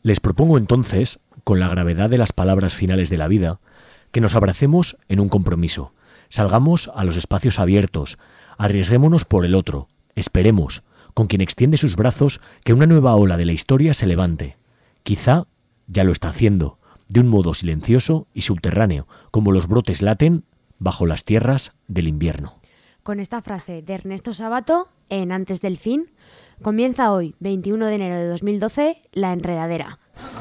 Les propongo entonces, con la gravedad de las palabras finales de la vida, que nos abracemos en un compromiso, salgamos a los espacios abiertos, arriesguémonos por el otro, esperemos, con quien extiende sus brazos, que una nueva ola de la historia se levante. Quizá ya lo está haciendo, de un modo silencioso y subterráneo, como los brotes laten bajo las tierras del invierno. Con esta frase de Ernesto Sabato, en Antes del Fin, comienza hoy, 21 de enero de 2012, La Enredadera.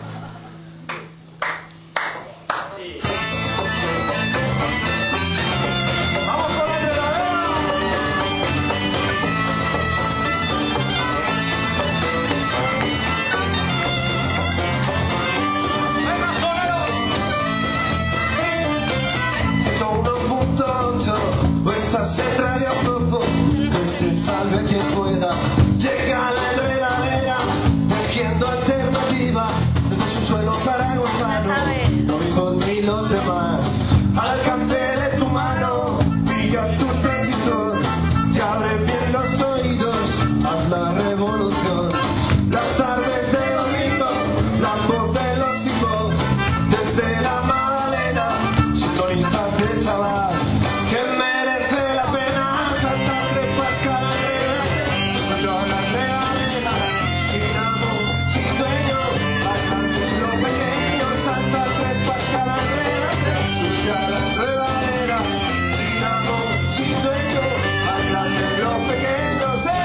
En Radio Topo, que se salve quien pueda. Llega la enredadera, tejiendo alternativa desde su suelo zaragozano. Lo mismo ni los demás, al alcance de tu mano. Pilla tu transistor, te abren bien los oídos, haz la revolución. Las tardes de domingo, la voz de los sin voz, desde la Magdalena, sintonízate, chaval, que merece la pena saltar de pascar. Yo la regadera, sin amor, sin dueño, alcance lo pequeño, saltar de pascar la regadera, la regadera, sin amor, sin dueño, alcance lo pequeño, sí.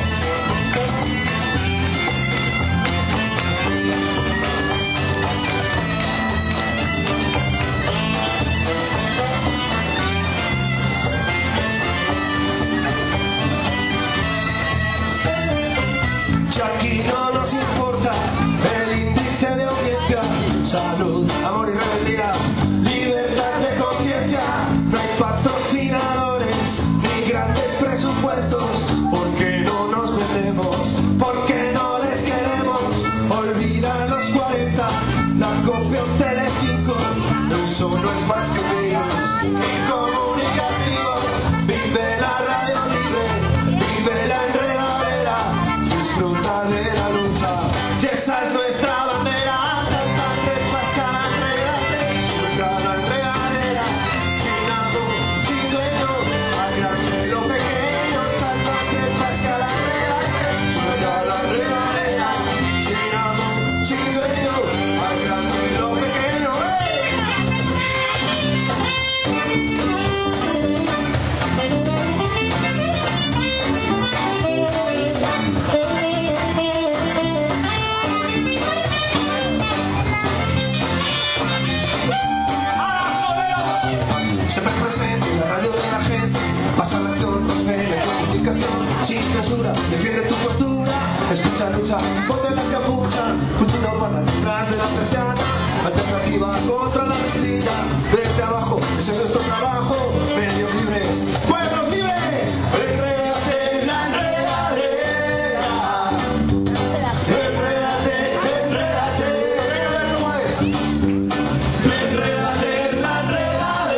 Ya aquí no nos importa el índice de audiencia, salud, amor y rebeldía, libertad de conciencia. No hay patrocinadores ni grandes presupuestos, porque no nos metemos, porque no les queremos. Olvida los 40, la copia un Telecinco, eso no es más que virus y comunicativo. Vive la radio libre, vive la enredadera, disfruta de la lucha, y esa es nuestra bandera. Saltar de pascar la enredadera, la enredadera, sin amor, sin dueño, al grande lo pequeño. Saltar de pascar la enredadera, la enredadera, sin amor, sin dueño, al grande lo pequeño. Siempre presente en la radio de la gente, pasa la acción, rompe la comunicación, sin censura, defiende tu postura, escucha, lucha, ponte la capucha, cultura urbana detrás de la persiana, alternativa contra la mentira, desde abajo, ese es nuestro trabajo, medios libres, pueblos libres, enrédate en la enredadera, enrédate, enrédate, ¿cómo es? Enrédate en la enredadera.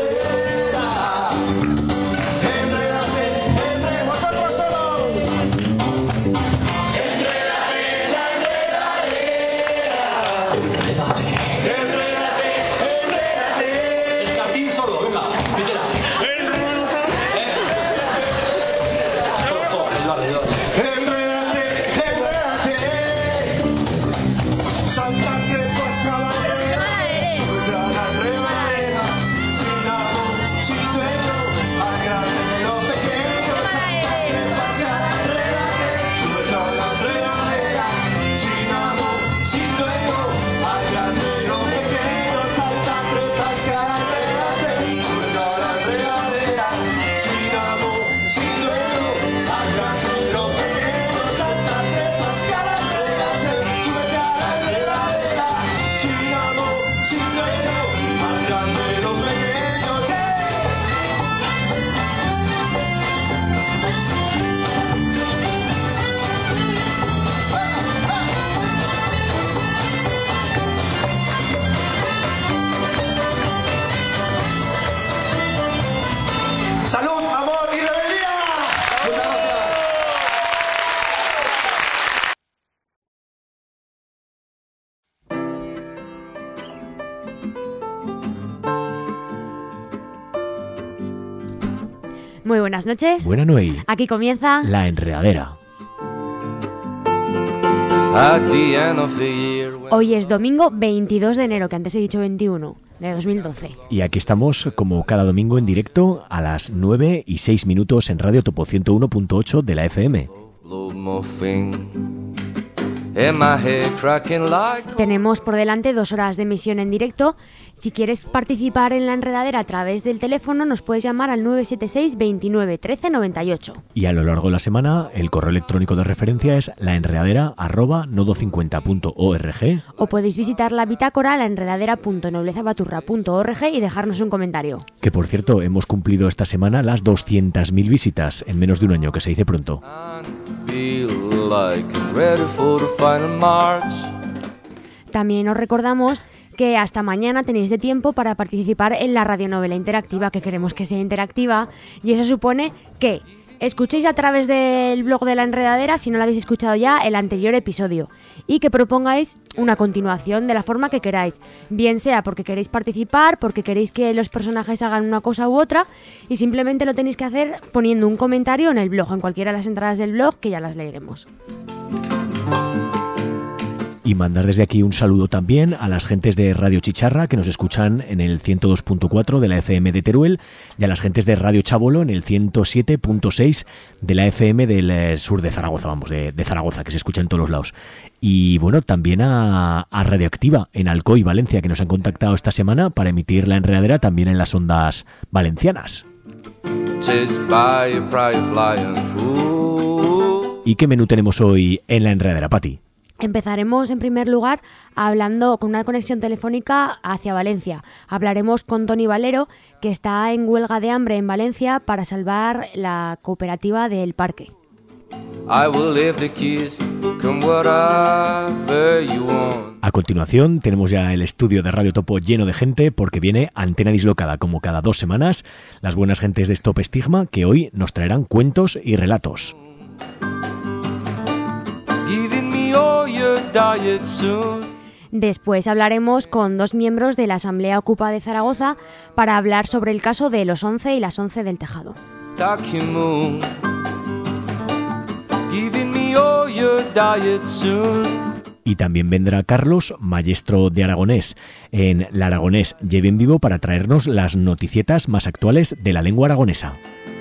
Vosotros solo. Enrédate en la enredadera. Enrédate, enrédate, enrédate. El cartín solo, venga. Muy buenas noches. Buena Noey. Aquí comienza La Enredadera. Hoy es domingo 22 de enero, que antes he dicho 21, de 2012. Y aquí estamos como cada domingo en directo a las 9:06 en Radio Topo 101.8 de la FM. Tenemos por delante 2 horas de emisión en directo. Si quieres participar en La Enredadera a través del teléfono, nos puedes llamar al 976 29 13 98. Y a lo largo de la semana, el correo electrónico de referencia es laenredadera@nodo50.org. O podéis visitar la bitácora laenredadera.noblezabaturra.org y dejarnos un comentario. Que por cierto, hemos cumplido esta semana las 200.000 visitas en menos de un año, que se dice pronto. También os recordamos que hasta mañana tenéis de tiempo para participar en la radionovela interactiva, que queremos que sea interactiva, y eso supone que escuchéis a través del blog de La Enredadera, si no lo habéis escuchado ya, el anterior episodio, y que propongáis una continuación de la forma que queráis, bien sea porque queréis participar, porque queréis que los personajes hagan una cosa u otra, y simplemente lo tenéis que hacer poniendo un comentario en el blog, en cualquiera de las entradas del blog, que ya las leeremos. Y mandar desde aquí un saludo también a las gentes de Radio Chicharra, que nos escuchan en el 102.4 de la FM de Teruel, y a las gentes de Radio Chabolo en el 107.6 de la FM del sur de Zaragoza, de Zaragoza, que se escucha en todos los lados. Y bueno, también a Radioactiva en Alcoy, Valencia, que nos han contactado esta semana para emitir La Enredadera también en las ondas valencianas. ¿Y qué menú tenemos hoy en La Enredadera, Pati? Empezaremos en primer lugar hablando con una conexión telefónica hacia Valencia. Hablaremos con Toni Valero, que está en huelga de hambre en Valencia para salvar la cooperativa del parque. A continuación tenemos ya el estudio de Radio Topo lleno de gente, porque viene Antena Dislocada como cada 2 semanas, las buenas gentes de Stop Estigma, que hoy nos traerán cuentos y relatos. Después hablaremos con 2 miembros de la Asamblea Ocupa de Zaragoza para hablar sobre el caso de los 11 y las 11 del Tejado. Y también vendrá Carlos, maestro de aragonés, en La Aragonés Lleve en Vivo, para traernos las noticietas más actuales de la lengua aragonesa.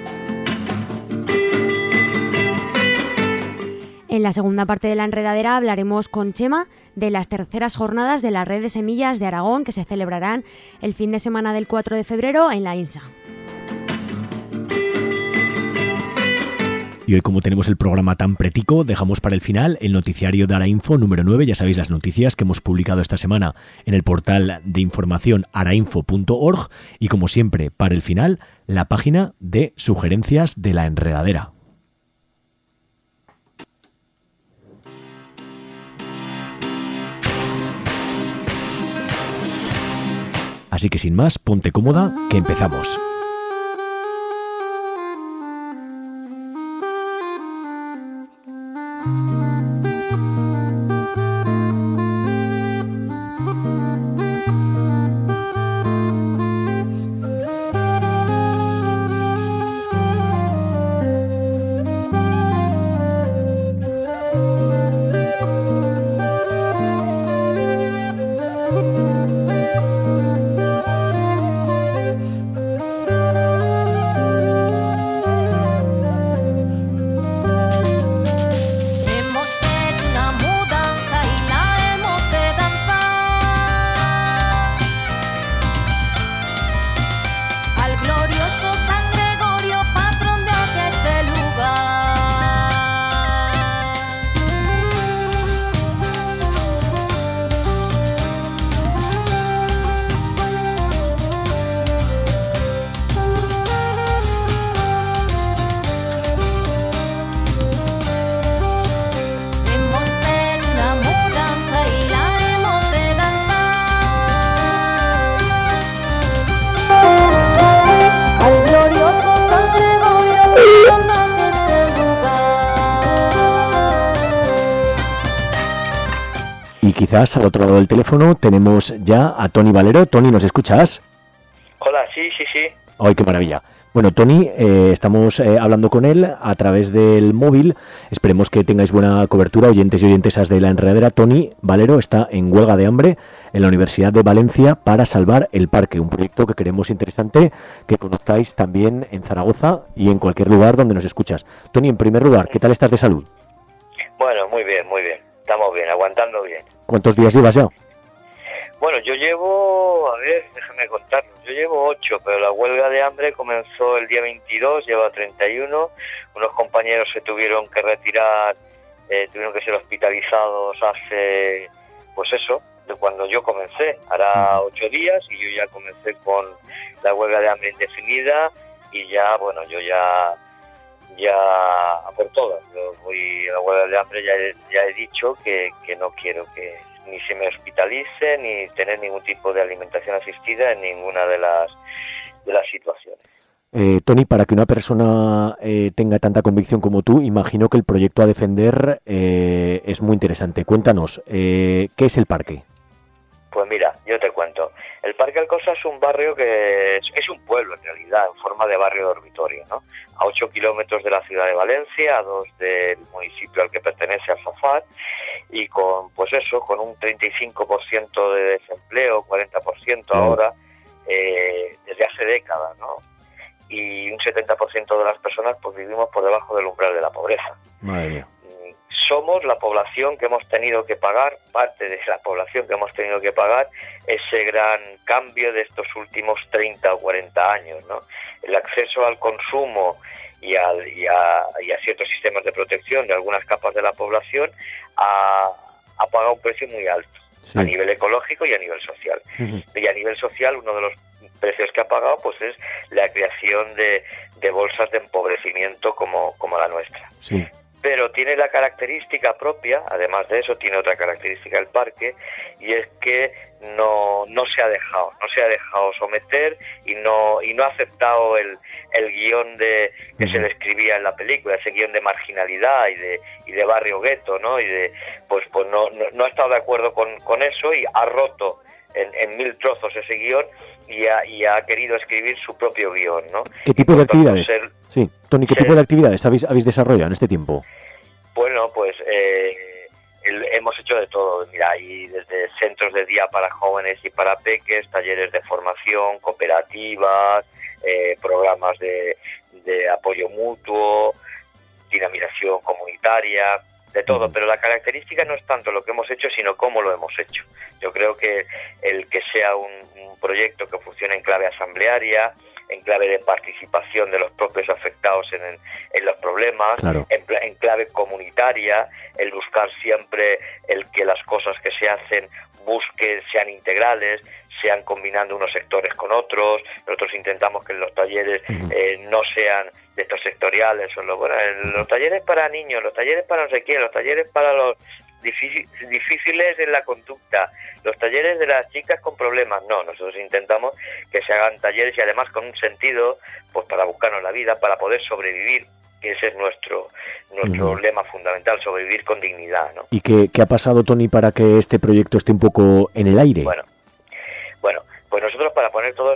En la segunda parte de La Enredadera hablaremos con Chema de las terceras jornadas de la Red de Semillas de Aragón, que se celebrarán el fin de semana del 4 de febrero en la INSA. Y hoy, como tenemos el programa tan pretico, dejamos para el final el noticiario de Arainfo número 9, ya sabéis, las noticias que hemos publicado esta semana en el portal de información arainfo.org, y como siempre, para el final, la página de sugerencias de La Enredadera. Así que sin más, ponte cómoda, que empezamos. Y quizás al otro lado del teléfono tenemos ya a Toni Valero. Toni, ¿nos escuchas? Hola, sí. ¡Ay, qué maravilla! Bueno, Tony, estamos hablando con él a través del móvil. Esperemos que tengáis buena cobertura, oyentes y oyentesas de La Enredadera. Tony Valero está en huelga de hambre en la Universidad de Valencia para salvar el parque, un proyecto que creemos interesante que conozcáis también en Zaragoza y en cualquier lugar donde nos escuchas. Tony, en primer lugar, ¿qué tal estás de salud? Bueno, muy bien, muy bien. Estamos bien, aguantando bien. ¿Cuántos días llevas ya? Bueno, yo llevo, a ver, déjame contarlo, yo llevo 8, pero la huelga de hambre comenzó el día 22, lleva 31, unos compañeros se tuvieron que retirar, tuvieron que ser hospitalizados hace, pues eso, de cuando yo comencé, hará 8 días, y yo ya comencé con la huelga de hambre indefinida, y ya, bueno, yo ya a por todas, yo voy a la huelga de hambre, ya he dicho que no quiero que ni se me hospitalice, ni tener ningún tipo de alimentación asistida en ninguna de las situaciones. Tony, para que una persona tenga tanta convicción como tú, imagino que el proyecto a defender es muy interesante. Cuéntanos, ¿qué es el parque? Pues mira, yo te cuento. El Parque Alcosa es un barrio que es un pueblo en realidad, en forma de barrio dormitorio, ¿no? A 8 kilómetros de la ciudad de Valencia, a 2 del municipio al que pertenece Alfafar, y con, pues eso, con un 35% de desempleo, 40% ahora, desde hace décadas, ¿no? Y un 70% de las personas pues vivimos por debajo del umbral de la pobreza. Madre mía. Somos la población que hemos tenido que pagar, parte de la población que hemos tenido que pagar ese gran cambio de estos últimos 30 o 40 años, ¿no? El acceso al consumo y a ciertos sistemas de protección de algunas capas de la población ha pagado un precio muy alto, sí, a nivel ecológico y a nivel social. Y a nivel social, uno de los precios que ha pagado pues es la creación de bolsas de empobrecimiento como la nuestra. Sí. Pero tiene la característica propia, además de eso tiene otra característica el parque, y es que no se ha dejado someter y no ha aceptado el guión que se describía en la película, ese guión de marginalidad y de barrio gueto, ¿no? Y pues no ha estado de acuerdo con eso, y ha roto en 1000 trozos ese guión y ha querido escribir su propio guión, ¿no? ¿Qué tipo de actividades? Sí, Tony, ¿qué tipo de actividades habéis desarrollado en este tiempo? Bueno, pues hemos hecho de todo. Mira, hay desde centros de día para jóvenes y para peques, talleres de formación, cooperativas, programas de apoyo mutuo, dinamización comunitaria, de todo. Pero la característica no es tanto lo que hemos hecho, sino cómo lo hemos hecho. Yo creo que el que sea un proyecto que funcione en clave asamblearia, en clave de participación de los propios afectados en los problemas, claro, en clave comunitaria, el buscar siempre el que las cosas que se hacen sean integrales, sean combinando unos sectores con otros. Nosotros intentamos que los talleres no sean de estos sectoriales, los talleres para niños, los talleres para no sé quién, los talleres para los difíciles en la conducta, los talleres de las chicas con problemas. No, nosotros intentamos que se hagan talleres y además con un sentido, pues para buscarnos la vida, para poder sobrevivir, que ese es nuestro lema fundamental, sobrevivir con dignidad, ¿no? ¿Y qué ha pasado, Tony, para que este proyecto esté un poco en el aire? Bueno, pues nosotros para poner todo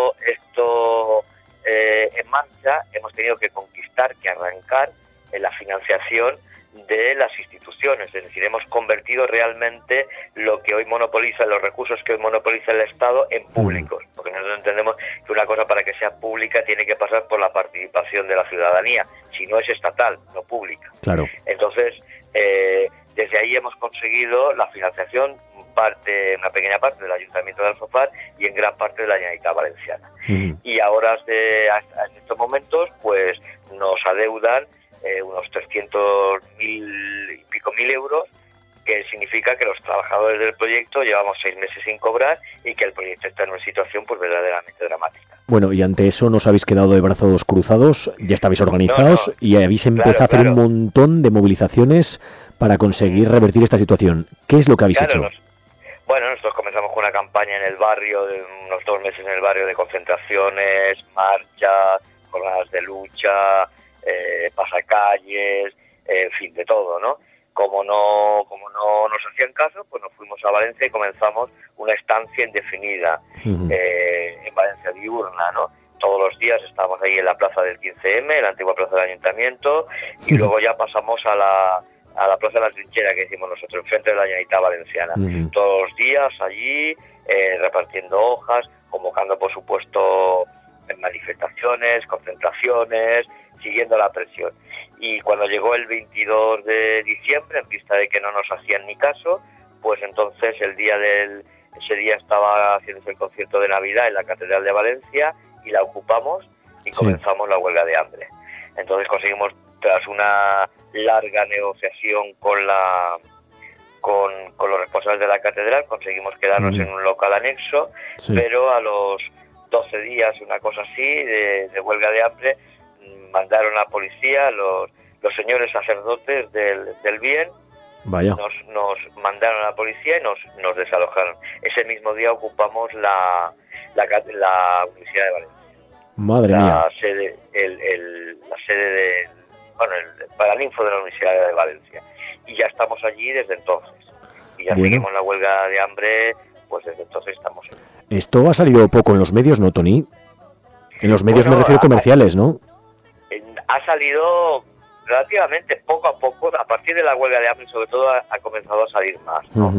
esto en marcha hemos tenido que arrancar en la financiación de las instituciones, es decir, hemos convertido realmente lo que hoy monopoliza, los recursos que hoy monopoliza el Estado, en públicos, porque nosotros entendemos que una cosa para que sea pública tiene que pasar por la participación de la ciudadanía, si no es estatal, no pública. Claro. Entonces, desde ahí hemos conseguido la financiación, una pequeña parte del Ayuntamiento de Alfafar y en gran parte de la Generalitat Valenciana. Y ahora, en estos momentos, pues nos adeudan unos 300.000 y pico mil euros, que significa que los trabajadores del proyecto llevamos 6 meses sin cobrar y que el proyecto está en una situación pues verdaderamente dramática. Bueno, y ante eso no os habéis quedado de brazos cruzados, ya estabais organizados y habéis empezado a hacer un montón de movilizaciones para conseguir revertir esta situación. ¿Qué es lo que habéis hecho? Nosotros comenzamos con una campaña en el barrio, de unos 2 meses en el barrio, de concentraciones, marchas, jornadas de lucha, pasacalles, en fin, de todo, ¿no? Como no nos hacían caso, pues nos fuimos a Valencia y comenzamos una estancia indefinida en Valencia diurna, ¿no? todos los días estábamos ahí en la plaza del 15M, la antigua plaza del Ayuntamiento, y luego ya pasamos a la plaza de la Trinchera, que decimos nosotros, enfrente de la Generalitat Valenciana. Todos los días allí, repartiendo hojas, convocando, por supuesto, en manifestaciones, concentraciones, siguiendo la presión. Y cuando llegó el 22 de diciembre, en vista de que no nos hacían ni caso, pues entonces ese día estaba haciéndose el concierto de Navidad en la Catedral de Valencia y la ocupamos y comenzamos la huelga de hambre. Entonces conseguimos, tras una larga negociación con los responsables de la catedral, conseguimos quedarnos en un local anexo, pero a los 12 días, una cosa así, de huelga de hambre, mandaron a la policía, los señores sacerdotes del bien. Vaya. Nos mandaron a la policía y nos desalojaron. Ese mismo día ocupamos la Universidad de Valencia. Madre mía. La sede el Paraninfo de la Universidad de Valencia. Y ya estamos allí desde entonces. Y ya seguimos la huelga de hambre, pues desde entonces estamos. Esto ha salido poco en los medios, ¿no, Toni? En los medios me refiero comerciales, ¿no? Ha salido relativamente poco a poco, a partir de la huelga de hambre, sobre todo ha comenzado a salir más, ¿no?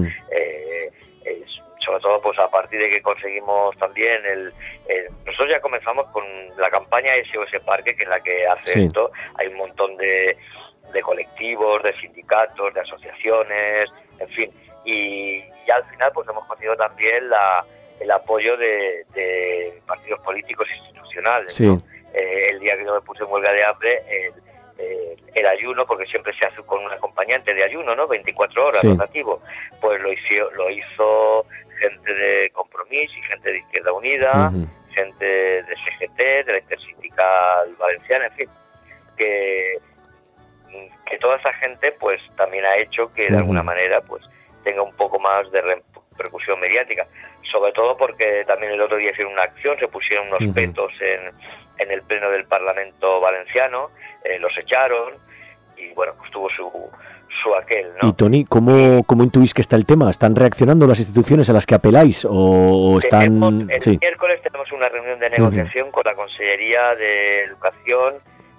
Sobre todo pues a partir de que conseguimos también nosotros ya comenzamos con la campaña SOS Parque, que es la que hace esto. Hay un montón de colectivos, de sindicatos, de asociaciones, en fin, y al final pues hemos conseguido también el apoyo de partidos políticos institucionales, ¿no? El día que yo me puse en huelga de hambre, el ayuno, porque siempre se hace con un acompañante de ayuno, ¿no? 24 horas rotativo, pues lo hizo gente de Compromís y gente de Izquierda Unida, gente de CGT, de la Intersindical Valenciana, en fin, que toda esa gente pues también ha hecho que de alguna manera pues tenga un poco más de repercusión mediática, sobre todo porque también el otro día hicieron una acción, se pusieron unos petos en el pleno del Parlamento valenciano, los echaron y bueno, pues tuvo su aquel, ¿no? Y Toni, ¿cómo intuís que está el tema? ¿Están reaccionando las instituciones a las que apeláis o están...? El miércoles tenemos una reunión de negociación con la Consellería de Educación,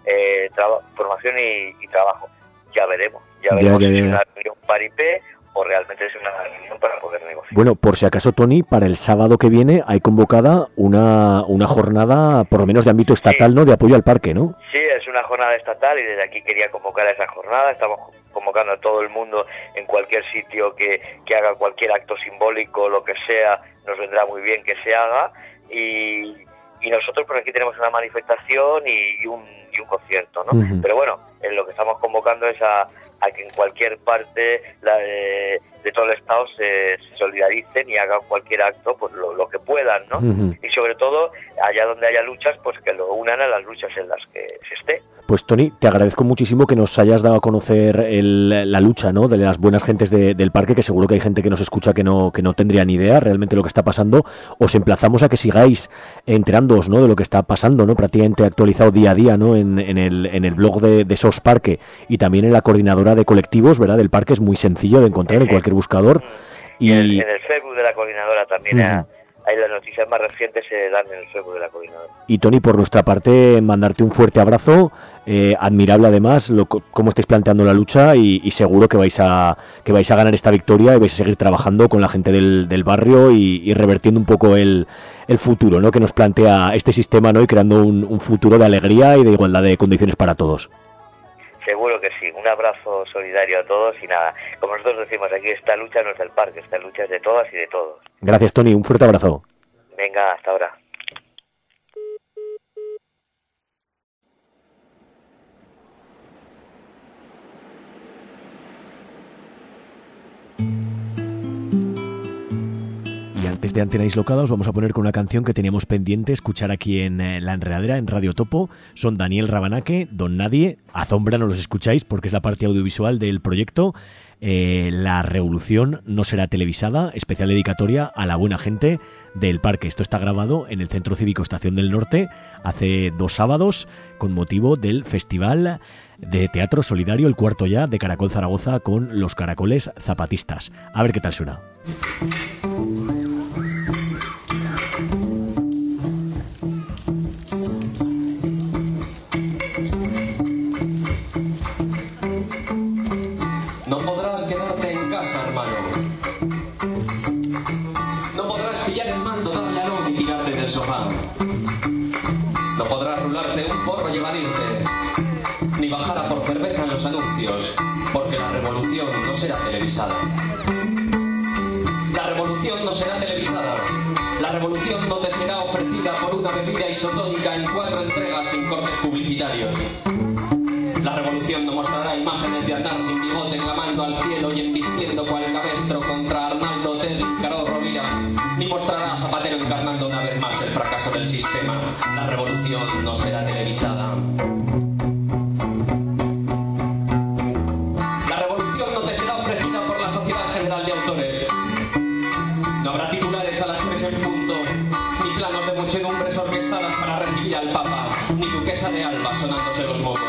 Formación y Trabajo. Ya veremos si es una reunión paripé o realmente es una reunión para poder negociar. Bueno, por si acaso, Toni, para el sábado que viene hay convocada una jornada, por lo menos de ámbito estatal, ¿no?, de apoyo al parque, ¿no? Sí, es una jornada estatal y desde aquí quería convocar a esa jornada. Estamos convocando a todo el mundo en cualquier sitio que haga cualquier acto simbólico, lo que sea, nos vendrá muy bien que se haga. Y nosotros por aquí tenemos una manifestación y un concierto, ¿no? Pero bueno, lo que estamos convocando es a que en cualquier parte de todo el Estado se solidaricen y hagan cualquier acto, pues lo que puedan, ¿no? Y sobre todo, allá donde haya luchas, pues que lo unan a las luchas en las que se esté. Pues Toni, te agradezco muchísimo que nos hayas dado a conocer la lucha, ¿no?, de las buenas gentes del parque, que seguro que hay gente que nos escucha que no tendría ni idea realmente lo que está pasando. Os emplazamos a que sigáis enterándoos, ¿no?, de lo que está pasando, ¿no?, prácticamente actualizado día a día, ¿no?, en el blog de SOS Parque y también en la coordinadora de colectivos, ¿verdad?, del parque. Es muy sencillo de encontrar en cualquier buscador. Y en el Facebook de la coordinadora también hay las noticias más recientes, se dan en el Facebook de la coordinadora. Y Toni, por nuestra parte, mandarte un fuerte abrazo, admirable además cómo estáis planteando la lucha y seguro que vais a ganar esta victoria y vais a seguir trabajando con la gente del barrio y revertiendo un poco el futuro, ¿no?, que nos plantea este sistema, ¿no?, y creando un futuro de alegría y de igualdad de condiciones para todos. Seguro que sí. Un abrazo solidario a todos y nada, como nosotros decimos aquí, esta lucha no es del parque, esta lucha es de todas y de todos. Gracias, Toni, un fuerte abrazo. Venga, hasta ahora. Antes de Antena Dislocada os vamos a poner con una canción que teníamos pendiente escuchar aquí en La Enredadera, en Radio Topo. Son Daniel Rabanaque, Don Nadie, Azombra, no los escucháis porque es la parte audiovisual del proyecto. La revolución no será televisada, especial dedicatoria a la buena gente del parque. Esto está grabado en el Centro Cívico Estación del Norte hace 2 sábados con motivo del Festival de Teatro Solidario, el cuarto ya, de Caracol Zaragoza con los Caracoles Zapatistas. A ver qué tal suena. el sofá. No podrás rularte un porro y evadirte, ni bajar a por cerveza en los anuncios, porque la revolución no será televisada. La revolución no será televisada. La revolución no te será ofrecida por una bebida isotónica en 4 entregas sin cortes publicitarios. La revolución no mostrará imágenes de andar sin bigote clamando al cielo y embistiendo cual cabestro contra Arnaldo Otegi y Carol Rovira, ni mostrará a Zapatero encarnando una vez más el fracaso del sistema. La revolución no será televisada. La revolución no te será ofrecida por la Sociedad General de Autores. No habrá titulares a las 3 en punto, ni planos de muchedumbres orquestadas para recibir al Papa, ni duquesa de Alba sonándose los mocos.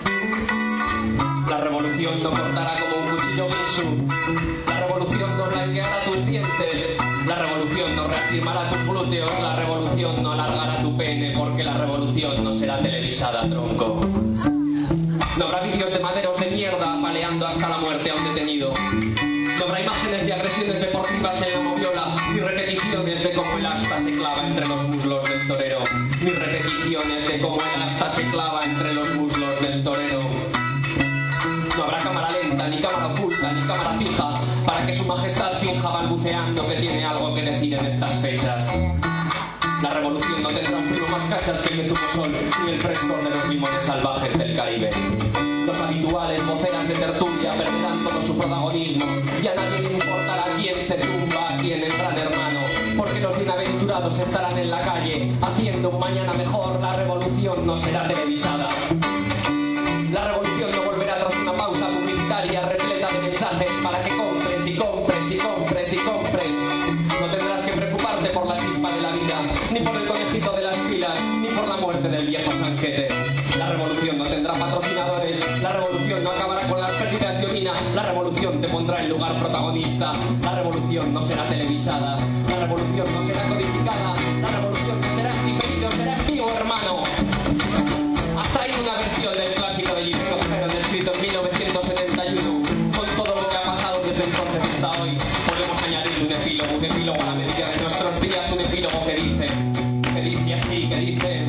La revolución no cortará como un cuchillo guinsu. La revolución no blanqueará tus dientes. La revolución no reafirmará tus glúteos. La revolución no alargará tu pene, porque la revolución no será televisada, tronco. No habrá vídeos de maderos de mierda apaleando hasta la muerte a un detenido. No habrá imágenes de agresiones deportivas en la moviola, ni repeticiones de cómo el asta se clava entre los muslos del torero. Ni repeticiones de cómo el asta se clava entre los muslos del torero. No habrá cámara lenta, ni cámara oculta, ni cámara fija, para que su majestad finja balbuceando que tiene algo que decir en estas fechas. La revolución no tendrá un primo más cachas que el Sol, ni el frescor de los limones salvajes del Caribe. Los habituales voceras de tertulia perderán todo su protagonismo, y a nadie le importará quién se tumba a quién el Gran Hermano, porque los bienaventurados estarán en la calle, haciendo un mañana mejor. La revolución no será televisada. La revolución no volverá tras una pausa publicitaria repleta de mensajes para que compres y compres y compres y compres. No tendrás que preocuparte por la chispa de la vida, ni por el conejito de las pilas, ni por la muerte del viejo Sanquete. La revolución no tendrá patrocinadores. La revolución no acabará con las pérdidas de orina. La revolución te pondrá en lugar protagonista. La revolución no será televisada. La revolución no será codificada. La revolución no será en diferido, será en vivo, hermano. Hasta hay una versión del clásico de Jimmy Cosgrove escrito en 1971. Con todo lo que ha pasado desde entonces hasta hoy, podemos añadir un epílogo a la medida de nuestros días, un epílogo que dice así, que dice: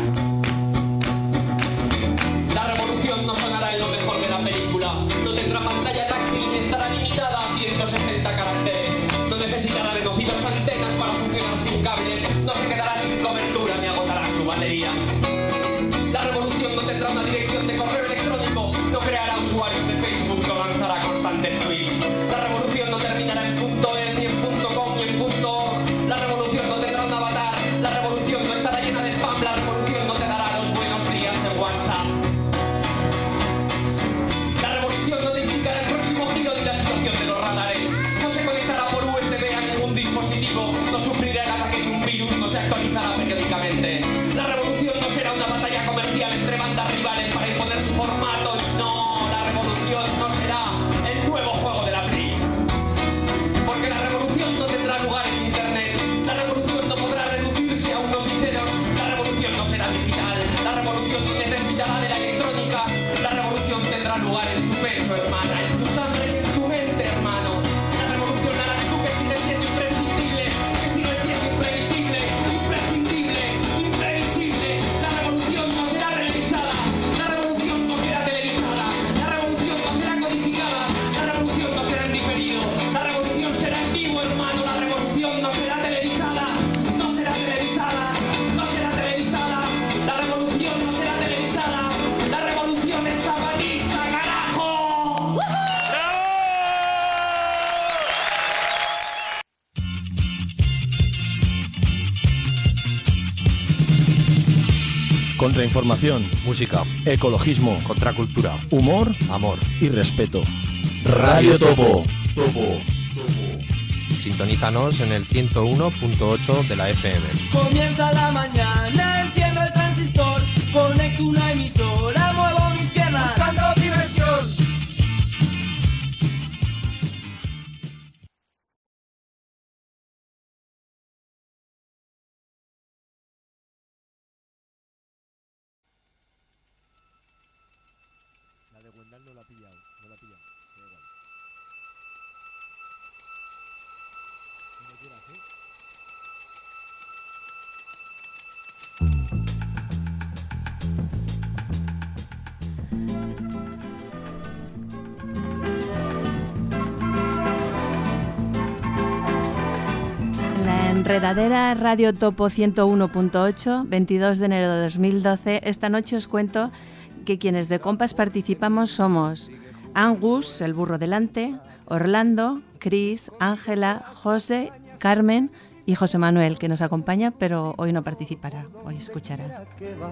la revolución no sonará en lo mejor de la película, no tendrá pantalla táctil ni estará limitada a 160 caracteres, no necesitará de nocivas antenas para funcionar sin cables, no se quedará sin cobertura ni agotará su batería. La revolución no tendrá una dirección de correo electrónico, no creará usuarios de Facebook, no lanzará constantes tweets. La revolución no terminará en .es, ni en .com, ni en .org. La revolución no tendrá un avatar, la revolución no estará llena de spam, la revolución no te dará los buenos días en WhatsApp. La revolución no te indicará el próximo giro ni la situación de los radares, no se conectará por USB a ningún dispositivo, no sufrirá el ataque de un virus, no se actualizará periódicamente. La revolución no será una batalla comercial entre bandas rivales para imponer su formato. No, la revolución no será el nuevo juego de la Play. Porque la revolución no tendrá lugar en Internet. La revolución no podrá reducirse a unos y ceros. La revolución no será digital. La revolución necesitará de la electrónica. La revolución tendrá lugar en tu peso, hermana, en tu sangre y en tu mente, hermano. La revolución harás tú que sigues siendo imprescindible, que sigues siendo imprevisible, imprescindible, imprevisible. La revolución no será revisada. La revolución no será televisada. La revolución no será codificada. La revolución no será en diferido. La revolución será en vivo, hermano. La revolución no será televisada. No será televisada. No será televisada. La revolución no será televisada. La revolución estaba lista, carajo. Contrainformación, música, ecologismo, contracultura, humor, amor y respeto. Radio Topo. Sintonízanos en el 101.8 de la FM. Comienza la mañana, enciendo el transistor, conecto una emisora, muevo mis piernas, buscando diversión. La de Wendell no la ha pillado, da igual. Cuando quieras, ¿eh? Enredadera Radio Topo 101.8, 22 de enero de 2012. Esta noche os cuento que quienes de Compas participamos somos Angus, el burro delante, Orlando, Cris, Ángela, José, Carmen y José Manuel, que nos acompaña, pero hoy no participará, hoy escuchará.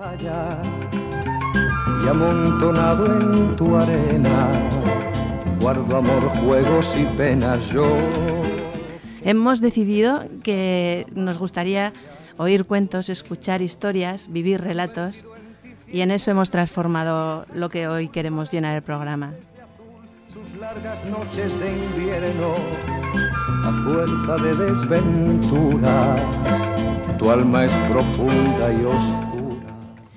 Y amontonado en tu arena, guardo amor, juegos y penas yo. Hemos decidido que nos gustaría oír cuentos, escuchar historias, vivir relatos, y en eso hemos transformado lo que hoy queremos llenar el programa. Sus largas noches de invierno, a fuerza de desventuras, tu alma es profunda y oscura.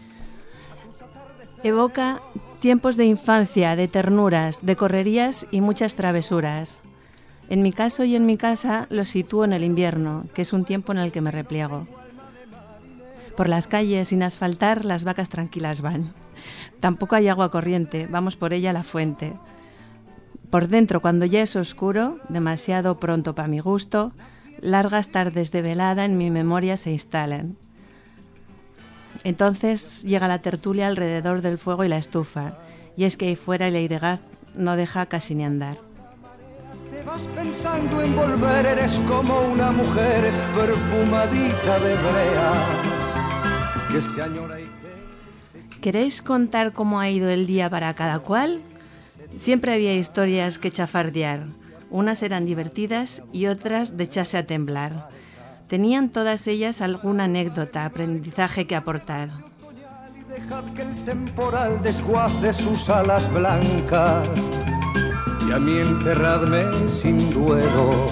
Evoca tiempos de infancia, de ternuras, de correrías y muchas travesuras. En mi caso y en mi casa lo sitúo en el invierno, que es un tiempo en el que me repliego. Por las calles sin asfaltar las vacas tranquilas van. Tampoco hay agua corriente, vamos por ella a la fuente. Por dentro, cuando ya es oscuro, demasiado pronto para mi gusto, largas tardes de velada en mi memoria se instalan. Entonces llega la tertulia alrededor del fuego y la estufa, y es que ahí fuera el airegaz no deja casi ni andar. Vas pensando en volver, eres como una mujer perfumadita de brea que se añora y que... ¿Queréis contar cómo ha ido el día para cada cual? Siempre había historias que chafardear. Unas eran divertidas y otras de echarse a temblar. Tenían todas ellas alguna anécdota, aprendizaje que aportar. Dejad que el temporal desguace sus alas blancas y a mí enterradme sin duelo.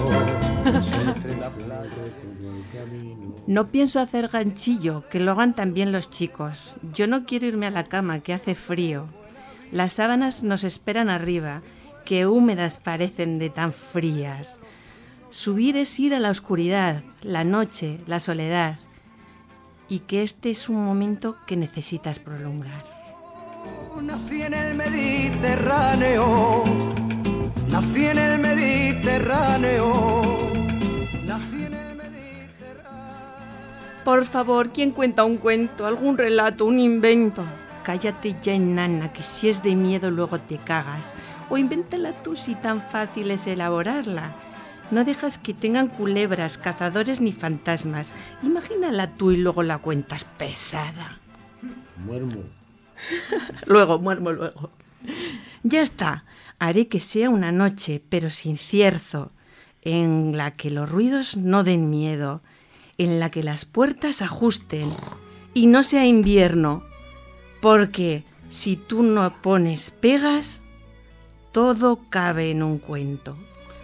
No pienso hacer ganchillo, que lo hagan también los chicos. Yo no quiero irme a la cama, que hace frío. Las sábanas nos esperan arriba, que húmedas parecen de tan frías. Subir es ir a la oscuridad, la noche, la soledad. Y que este es un momento que necesitas prolongar. Nací en el Mediterráneo. Nací en el Mediterráneo. Nací en el Mediterráneo. Por favor, ¿quién cuenta un cuento, algún relato, un invento? Cállate ya, enana, que si es de miedo luego te cagas. O invéntala tú si tan fácil es elaborarla. No dejas que tengan culebras, cazadores ni fantasmas. Imagínala tú y luego la cuentas pesada. Muermo. Muermo luego. Ya está. Haré que sea una noche, pero sin cierzo, en la que los ruidos no den miedo, en la que las puertas ajusten y no sea invierno, porque si tú no pones pegas, todo cabe en un cuento.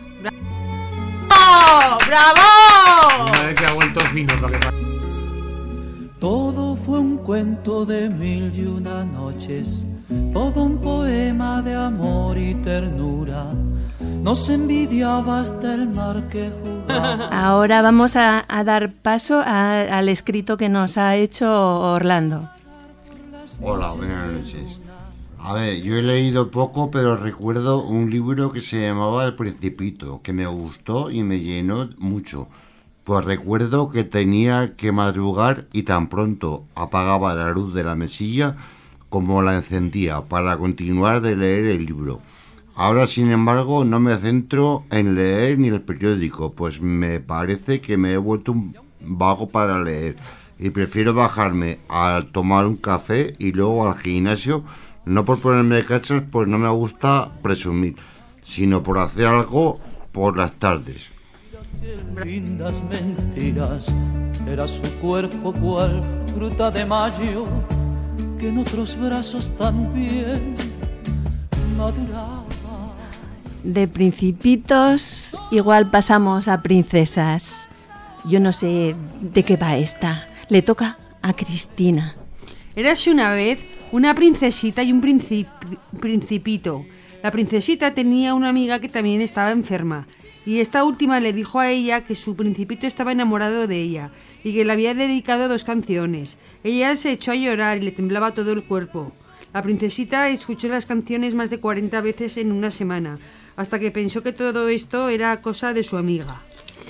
¡Bravo! ¡Bravo! Una vez que ha vuelto fino, lo que pasa. Todo fue un cuento de 1001 noches, todo un poema de amor y ternura. Nos envidiaba hasta el mar que jugaba. Ahora vamos a dar paso al escrito que nos ha hecho Orlando. Hola, buenas noches. A ver, yo he leído poco, pero recuerdo un libro que se llamaba El Principito, que me gustó y me llenó mucho. Pues recuerdo que tenía que madrugar y tan pronto apagaba la luz de la mesilla como la encendía para continuar de leer el libro. Ahora, sin embargo, no me centro en leer ni el periódico, pues me parece que me he vuelto un vago para leer y prefiero bajarme a tomar un café y luego al gimnasio, no por ponerme cachas, pues no me gusta presumir, sino por hacer algo por las tardes. Lindas mentiras, era su cuerpo cual fruta de mayo, que en otros brazos también maduraba. De principitos igual pasamos a princesas. Yo no sé de qué va esta. Le toca a Cristina. Érase una vez una princesita y un principito. La princesita tenía una amiga que también estaba enferma y esta última le dijo a ella que su principito estaba enamorado de ella y que le había dedicado 2 canciones. Ella se echó a llorar y le temblaba todo el cuerpo. La princesita escuchó las canciones más de 40 veces en una semana, hasta que pensó que todo esto era cosa de su amiga.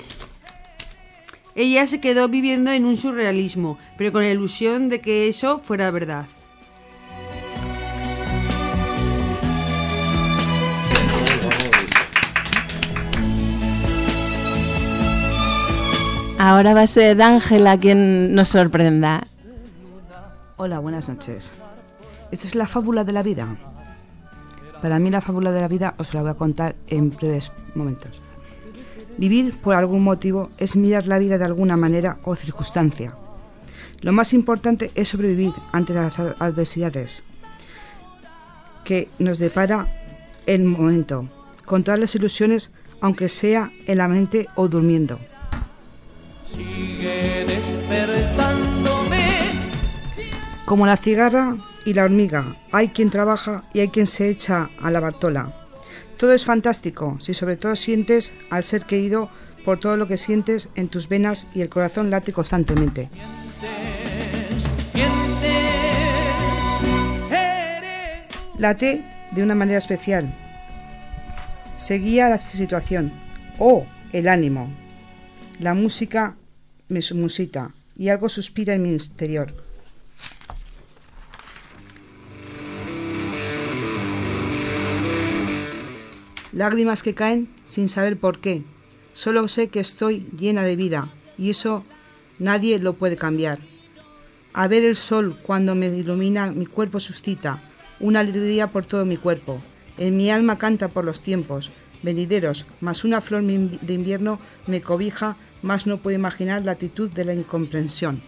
Ella se quedó viviendo en un surrealismo, pero con la ilusión de que eso fuera verdad. Ahora va a ser Ángela quien nos sorprenda. Hola, buenas noches. Esta es la fábula de la vida. Para mí la fábula de la vida os la voy a contar en breves momentos. Vivir por algún motivo es mirar la vida de alguna manera o circunstancia. Lo más importante es sobrevivir ante las adversidades que nos depara el momento, con todas las ilusiones, aunque sea en la mente o durmiendo. Sigue despertándome. Como la cigarra y la hormiga, hay quien trabaja y hay quien se echa a la Bartola. Todo es fantástico si sobre todo sientes al ser querido por todo lo que sientes en tus venas y el corazón late constantemente. Late de una manera especial. Seguía la situación o el ánimo. La música me musita y algo suspira en mi interior. Lágrimas que caen sin saber por qué. Solo sé que estoy llena de vida y eso nadie lo puede cambiar. A ver el sol cuando me ilumina, mi cuerpo suscita una alegría por todo mi cuerpo. En mi alma canta por los tiempos venideros, mas una flor de invierno me cobija, mas no puedo imaginar la actitud de la incomprensión.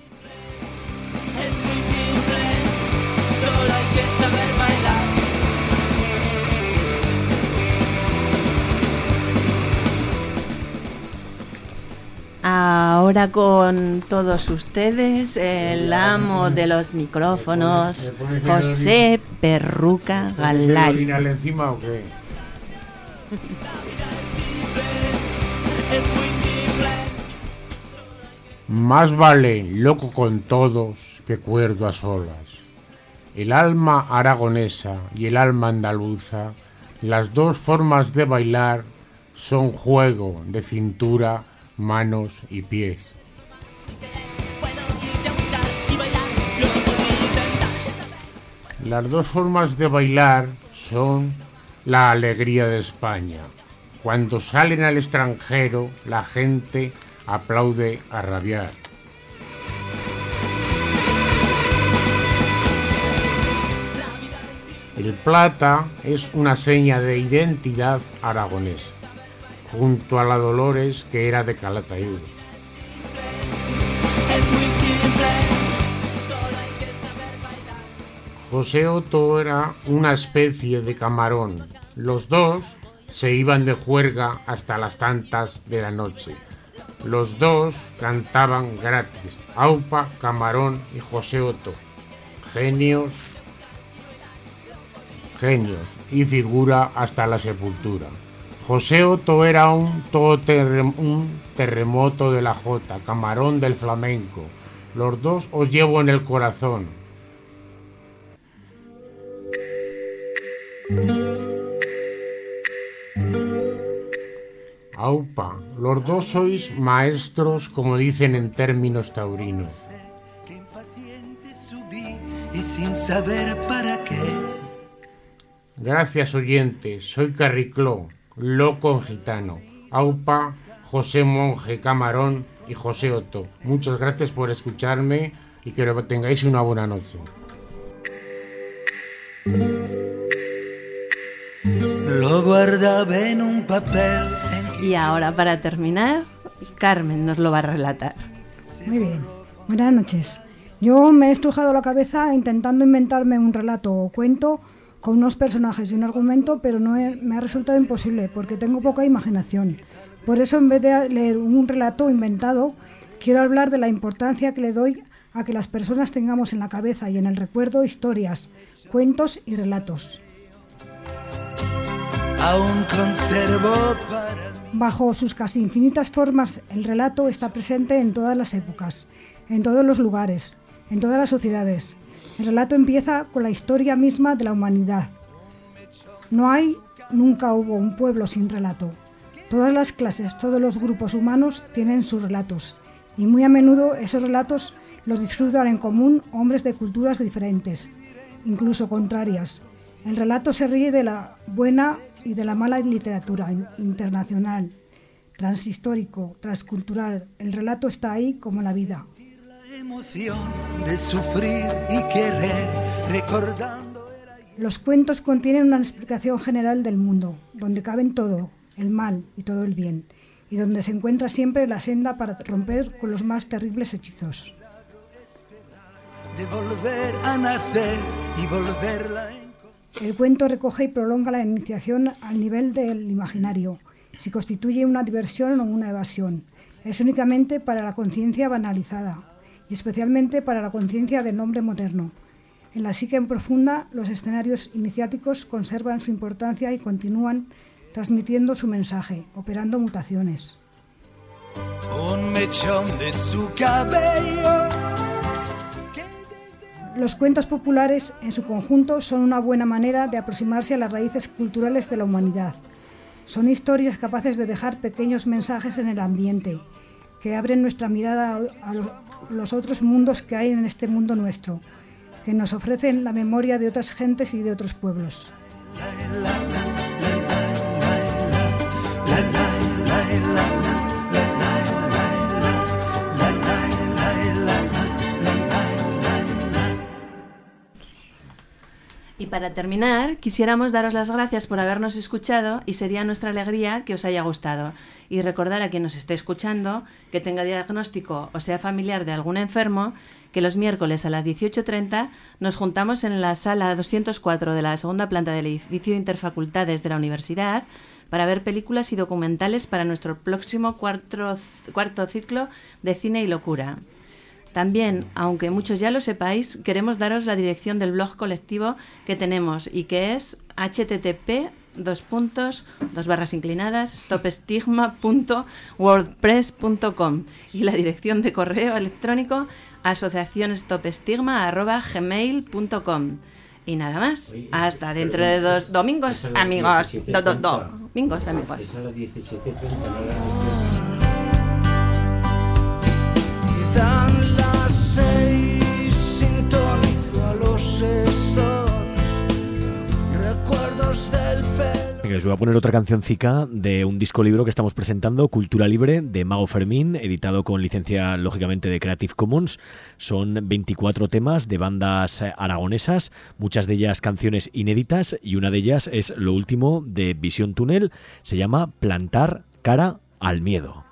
Ahora con todos ustedes, el amo de los micrófonos, José Perruca Galay. ¿Final encima o qué? Más vale loco con todos que cuerdo a solas. El alma aragonesa y el alma andaluza, las dos formas de bailar son juego de cintura, manos y pies. Las dos formas de bailar son la alegría de España. Cuando salen al extranjero, la gente aplaude a rabiar. El plata es una seña de identidad aragonesa, junto a la Dolores, que era de Calatayud. José Otto era una especie de camarón. Los dos se iban de juerga hasta las tantas de la noche. Los dos cantaban gratis. Aupa, Camarón y José Otto. Genios y figura hasta la sepultura. José Otto era un terremoto de la jota, Camarón del flamenco. Los dos os llevo en el corazón. Aupa, los dos sois maestros, como dicen en términos taurinos. Y sin saber para qué. Gracias, oyentes, soy Carricló, loco gitano. Aupa, José Monje Camarón y José Otto. Muchas gracias por escucharme y que tengáis una buena noche. Lo guardaba en un papel. Y ahora, para terminar, Carmen nos lo va a relatar. Muy bien, buenas noches. Yo me he estrujado la cabeza intentando inventarme un relato o cuento con unos personajes y un argumento, pero me ha resultado imposible porque tengo poca imaginación. Por eso, en vez de leer un relato inventado, quiero hablar de la importancia que le doy a que las personas tengamos en la cabeza y en el recuerdo historias, cuentos y relatos. Aún conservo para mí Bajo sus casi infinitas formas, el relato está presente en todas las épocas, en todos los lugares, en todas las sociedades. El relato empieza con la historia misma de la humanidad. Nunca hubo un pueblo sin relato. Todas las clases, todos los grupos humanos tienen sus relatos, y muy a menudo esos relatos los disfrutan en común hombres de culturas diferentes, incluso contrarias. El relato se ríe de la buena y de la mala literatura internacional, transhistórico, transcultural. El relato está ahí como la vida. Emoción de sufrir y querer, recordando. Los cuentos contienen una explicación general del mundo, donde caben todo, el mal y todo el bien, y donde se encuentra siempre la senda para romper con los más terribles hechizos. De volver a nacer y volverla a... El cuento recoge y prolonga la iniciación al nivel del imaginario, si constituye una diversión o una evasión. Es únicamente para la conciencia banalizada, y especialmente para la conciencia del hombre moderno. En la psique profunda, los escenarios iniciáticos conservan su importancia y continúan transmitiendo su mensaje, operando mutaciones. Un mechón de su cabello. Los cuentos populares, en su conjunto, son una buena manera de aproximarse a las raíces culturales de la humanidad. Son historias capaces de dejar pequeños mensajes en el ambiente, que abren nuestra mirada a los otros mundos que hay en este mundo nuestro, que nos ofrecen la memoria de otras gentes y de otros pueblos. Y para terminar, quisiéramos daros las gracias por habernos escuchado y sería nuestra alegría que os haya gustado. Y recordar a quien nos esté escuchando que tenga diagnóstico o sea familiar de algún enfermo, que los miércoles a las 18:30 nos juntamos en la sala 204 de la segunda planta del edificio Interfacultades de la Universidad para ver películas y documentales para nuestro próximo cuarto ciclo de cine y locura. También, aunque muchos ya lo sepáis, queremos daros la dirección del blog colectivo que tenemos y que es http://stopestigma.wordpress.com y la dirección de correo electrónico asociacionstopestigma@gmail.com. Y nada más. Hasta dentro de 2 domingos, amigos. Domingos, amigos. Dan las 6, sintonizo a los Stones, recuerdos del pelo. Venga, os voy a poner otra cancioncica de un disco libro que estamos presentando, Cultura Libre, de Mago Fermín, editado con licencia, lógicamente, de Creative Commons. Son 24 temas de bandas aragonesas, muchas de ellas canciones inéditas, y una de ellas es lo último de Visión Túnel, se llama Plantar cara al miedo.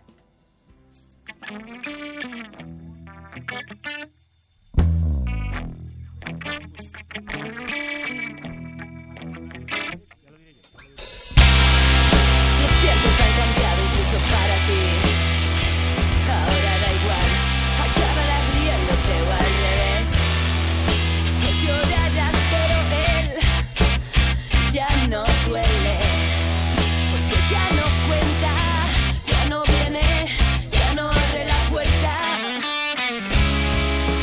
Los tiempos han cambiado incluso para ti. Ahora da igual, acabarás riéndote o al revés. No llorarás, pero él ya no duele, porque ya no cuenta, ya no viene, ya no abre la puerta.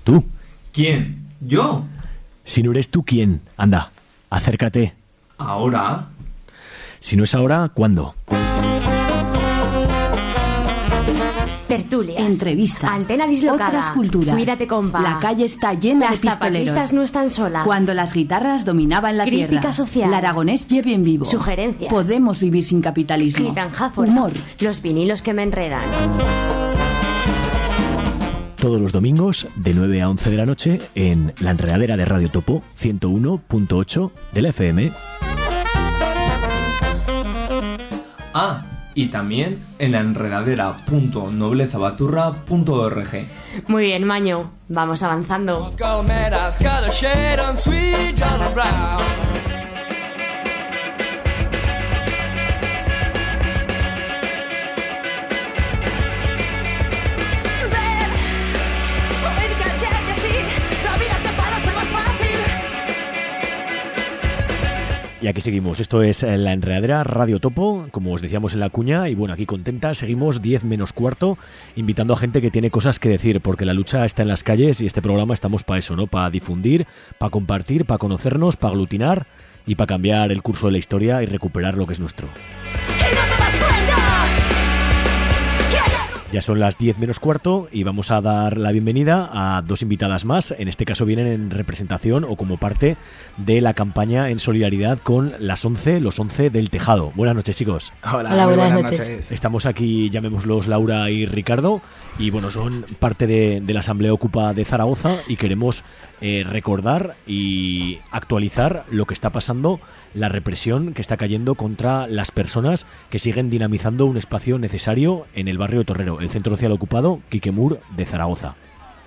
Tú. ¿Quién? ¿Yo? Si no eres tú, ¿quién? Anda, acércate. ¿Ahora? Si no es ahora, ¿cuándo? Tertulias, entrevistas, antena dislocada, otras culturas. Cuídate, compa. La calle está llena Las de pistoleros. tapadistas no están solas. Cuando las guitarras dominaban la Crítica tierra. social. El aragonés lleve en vivo. Sugerencias. Podemos vivir sin capitalismo. Gitanjáfora. Humor. Los vinilos que me enredan. Todos los domingos de 9 a 11 de la noche en La Enredadera de Radio Topo 101.8 de la FM. Ah, y también en la enredadera.noblezabaturra.org. Muy bien, Maño. Vamos avanzando. Y aquí seguimos, esto es La Enredadera, Radio Topo, como os decíamos en la cuña, y bueno, aquí contenta, seguimos 10 menos cuarto, invitando a gente que tiene cosas que decir, porque la lucha está en las calles y este programa estamos para eso, ¿no? Para difundir, para compartir, para conocernos, para aglutinar y para cambiar el curso de la historia y recuperar lo que es nuestro. Ya son las 10 menos cuarto y vamos a dar la bienvenida a dos invitadas más. En este caso vienen en representación o como parte de la campaña en solidaridad con los 11 del Tejado. Buenas noches, chicos. Hola, buenas noches. Estamos aquí, llamémoslos Laura y Ricardo, y bueno, son parte de la Asamblea Ocupa de Zaragoza y queremos recordar y actualizar lo que está pasando, la represión que está cayendo contra las personas que siguen dinamizando un espacio necesario en el barrio de Torrero, el centro social ocupado Quique Mur de Zaragoza.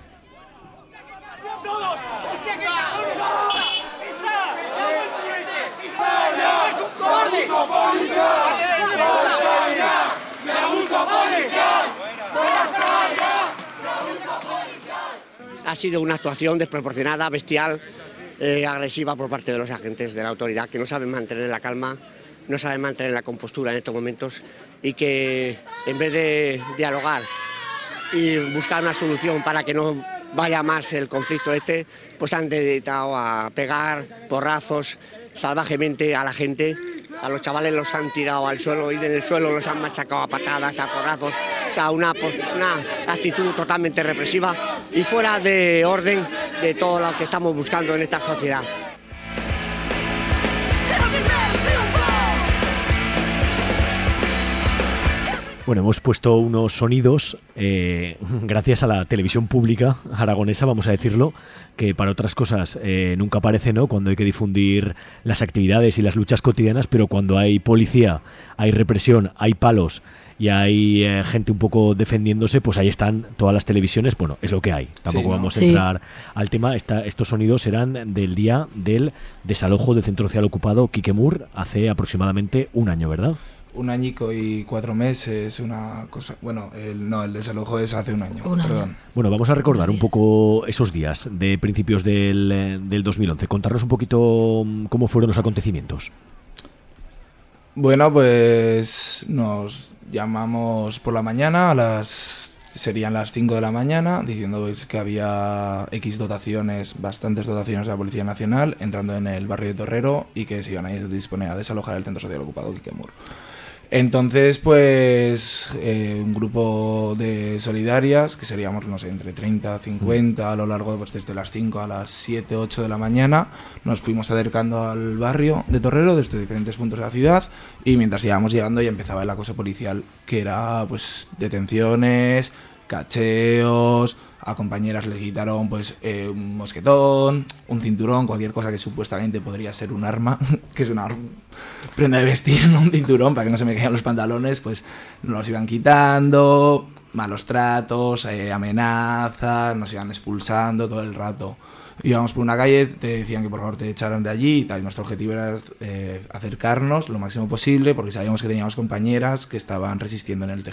Ha sido una actuación desproporcionada, bestial, agresiva por parte de los agentes de la autoridad, que no saben mantener la calma, no saben mantener la compostura en estos momentos y que en vez de dialogar y buscar una solución para que no vaya más el conflicto pues han dedicado a pegar porrazos salvajemente a la gente. A los chavales los han tirado al suelo y en el suelo los han machacado a patadas, a porrazos, o sea, una actitud totalmente represiva y fuera de orden de todo lo que estamos buscando en esta sociedad. Bueno, hemos puesto unos sonidos gracias a la televisión pública aragonesa, vamos a decirlo, que para otras cosas nunca aparece, ¿no? Cuando hay que difundir las actividades y las luchas cotidianas, pero cuando hay policía, hay represión, hay palos y hay gente un poco defendiéndose, pues ahí están todas las televisiones. Bueno, es lo que hay. Tampoco vamos a entrar al tema. Estos sonidos eran del día del desalojo del centro social ocupado Quique Mur hace aproximadamente un año, ¿verdad? Un añico y 4 meses, una cosa... Bueno, el desalojo es hace un año, perdón. Bueno, vamos a recordar un poco esos días de principios del 2011. Contarnos un poquito cómo fueron los acontecimientos. Bueno, pues nos llamamos por la mañana, serían las 5 de la mañana, diciendo pues, que había bastantes dotaciones de la Policía Nacional entrando en el barrio de Torrero y que se iban a disponer a desalojar el centro social ocupado Quique Mur. Entonces, pues, un grupo de solidarias, que seríamos, no sé, entre 30 a 50 a lo largo de, pues, desde las 5 a las 7, 8 de la mañana, nos fuimos acercando al barrio de Torrero desde diferentes puntos de la ciudad y mientras íbamos llegando ya empezaba el acoso policial, que era, pues, detenciones, cacheos. A compañeras les quitaron pues un mosquetón, un cinturón, cualquier cosa que supuestamente podría ser un arma, que es una prenda de vestir, no un cinturón, para que no se me caigan los pantalones, pues nos los iban quitando, malos tratos, amenazas, nos iban expulsando todo el rato. Íbamos por una calle, te decían que por favor te echaran de allí y tal. Nuestro objetivo era acercarnos lo máximo posible porque sabíamos que teníamos compañeras que estaban resistiendo en el tejado.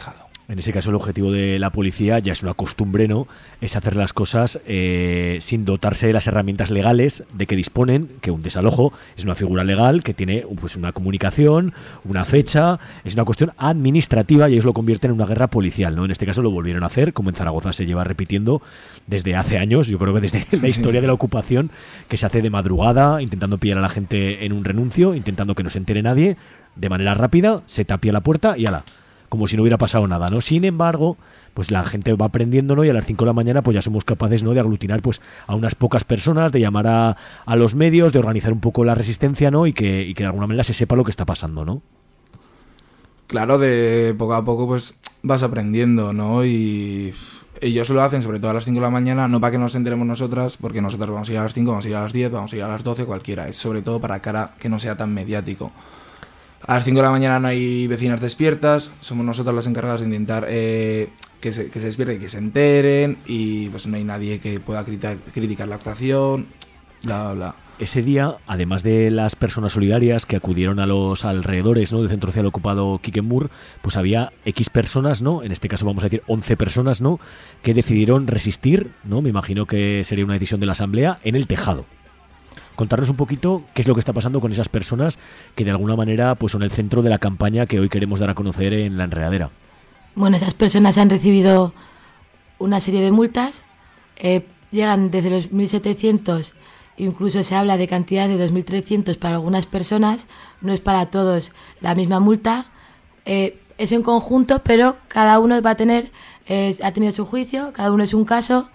En ese caso el objetivo de la policía ya es una costumbre, ¿no? Es hacer las cosas sin dotarse de las herramientas legales de que disponen, que un desalojo es una figura legal que tiene pues una comunicación, una fecha, es una cuestión administrativa y ellos lo convierten en una guerra policial, ¿no? En este caso lo volvieron a hacer, como en Zaragoza se lleva repitiendo desde hace años, yo creo que desde la historia de la ocupación, que se hace de madrugada, intentando pillar a la gente en un renuncio, intentando que no se entere nadie, de manera rápida, se tapia la puerta y ala, como si no hubiera pasado nada, ¿no? Sin embargo, pues la gente va aprendiendo, ¿no? Y a las 5 de la mañana pues ya somos capaces, ¿no?, de aglutinar pues a unas pocas personas, de llamar a los medios, de organizar un poco la resistencia, ¿no? Y que de alguna manera se sepa lo que está pasando, ¿no? Claro, de poco a poco pues vas aprendiendo, ¿no? Y ellos lo hacen sobre todo a las 5 de la mañana, no para que nos enteremos nosotras, porque nosotros vamos a ir a las 5, vamos a ir a las 10, vamos a ir a las 12, cualquiera. Es sobre todo para cara que no sea tan mediático. A las 5 de la mañana no hay vecinas despiertas, somos nosotros las encargadas de intentar que se despierten y que se enteren, y pues no hay nadie que pueda criticar la actuación, bla, bla, bla. Ese día, además de las personas solidarias que acudieron a los alrededores, ¿no?, del centro social ocupado Quiquemur, pues había X personas, ¿no?, en este caso vamos a decir 11 personas, ¿no?, que decidieron resistir, ¿no?, me imagino que sería una decisión de la asamblea, en el tejado. Contarnos un poquito qué es lo que está pasando con esas personas que de alguna manera pues son el centro de la campaña que hoy queremos dar a conocer en La Enredadera. Bueno, esas personas han recibido una serie de multas, llegan desde los 1.700, incluso se habla de cantidad de 2.300 para algunas personas, no es para todos la misma multa, es en conjunto, pero cada uno va a tener, ha tenido su juicio, cada uno es un caso,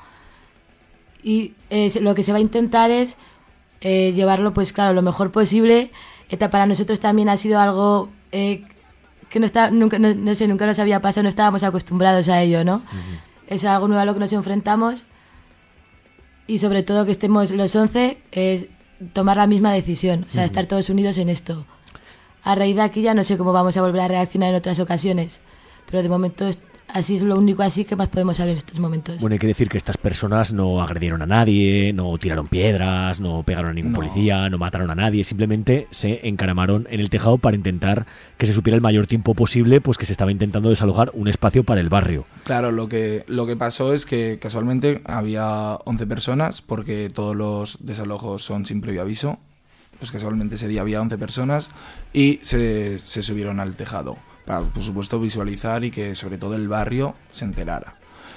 y lo que se va a intentar es llevarlo, pues claro, lo mejor posible. Para nosotros también ha sido algo que nunca nos había pasado, no estábamos acostumbrados a ello, ¿no? Uh-huh. Es algo nuevo a lo que nos enfrentamos, y sobre todo que estemos los 11, tomar la misma decisión, o sea, estar todos unidos en esto. A raíz de aquí ya no sé cómo vamos a volver a reaccionar en otras ocasiones, pero de momento así es lo único así que más podemos hablar en estos momentos. Bueno, hay que decir que estas personas no agredieron a nadie, no tiraron piedras, no pegaron a ningún policía, no mataron a nadie, simplemente se encaramaron en el tejado para intentar que se supiera el mayor tiempo posible pues que se estaba intentando desalojar un espacio para el barrio. Claro, lo que pasó es que casualmente había 11 personas, porque todos los desalojos son sin previo aviso, pues casualmente ese día había 11 personas y se subieron al tejado. Para, por supuesto, visualizar y que sobre todo el barrio se enterara.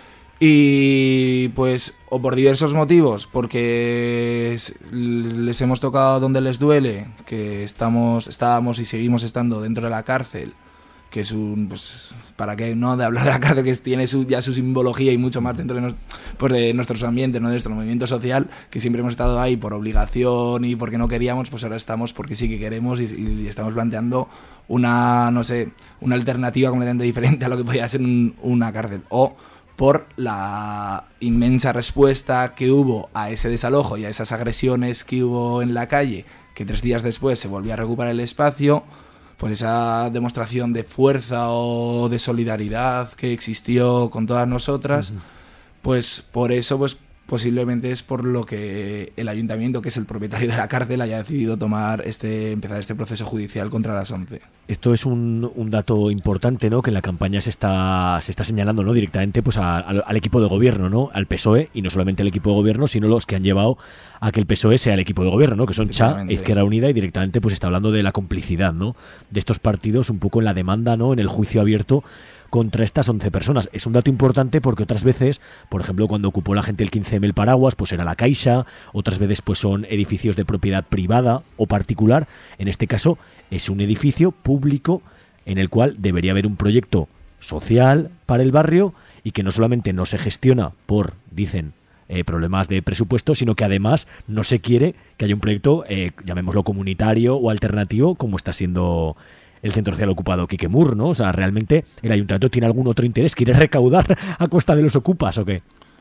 Y pues, o por diversos motivos, porque les hemos tocado donde les duele, que estábamos y seguimos estando dentro de la cárcel, que es un, pues, para qué no de hablar de la cárcel, que tiene ya su simbología y mucho más dentro de nuestros ambientes, ¿no?, de nuestro movimiento social, que siempre hemos estado ahí por obligación y porque no queríamos, pues ahora estamos porque sí que queremos y estamos planteando una alternativa completamente diferente a lo que podía ser una cárcel. O por la inmensa respuesta que hubo a ese desalojo y a esas agresiones que hubo en la calle, que 3 días después se volvió a recuperar el espacio, pues esa demostración de fuerza o de solidaridad que existió con todas nosotras, pues por eso pues posiblemente es por lo que el ayuntamiento, que es el propietario de la cárcel, haya decidido empezar este proceso judicial contra las 11. Esto es un dato importante, ¿no?, que en la campaña se está señalando, ¿no?, directamente pues al equipo de gobierno, ¿no?, al PSOE, y no solamente el equipo de gobierno, sino los que han llevado a que el PSOE sea el equipo de gobierno, ¿no?, que son CHA, Izquierda Unida, y directamente pues está hablando de la complicidad, ¿no?, de estos partidos un poco en la demanda, ¿no?, en el juicio abierto contra estas 11 personas. Es un dato importante porque otras veces, por ejemplo, cuando ocupó la gente el 15M el Paraguas, pues era la Caixa, otras veces pues son edificios de propiedad privada o particular. En este caso es un edificio público en el cual debería haber un proyecto social para el barrio y que no solamente no se gestiona por, dicen, problemas de presupuesto, sino que además no se quiere que haya un proyecto, llamémoslo comunitario o alternativo, como está siendo el centro social ocupado Quiquemur, ¿no? O sea, ¿realmente el ayuntamiento tiene algún otro interés? ¿Quiere recaudar a costa de los ocupas o qué?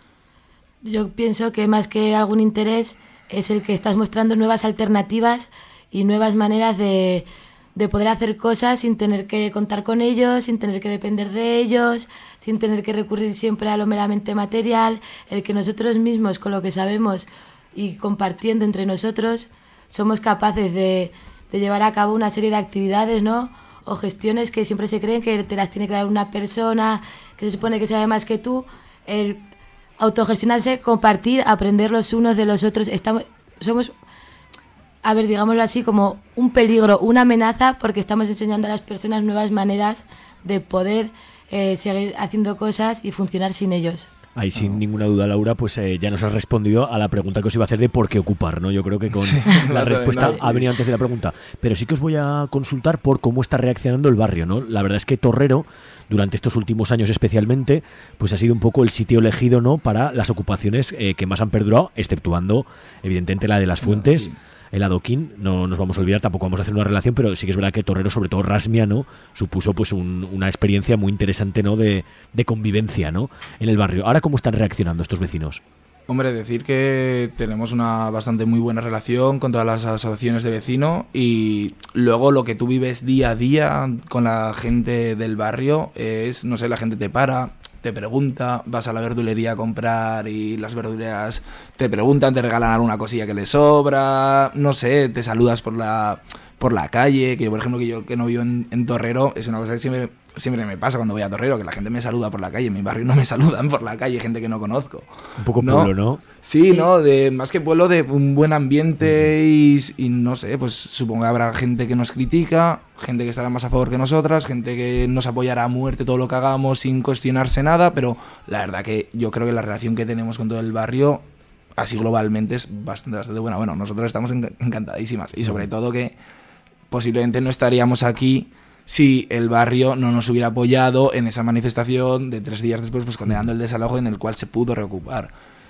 Yo pienso que más que algún interés es el que estás mostrando nuevas alternativas y nuevas maneras de poder hacer cosas sin tener que contar con ellos, sin tener que depender de ellos, sin tener que recurrir siempre a lo meramente material, el que nosotros mismos, con lo que sabemos y compartiendo entre nosotros, somos capaces de llevar a cabo una serie de actividades, ¿no?, o gestiones que siempre se creen que te las tiene que dar una persona que se supone que sabe más que tú. El autogestionarse, compartir, aprender los unos de los otros. Somos, a ver, digámoslo así, como un peligro, una amenaza, porque estamos enseñando a las personas nuevas maneras de poder seguir haciendo cosas y funcionar sin ellos. Ahí sin ninguna duda, Laura, pues ya nos has respondido a la pregunta que os iba a hacer de por qué ocupar, ¿no? Yo creo que con la respuesta ha venido antes de la pregunta. Pero sí que os voy a consultar por cómo está reaccionando el barrio, ¿no? La verdad es que Torrero, durante estos últimos años especialmente, pues ha sido un poco el sitio elegido, ¿no?, para las ocupaciones que más han perdurado, exceptuando, evidentemente, la de las Fuentes. El adoquín, no nos vamos a olvidar, tampoco vamos a hacer una relación, pero sí que es verdad que Torrero, sobre todo Rasmia, ¿no?, supuso pues una experiencia muy interesante, ¿no?, de convivencia, ¿no?, en el barrio. Ahora, ¿cómo están reaccionando estos vecinos? Hombre, decir que tenemos una bastante muy buena relación con todas las asociaciones de vecinos, y luego lo que tú vives día a día con la gente del barrio es, no sé, la gente te para, te pregunta, vas a la verdulería a comprar y las verduleras te preguntan, te regalan alguna cosilla que les sobra, no sé, te saludas por la calle, que yo, por ejemplo, que no vivo en Torrero, es una cosa que siempre me pasa cuando voy a Torrero, que la gente me saluda por la calle. En mi barrio no me saludan por la calle, gente que no conozco. Un poco pueblo, ¿no? Sí, ¿no? Más que pueblo, de un buen ambiente y no sé, pues supongo que habrá gente que nos critica, gente que estará más a favor que nosotras, gente que nos apoyará a muerte todo lo que hagamos sin cuestionarse nada, pero la verdad que yo creo que la relación que tenemos con todo el barrio, así globalmente, es bastante buena. Bueno, nosotros estamos encantadísimas, y sobre todo que posiblemente no estaríamos aquí si el barrio no nos hubiera apoyado en esa manifestación de 3 días después, pues condenando el desalojo, en el cual se pudo reocupar.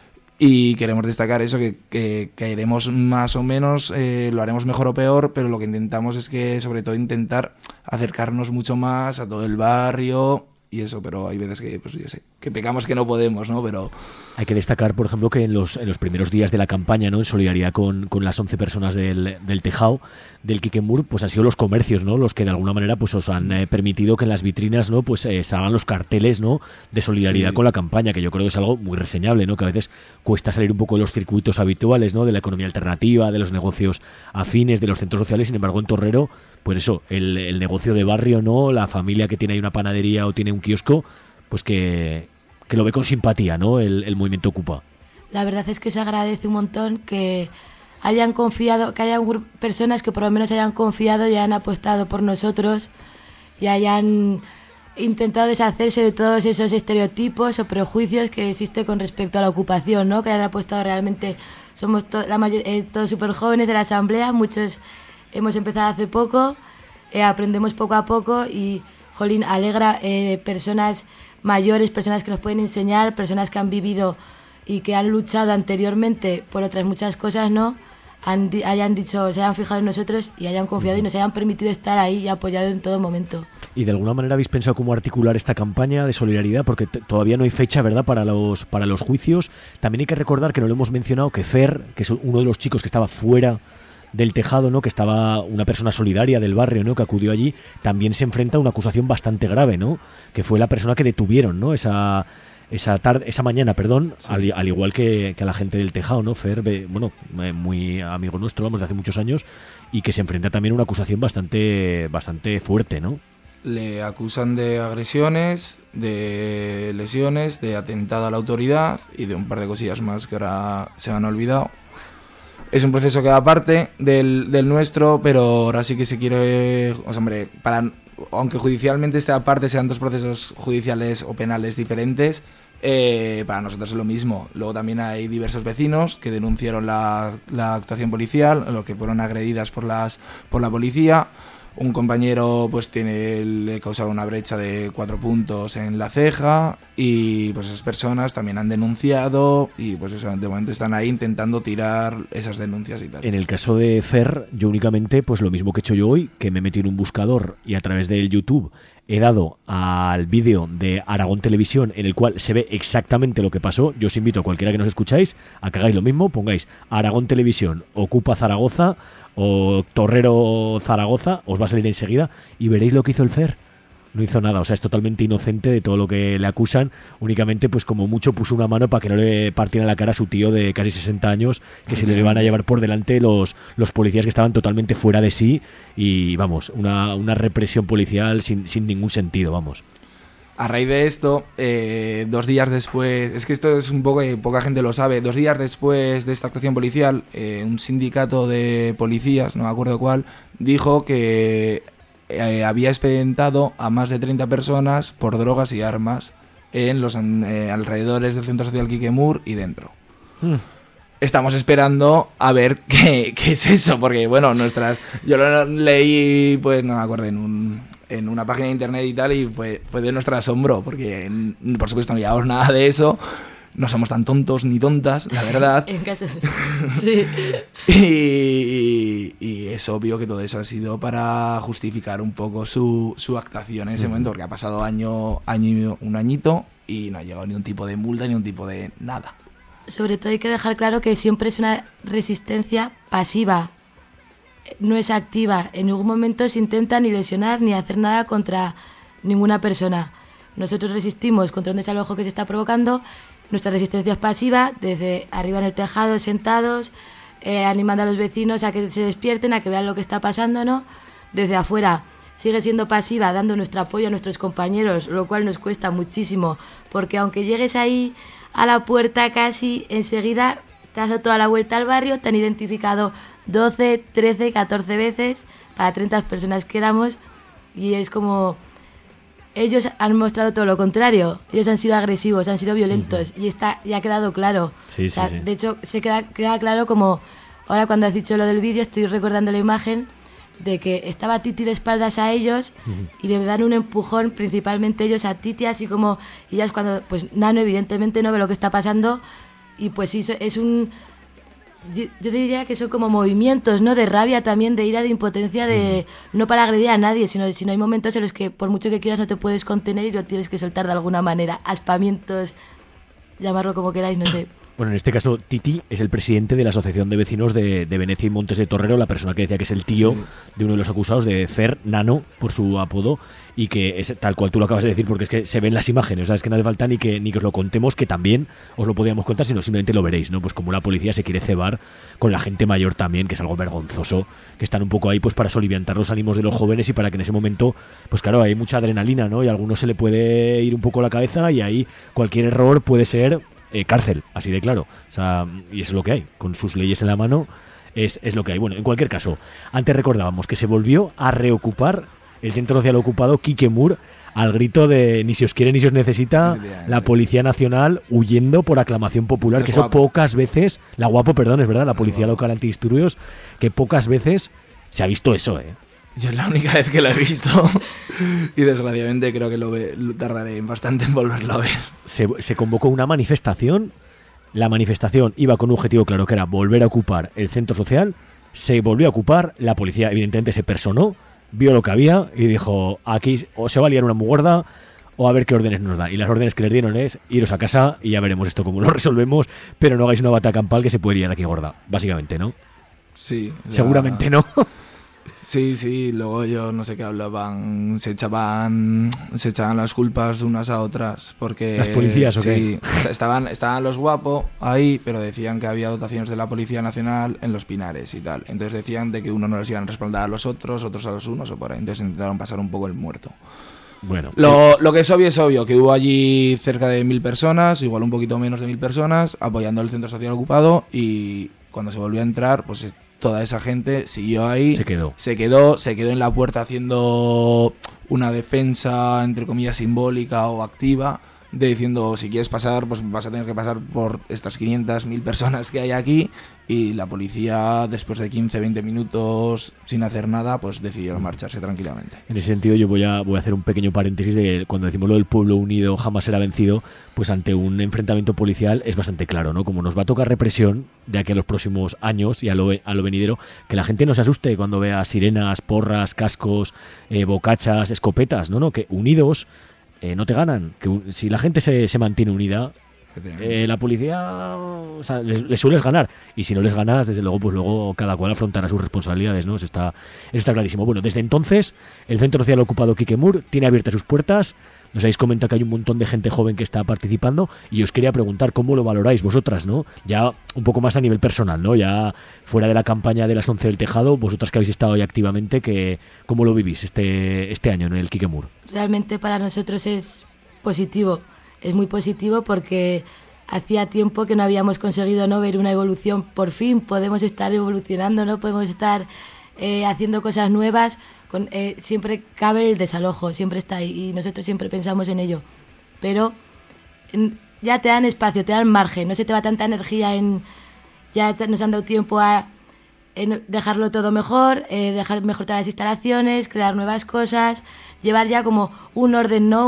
Y queremos destacar eso, que iremos más o menos, lo haremos mejor o peor, pero lo que intentamos es que, sobre todo, intentar acercarnos mucho más a todo el barrio y eso, pero hay veces que, pues yo sé, que pecamos que no podemos, ¿no? Pero hay que destacar, por ejemplo, que en los primeros días de la campaña, ¿no?, en solidaridad con las 11 personas del Tejao, del Quiquemur, pues han sido los comercios, ¿no?, los que de alguna manera pues os han permitido que en las vitrinas, ¿no?, pues salgan los carteles, ¿no?, de solidaridad con la campaña, que yo creo que es algo muy reseñable, ¿no?, que a veces cuesta salir un poco de los circuitos habituales, ¿no?, de la economía alternativa, de los negocios afines, de los centros sociales. Sin embargo, en Torrero, pues eso, el negocio de barrio, ¿no?, la familia que tiene ahí una panadería o tiene un kiosco, pues que lo ve con simpatía, ¿no?, el movimiento Ocupa. La verdad es que se agradece un montón que hayan confiado, que hayan personas que por lo menos hayan confiado y hayan apostado por nosotros y hayan intentado deshacerse de todos esos estereotipos o prejuicios que existen con respecto a la ocupación, ¿no?, que hayan apostado realmente. Somos todos súper jóvenes de la asamblea, muchos hemos empezado hace poco, aprendemos poco a poco y, jolín, alegra personas mayores, personas que nos pueden enseñar, personas que han vivido y que han luchado anteriormente por otras muchas cosas, ¿no?, hayan dicho, se hayan fijado en nosotros y hayan confiado y nos hayan permitido estar ahí y apoyado en todo momento. ¿Y de alguna manera habéis pensado cómo articular esta campaña de solidaridad? Porque todavía no hay fecha, ¿verdad?, para los juicios. También hay que recordar, que no lo hemos mencionado, que Fer, que es uno de los chicos que estaba fuera del tejado, ¿no?, que estaba una persona solidaria del barrio, ¿no?, que acudió allí, también se enfrenta a una acusación bastante grave, ¿no?, que fue la persona que detuvieron, ¿no?, esa mañana, sí. al igual que a la gente del tejado, ¿no? Fer, muy amigo nuestro, vamos, de hace muchos años, y que se enfrenta también a una acusación bastante fuerte, ¿no? Le acusan de agresiones, de lesiones, de atentado a la autoridad y de un par de cosillas más que ahora se me han olvidado. Es un proceso que va aparte del nuestro, pero ahora sí que se quiere, aunque judicialmente esté aparte, sean 2 procesos judiciales o penales diferentes, para nosotros es lo mismo. Luego también hay diversos vecinos que denunciaron la actuación policial, los que fueron agredidas por la policía. Un compañero pues le causaron una brecha de 4 puntos en la ceja, y pues esas personas también han denunciado y pues eso, de momento están ahí intentando tirar esas denuncias y tal. En el caso de Fer, yo únicamente, pues lo mismo que he hecho yo hoy, que me he metido en un buscador y a través del YouTube he dado al vídeo de Aragón Televisión, en el cual se ve exactamente lo que pasó. Yo os invito a cualquiera que nos escucháis a que hagáis lo mismo, pongáis Aragón Televisión, Ocupa Zaragoza o Torrero Zaragoza, os va a salir enseguida y veréis lo que hizo el Fer. No hizo nada, o sea, es totalmente inocente de todo lo que le acusan. Únicamente, pues como mucho, puso una mano para que no le partieran la cara a su tío de casi 60 años, que se le iban a llevar por delante los policías, que estaban totalmente fuera de sí. Y vamos, una represión policial sin ningún sentido, vamos. A raíz de esto, 2 días después, es que esto es un poco que poca gente lo sabe, 2 días después de esta actuación policial, un sindicato de policías, no me acuerdo cuál, dijo que había experimentado a más de 30 personas por drogas y armas en los alrededores del Centro Social Quiquemur y dentro. Estamos esperando a ver qué es eso, porque bueno, yo lo leí, pues no me acuerdo, en una página de internet y tal, y fue de nuestro asombro, porque por supuesto no llevamos nada de eso. No somos tan tontos ni tontas, la verdad. En caso sí. Y es obvio que todo eso ha sido para justificar un poco su actuación en ese momento, porque ha pasado un añito y no ha llegado ni un tipo de multa ni un tipo de nada. Sobre todo hay que dejar claro que siempre es una resistencia pasiva, no es activa. En ningún momento se intenta ni lesionar ni hacer nada contra ninguna persona. Nosotros resistimos contra un desalojo que se está provocando. Nuestra resistencia es pasiva, desde arriba en el tejado, sentados, animando a los vecinos a que se despierten, a que vean lo que está pasando, ¿no? Desde afuera sigue siendo pasiva, dando nuestro apoyo a nuestros compañeros, lo cual nos cuesta muchísimo, porque aunque llegues ahí a la puerta casi enseguida, te has dado toda la vuelta al barrio, te han identificado 12, 13, 14 veces, para 30 personas que éramos, y es como... Ellos han mostrado todo lo contrario. Ellos han sido agresivos, han sido violentos, y ya ha quedado claro. Sí, o sea, sí. De hecho, queda claro como... Ahora cuando has dicho lo del vídeo, estoy recordando la imagen de que estaba Titi de espaldas a ellos y le dan un empujón, principalmente ellos a Titi, así como... Y ya es cuando, pues Nano evidentemente no ve lo que está pasando, y pues sí, es un... Yo diría que son como movimientos, ¿no? De rabia también, de ira, de impotencia, de no para agredir a nadie, sino hay momentos en los que por mucho que quieras no te puedes contener y lo tienes que soltar de alguna manera. Aspamientos, llamarlo como queráis, no sé. Bueno, en este caso, Titi es el presidente de la Asociación de Vecinos de Venecia y Montes de Torrero, la persona que decía que es el tío de uno de los acusados, de Fer Nano, por su apodo, y que es tal cual tú lo acabas de decir, porque es que se ven las imágenes, o sea, es que no hace falta ni que os lo contemos, que también os lo podíamos contar, sino simplemente lo veréis, ¿no? Pues como la policía se quiere cebar con la gente mayor también, que es algo vergonzoso, que están un poco ahí pues para soliviantar los ánimos de los jóvenes y para que en ese momento, pues claro, hay mucha adrenalina, ¿no? Y a algunos se le puede ir un poco la cabeza y ahí cualquier error puede ser... cárcel, así de claro. O sea, y eso es lo que hay. Con sus leyes en la mano es lo que hay. Bueno, en cualquier caso, antes recordábamos que se volvió a reocupar el centro social ocupado Quiquemur al grito de ni se os quiere ni se os necesita, la Policía Nacional huyendo por aclamación popular, que eso pocas veces, la Policía Local Antidisturbios, que pocas veces se ha visto eso, Yo es la única vez que lo he visto y desgraciadamente creo que tardaré bastante en volverlo a ver. Se convocó una manifestación. La manifestación iba con un objetivo claro, que era volver a ocupar el centro social. Se volvió a ocupar, la policía evidentemente se personó, vio lo que había y dijo, aquí o se va a liar una muy gorda o a ver qué órdenes nos da. Y las órdenes que les dieron es iros a casa y ya veremos esto cómo lo resolvemos, pero no hagáis una batalla campal que se puede liar aquí gorda, básicamente, ¿no? Sí. Seguramente no. Sí, luego ellos no sé qué hablaban, se echaban las culpas unas a otras, porque... ¿Las policías o qué? Sí, estaban los guapos ahí, pero decían que había dotaciones de la Policía Nacional en los Pinares y tal, entonces decían de que uno no les iban a respaldar a los otros a los unos o por ahí, entonces intentaron pasar un poco el muerto. Bueno, lo que es obvio, que hubo allí cerca de 1000 personas, igual un poquito menos de 1000 personas, apoyando el centro social ocupado, y cuando se volvió a entrar, pues... Toda esa gente siguió ahí, se quedó en la puerta haciendo una defensa, entre comillas, simbólica o activa, de diciendo, si quieres pasar, pues vas a tener que pasar por estas 500, 1000 personas que hay aquí, y la policía, después de 15-20 minutos sin hacer nada, pues decidió marcharse tranquilamente. En ese sentido yo voy a hacer un pequeño paréntesis de cuando decimos lo del pueblo unido jamás será vencido, pues ante un enfrentamiento policial es bastante claro, ¿no? Como nos va a tocar represión de aquí a los próximos años y a lo venidero, que la gente no se asuste cuando vea sirenas, porras, cascos, bocachas, escopetas, no, que unidos no te ganan, que si la gente se mantiene unida, La policía, o sea, les sueles ganar, y si no les ganas, desde luego, pues luego cada cual afrontará sus responsabilidades, ¿no? Eso está clarísimo. Bueno, desde entonces, el Centro Social Ocupado Quique Mur tiene abiertas sus puertas. Nos habéis comentado que hay un montón de gente joven que está participando, y os quería preguntar cómo lo valoráis vosotras, ¿no? Ya un poco más a nivel personal, ¿no? Ya fuera de la campaña de las 11 del Tejado, vosotras que habéis estado ahí activamente, ¿cómo lo vivís este año en el Quique Mur? Realmente para nosotros es positivo, es muy positivo, porque hacía tiempo que no habíamos conseguido, ¿no?, ver una evolución. Por fin podemos estar evolucionando, ¿no? Podemos estar haciendo cosas nuevas. Siempre cabe el desalojo, siempre está ahí, y nosotros siempre pensamos en ello, pero ya te dan espacio, te dan margen, no se te va tanta energía nos han dado tiempo en dejarlo todo mejor, dejar mejor todas las instalaciones, crear nuevas cosas, llevar ya como un orden, ¿no?,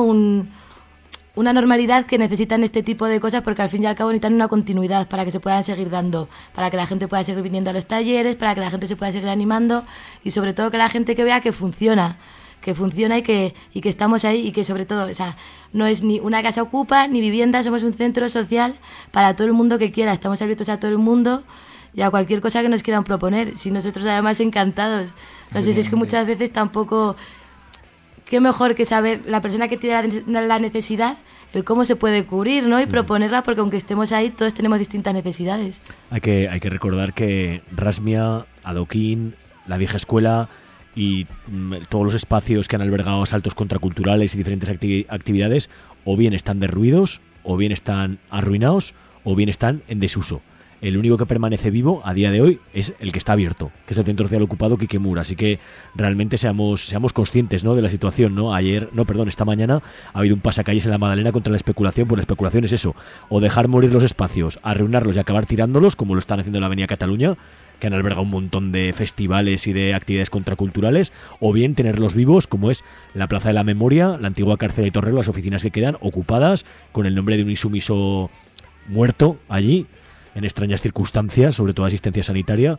una normalidad que necesitan este tipo de cosas, porque al fin y al cabo necesitan una continuidad para que se puedan seguir dando, para que la gente pueda seguir viniendo a los talleres, para que la gente se pueda seguir animando, y sobre todo que la gente que vea que funciona y que estamos ahí, y que sobre todo, o sea, no es ni una casa ocupa ni vivienda, somos un centro social para todo el mundo que quiera, estamos abiertos a todo el mundo y a cualquier cosa que nos quieran proponer, si nosotros además encantados. No sé si es que muchas veces tampoco... Qué mejor que saber la persona que tiene la necesidad, el cómo se puede cubrir, ¿no? Y proponerla, porque aunque estemos ahí, todos tenemos distintas necesidades. Hay que recordar que Rasmia, Adoquín, la vieja escuela y todos los espacios que han albergado asaltos contraculturales y diferentes actividades, o bien están derruidos, o bien están arruinados, o bien están en desuso. El único que permanece vivo a día de hoy es el que está abierto, que es el Centro Social Ocupado Quique Mur. Así que realmente seamos conscientes, ¿no?, de la situación, ¿no? Esta mañana ha habido un pasacalles en la Madalena contra la especulación. Pues la especulación es eso, o dejar morir los espacios, arruinarlos y acabar tirándolos, como lo están haciendo en la Avenida Cataluña, que han albergado un montón de festivales y de actividades contraculturales, o bien tenerlos vivos, como es la Plaza de la Memoria, la antigua cárcel de Torrero, las oficinas que quedan ocupadas, con el nombre de un insumiso muerto allí, en extrañas circunstancias, sobre todo asistencia sanitaria,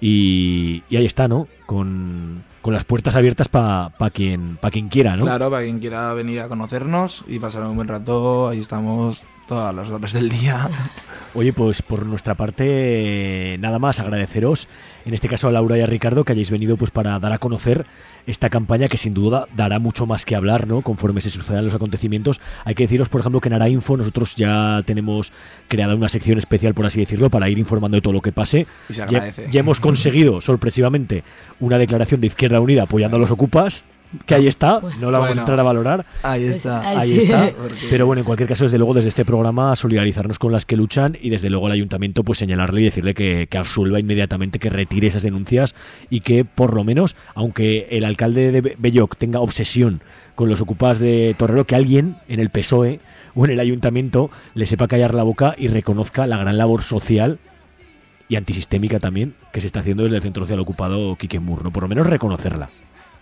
y ahí está, ¿no? Con las puertas abiertas para quien quiera, ¿no? Claro, para quien quiera venir a conocernos y pasar un buen rato, ahí estamos todas las horas del día. Oye, pues por nuestra parte, nada más, agradeceros, en este caso a Laura y a Ricardo, que hayáis venido pues para dar a conocer esta campaña, que sin duda dará mucho más que hablar, ¿no?, conforme se sucedan los acontecimientos. Hay que deciros, por ejemplo, que en Arainfo nosotros ya tenemos creada una sección especial, por así decirlo, para ir informando de todo lo que pase. Y se agradece. Ya hemos conseguido, sorpresivamente, una declaración de Izquierda Unida apoyando a los ocupas, que ahí está, no la vamos a entrar a valorar. Ahí está. Ahí está. Pero bueno, en cualquier caso, desde luego, desde este programa, solidarizarnos con las que luchan, y desde luego al ayuntamiento pues señalarle y decirle que absuelva inmediatamente, que retire esas denuncias, y que por lo menos, aunque el alcalde de Belloc tenga obsesión con los ocupas de Torrero, que alguien en el PSOE o en el ayuntamiento le sepa callar la boca y reconozca la gran labor social y antisistémica también que se está haciendo desde el Centro Social Ocupado Quique Mur, ¿no? Por lo menos reconocerla.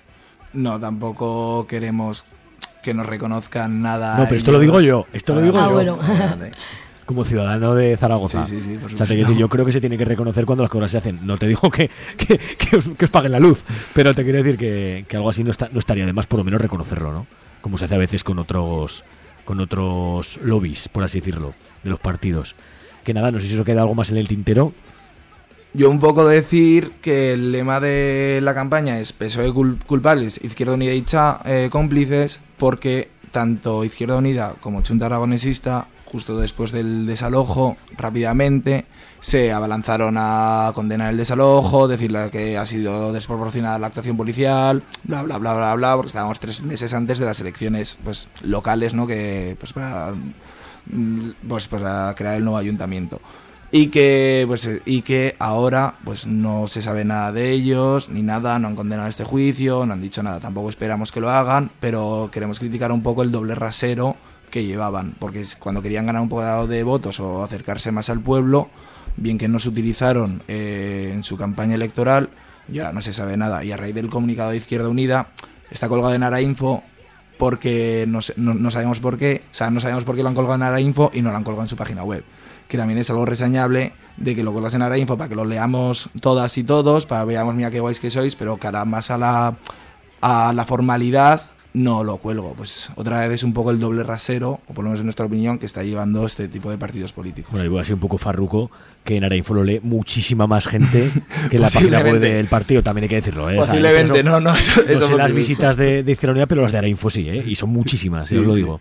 No, tampoco queremos que nos reconozcan nada. No, pero esto lo digo yo. Bueno. Como ciudadano de Zaragoza. Sí, por o sea, yo creo que se tiene que reconocer cuando las cosas se hacen. No te digo que os paguen la luz, pero te quiero decir que algo así no estaría de más, por lo menos reconocerlo, ¿no? Como se hace a veces con otros lobbies, por así decirlo, de los partidos. Que nada, no sé si eso queda algo más en el tintero. Yo un poco decir que el lema de la campaña es PSOE culpables, Izquierda Unida y CHA cómplices, porque tanto Izquierda Unida como Chunta Aragonesista, justo después del desalojo, rápidamente se abalanzaron a condenar el desalojo, decirle que ha sido desproporcionada la actuación policial, bla bla bla bla bla, porque estábamos 3 meses antes de las elecciones pues locales, ¿no?, que pues para crear el nuevo ayuntamiento. Y que ahora pues no se sabe nada de ellos, ni nada, no han condenado este juicio, no han dicho nada, tampoco esperamos que lo hagan, pero queremos criticar un poco el doble rasero que llevaban, porque cuando querían ganar un poco de votos o acercarse más al pueblo, bien que no se utilizaron en su campaña electoral, y ahora no se sabe nada, y a raíz del comunicado de Izquierda Unida está colgado en Arainfo, porque no sabemos por qué, o sea, no sabemos por qué lo han colgado en Arainfo y no lo han colgado en su página web, que también es algo reseñable de que lo colgas en Arainfo para que lo leamos todas y todos, para que veamos mira qué guays que sois, pero cara más a la formalidad no lo cuelgo. Pues otra vez es un poco el doble rasero, o por lo menos en nuestra opinión, que está llevando este tipo de partidos políticos. Bueno, y voy a ser un poco farruco, que en Arainfo lo lee muchísima más gente que en la página web del partido, también hay que decirlo. Posiblemente, o sea, no, eso sé las visitas de Izquierda Unida, pero las de Arainfo sí, y son muchísimas, os lo digo.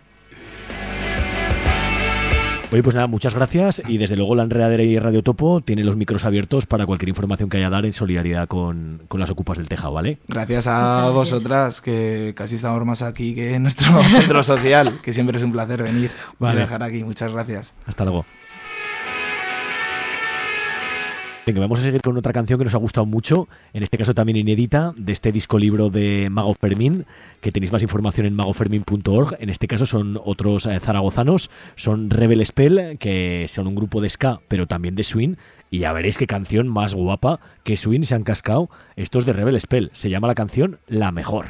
Oye, pues nada, muchas gracias, y desde luego la Enredadera y Radio Topo tienen los micros abiertos para cualquier información que haya a dar en solidaridad con las ocupas del Tejado, ¿vale? Gracias a vosotras, que casi estamos más aquí que en nuestro centro social, que siempre es un placer venir y dejar aquí. Muchas gracias. Hasta luego. Venga, vamos a seguir con otra canción que nos ha gustado mucho, en este caso también inédita, de este disco libro de Mago Fermín, que tenéis más información en magofermin.org. En este caso son otros zaragozanos, son Rebel Spell, que son un grupo de ska, pero también de swing, y ya veréis qué canción más guapa que swing se han cascado estos de Rebel Spell. Se llama la canción La Mejor.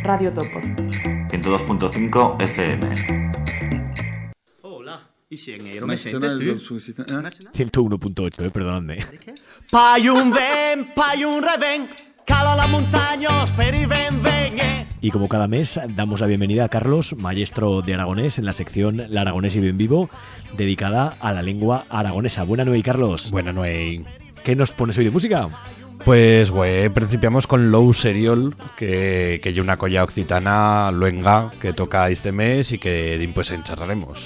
Radio Topo. 102.5 FM. ¿Y si en euro me sientes, tú? 101.8, perdonadme. Pai un ven, pai un reven, cala la montaña, speri ven, ven. Y como cada mes, damos la bienvenida a Carlos, maestro de aragonés, en la sección La Aragonés y Bien Vivo, dedicada a la lengua aragonesa. Buena noche, Carlos. Buena noche. ¿Qué nos pones hoy de música? Pues, güey, principiamos con Lou Seriol, que hay una colla occitana luenga que toca este mes y que pues encharraremos.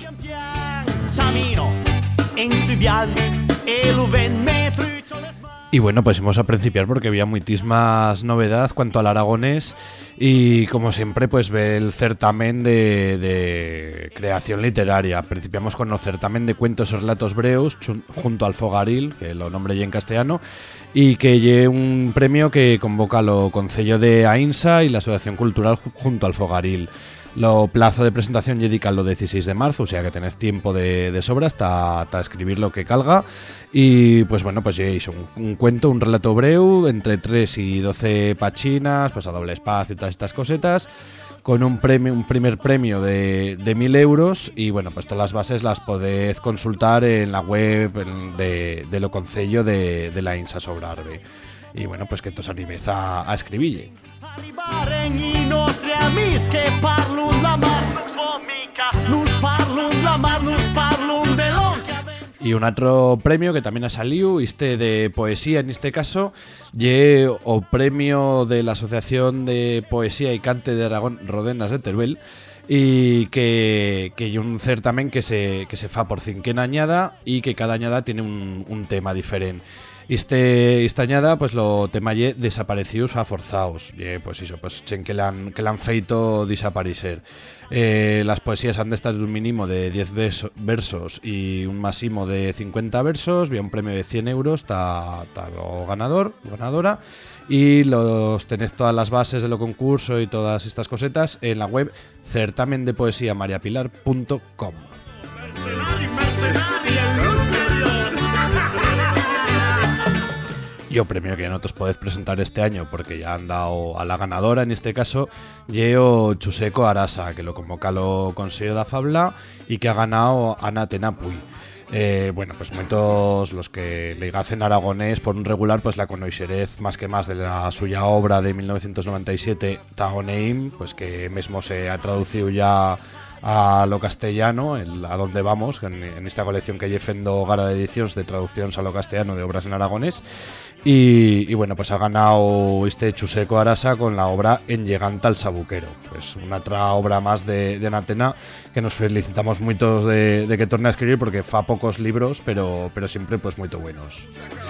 Y bueno, pues vamos a principiar porque había muchísimas novedades cuanto al aragonés y como siempre pues ve el certamen de creación literaria. Principiamos con el certamen de cuentos y relatos breus junto al Fogaril, que lo nombre ya en castellano, y que lle un premio que convoca lo Concello de Ainsa y la Asociación Cultural junto al Fogaril. Lo plazo de presentación dedica el 16 de marzo, o sea que tenés tiempo de sobra hasta escribir lo que calga. Y pues bueno, pues ya hizo un cuento, un relato breu, entre 3 y 12 pachinas, pues a doble espacio y todas estas cosetas, con un primer premio de 1.000 euros. Y bueno, pues todas las bases las podéis consultar en la web de lo Concello de la Insa Sobrarbe. Y bueno, pues que os animéis a escribir. Y un otro premio que también ha salido, de poesía en este caso, y o premio de la Asociación de Poesía y Cante de Aragón Rodenas de Teruel, y que hay un certamen que se fa por cinquena añada y que cada añada tiene un tema diferente. Esta añada, pues lo tema ye desaparecidos a forzados. Pues eso, pues chen que l'han feito desaparecer. Las poesías han de estar en un mínimo de 10 versos y un máximo de 50 versos. Había un premio de 100 euros, está lo ganadora. Y los tenéis todas las bases de lo concurso y todas estas cosetas en la web certamendepoesiamariapilar.com. Y el premio que nosotros podéis presentar este año, porque ya han dado a la ganadora, en este caso, Yeo Chuseco Arasa, que lo convoca lo Consejo de Fabla y que ha ganado Ana Tenapuy. Bueno, pues muchos los que le hacen aragonés por un regular, pues la conocerez más que más de la suya obra de 1997, Taoneim, pues que mismo se ha traducido ya a lo castellano, a donde vamos, en esta colección que llefendo Gara de Ediciones de traducciones a lo castellano de obras en aragonés. Y bueno, pues ha ganado Chuseco Arasa con la obra En Lleganta al Sabuquero. Pues una otra obra más de Anatena, que nos felicitamos mucho de que torne a escribir, porque fa pocos libros, pero siempre pues muy buenos.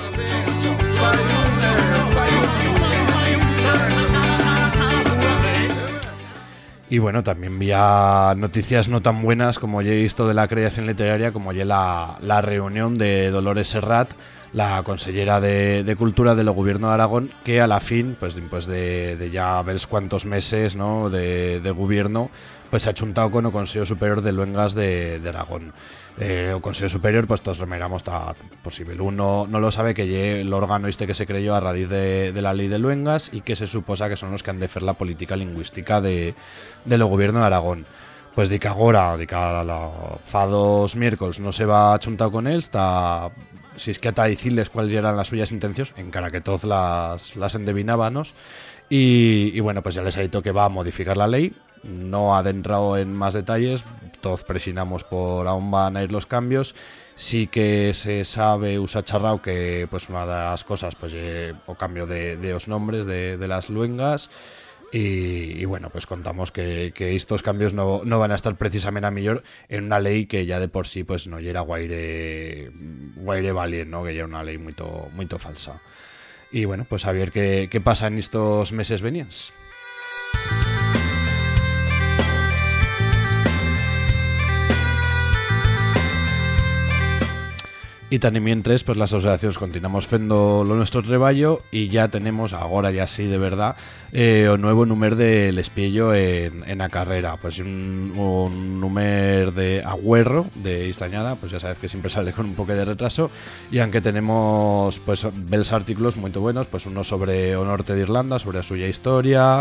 Y bueno, también había noticias no tan buenas como ya he visto de la creación literaria, como ya la reunión de Dolores Serrat, la consellera de Cultura del Gobierno de Aragón, que a la fin, pues después de ya ver cuántos meses, ¿no?, de gobierno, pues se ha chuntado con el Consejo Superior de Luengas de Aragón. El Consejo Superior, pues todos remeramos posible. Uno no lo sabe, que lle el órgano que se creyó a raíz de la ley de Luengas y que se suposa que son los que han de hacer la política lingüística del Gobierno de Aragón. Pues dica agora, fa 2 miércoles no se va chuntado con él, si es que hasta decirles cuáles eran las suyas intenciones, encara que todos las endevinábamos, y bueno, pues ya les ha dicho que va a modificar la ley. No ha adentrado en más detalles, todos presionamos por aún van a ir los cambios. Sí que se sabe, usa charrao, que pues una de las cosas, pues o cambio de los nombres de las luengas. Y bueno, pues contamos que estos cambios no van a estar precisamente a mejor en una ley que ya de por sí pues no era guaire valiente, ¿no?, que ya era una ley muy falsa. Y bueno, pues a ver qué pasa en estos meses venientes. Y también mientras, pues las asociaciones continuamos haciendo lo nuestro treballo y ya tenemos, ahora ya sí de verdad, un nuevo número del Espiello en la carrera. Pues un número de agüerro de Istañada, pues ya sabes que siempre sale con un poco de retraso, y aunque tenemos pues bellos artículos muy buenos, pues uno sobre o norte de Irlanda, sobre la suya historia,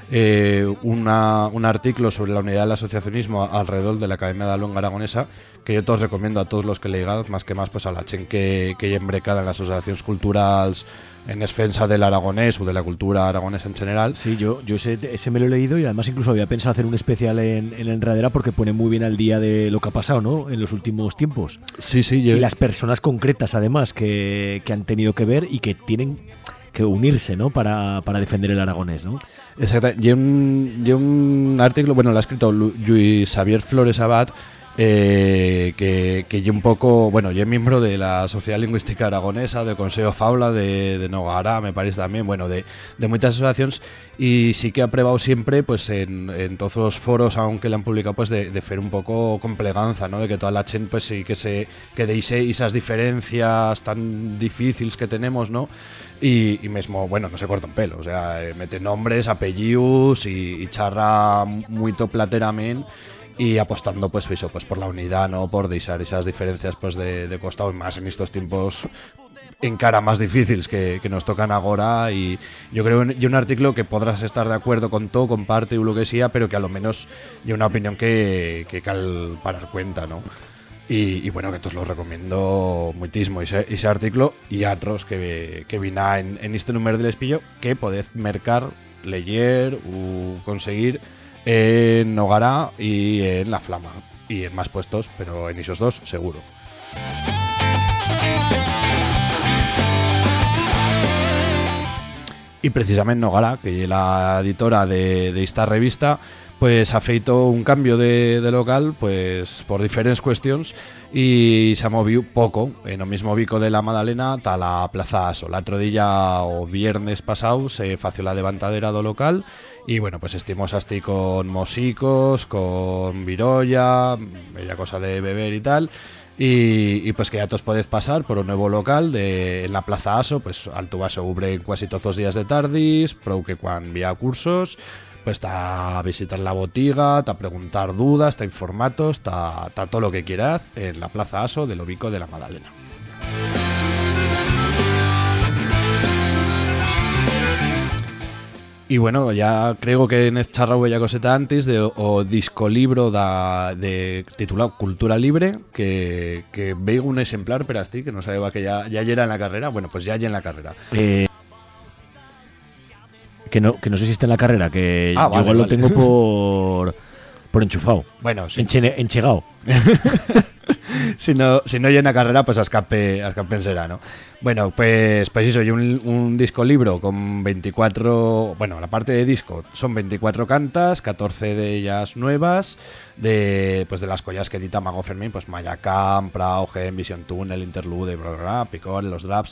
un artículo sobre la unidad del asociacionismo alrededor de la Academia de la Luenga Aragonesa, que yo todos recomiendo a todos los que leigad, más que más pues a la chen que hi embrecada en las asociaciones culturales en defensa del aragonés o de la cultura aragonesa en general. Sí, yo ese me lo he leído y además incluso había pensado hacer un especial en la enredadera porque pone muy bien al día de lo que ha pasado, ¿no?, en los últimos tiempos. Sí, sí. Y las personas concretas además que han tenido que ver y que tienen que unirse, ¿no?, para defender el aragonés, ¿no? Exacto. Y un artículo, bueno, lo ha escrito Luis Xavier Flores Abad, que yo un poco, bueno, yo miembro de la Sociedad Lingüística Aragonesa, del Consejo Faula, de Nogará, me parece también, bueno, de muchas asociaciones, y sí que ha probado siempre, pues en todos los foros, aunque le han publicado, pues de hacer un poco con pleganza, ¿no?, de que toda la gente, pues sí que deise esas diferencias tan difíciles que tenemos, ¿no?, y mismo, bueno, no se corta un pelo, o sea, mete nombres, apellidos y charra muy plateramente, y apostando pues eso, pues por la unidad, no por deixar esas diferencias pues de costado, y más en estos tiempos en cara más difíciles que nos tocan ahora. Y yo creo que un artículo que podrás estar de acuerdo con todo, con parte o lo que sea, pero que a lo menos hay una opinión que cal parar cuenta, ¿no? Y bueno, que todos lo recomiendo muchísimo ese artículo y otros que vina en este número del Espillo, que podéis mercar, leer o conseguir en Nogará y en La Flama, y en más puestos, pero en esos dos seguro. Y precisamente Nogará, que es la editora de esta revista, pues ha feito un cambio de local, pues por diferentes cuestiones, y se ha movido poco en el mismo bico de la Madalena hasta la Plaza Aso. La otro día o viernes pasado se fació la levantadera do local, y bueno, pues estimos así con mosicos, con virolla, bella cosa de beber y tal. Y pues que ya todos podéis pasar por un nuevo local en la Plaza Aso, pues al tu vaso ubre casi todos los días de tardis, prou que cuando vía cursos, pues está a visitar la botiga, está a preguntar dudas, está informatos, está todo lo que quieras en la Plaza Aso del Obico de la Madalena. Y bueno, ya creo que en esta charrao ya coseta antes de o disco libro de titulado Cultura Libre, que veo un ejemplar, pero así que no sabía que ya era en la carrera. Bueno, pues ya en la carrera. Que no sé si está en la carrera, que yo igual lo tengo por enchufado. Bueno, sí. Enchegado. si no ya en la carrera, pues a escape será, ¿no? Bueno, pues eso, y un disco libro con 24, bueno, la parte de disco son 24 cantas, 14 de ellas nuevas, de las collas que edita Mago Fermín, pues Mayacam, Praugen, Vision Tunnel, Interlude, Picor, Los Draps.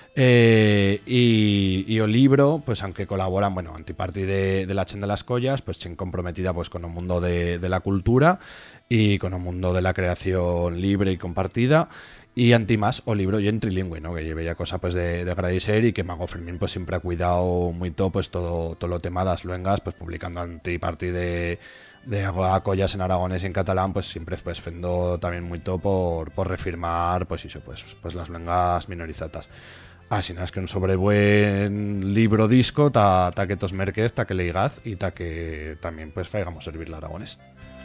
Y el libro, pues aunque colaboran, bueno, antiparti de la chen de las collas, pues chen comprometida pues con el mundo de la cultura y con el mundo de la creación libre y compartida, y antimás o libro y en trilingüe, ¿no?, que lleve ya cosa pues de agradecer, y que Mago Fermín pues siempre ha cuidado mucho pues todo lo tema de las luengas, pues publicando antiparti de collas en aragonés y en catalán, pues siempre pues fendo también mucho por refirmar pues eso, pues las luengas minorizatas. Así nada, es que un sobrebuen libro disco ta que tos merquez, ta que leigaz y ta que también pues faigamos servir la aragonés.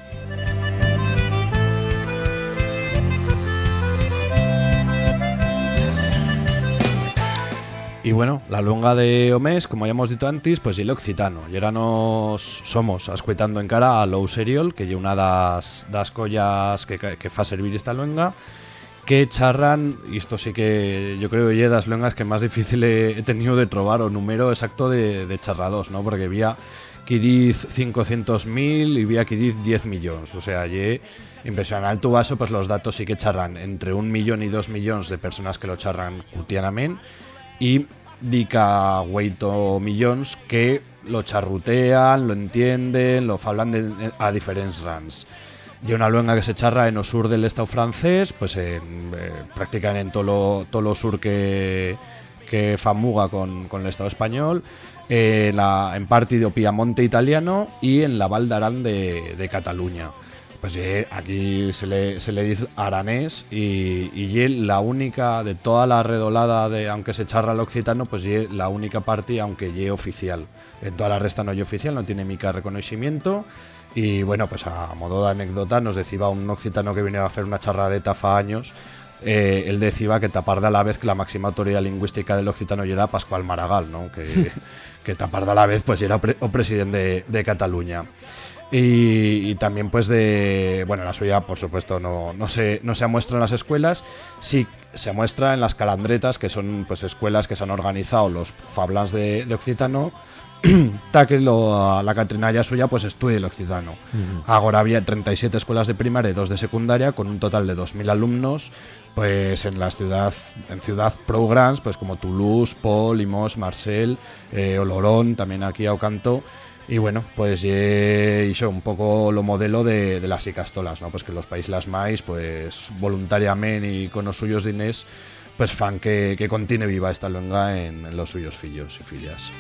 Y bueno, la luenga de Omés, como ya hemos dicho antes, pues y el occitano. Y ahora somos ascuitando en cara a Lou Seriol, que es una das collas que fa servir esta luenga, que charran, y esto sí que yo creo que es das luengas que más difícil he tenido de trobar o número exacto de charrados, ¿no? Porque vía que diz 500.000 y vía que diz 10 millones, o sea, impresionante tu vaso, pues los datos sí que charran entre 1 millón y 2 millones de personas que lo charran cotidianamente, y dica 8 millones que lo charrutean, lo entienden, lo hablan a diferentes rans. Y una luenga que se charra en el sur del estado francés, pues practican en todo lo sur que famuga con el estado español, en parte de Piamonte italiano y en la Val d'Aran de Cataluña. pues aquí se le dice aranés y la única de toda la redolada de aunque se charra el occitano, pues la única parte aunque oficial. En toda la resta no oficial, no tiene mica reconocimiento. Y bueno, pues a modo de anécdota nos decía un occitano que venía a hacer una charradeta fa años. Él decía que taparda a la vez que la máxima autoridad lingüística del occitano era Pascual Maragall, ¿no? Que taparda a la vez pues era o presidente de Cataluña. Y también pues la suya por supuesto no se muestra en las escuelas, sí se muestra en las calandretas, que son pues escuelas que se han organizado los fablans de occitano, ta que la catrinalla suya pues estudie el occitano. Ahora había 37 escuelas de primaria y 2 de secundaria, con un total de 2.000 alumnos, pues en ciudad prou grans, pues como Toulouse, Pau, Limoges, Marsella, Olorón, también aquí a Ocanto. Y bueno, pues hizo un poco lo modelo de las icastolas, ¿no? Pues que los países máis, pues voluntariamente y con los suyos diners, pues fan que continue viva esta lengua en los suyos fillos y fillas.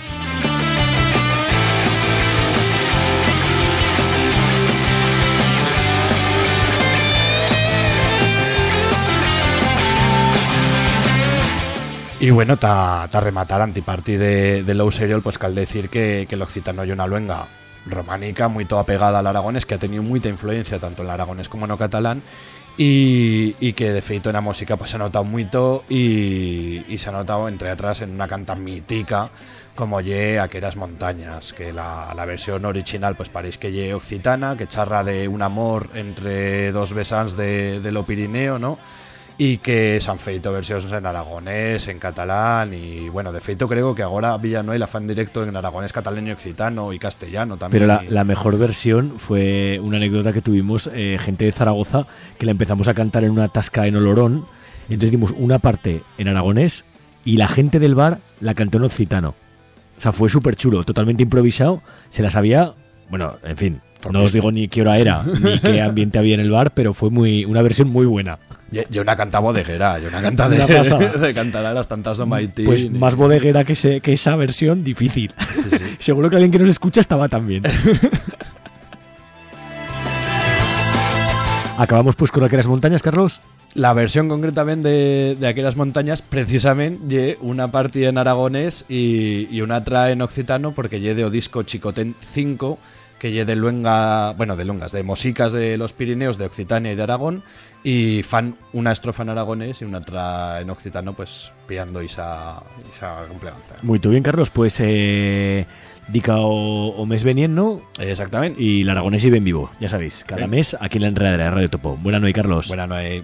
Y bueno, ta rematar antiparti de lo serial, pues cal decir que el occitano hay una luenga románica muy toda pegada al aragonés, que ha tenido mucha influencia tanto en el aragonés como en el catalán, y que de feito en la música pues se ha notado mucho y se ha notado entre atrás en una canta mítica como Aqueras montañas, que la versión original pues parece que occitana, que charra de un amor entre dos besans de lo Pirineo, ¿no? Y que se han feito versiones en aragonés, en catalán, y bueno, de feito creo que ahora Villanueva la fan directo en aragonés, catalán, occitano y castellano también. Pero la mejor versión fue una anécdota que tuvimos, gente de Zaragoza, que la empezamos a cantar en una tasca en Olorón, y entonces dimos una parte en aragonés y la gente del bar la cantó en occitano. O sea, fue súper chulo, totalmente improvisado, se la sabía, bueno, en fin, no os digo ni qué hora era, ni qué ambiente había en el bar, pero fue una versión muy buena. Yo una canta bodeguera, yo una canta de cantar a las tantas de Maitín. Pues más bodeguera que esa versión, difícil. Sí. Seguro que alguien que nos escucha estaba también. Acabamos pues con Aqueras montañas, Carlos. La versión concretamente de Aqueras montañas, precisamente, una parte en aragonés y una trae en occitano, porque de o disco Chicotén 5, que de luenga, de mosicas de los Pirineos, de Occitania y de Aragón, y fan una estrofa en aragonés y una otra en occitano, pues pillando esa complemenza. Muy bien, Carlos, pues dica o mes venien, ¿no? Exactamente. Y el aragonés y ben vivo, ya sabéis, cada mes aquí en la enredadera de Radio Topo. Buenas noches, Carlos. Buenas noches.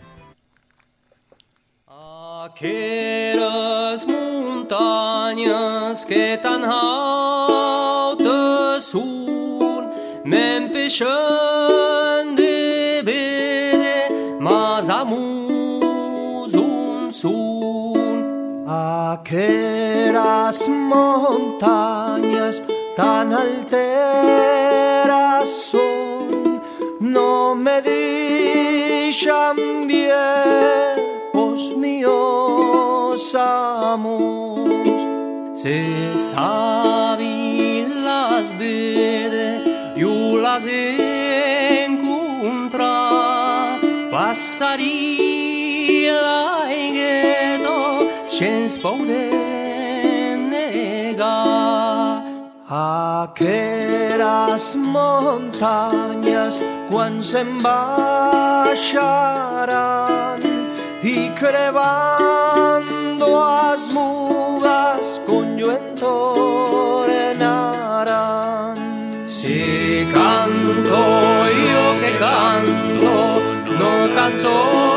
Aqueras montañas que tan altas son, me empechan de ver más amus un son. Aqueras montañas tan alteras son, no me dejan bien os míos amos. Se saben las ver, yo las encontrar, pasaría la gueto, sense poder negar. Aqueras montañas quan se'n baixaran y crevando as mugas con yo entornarán. Si canto yo que canto, no canto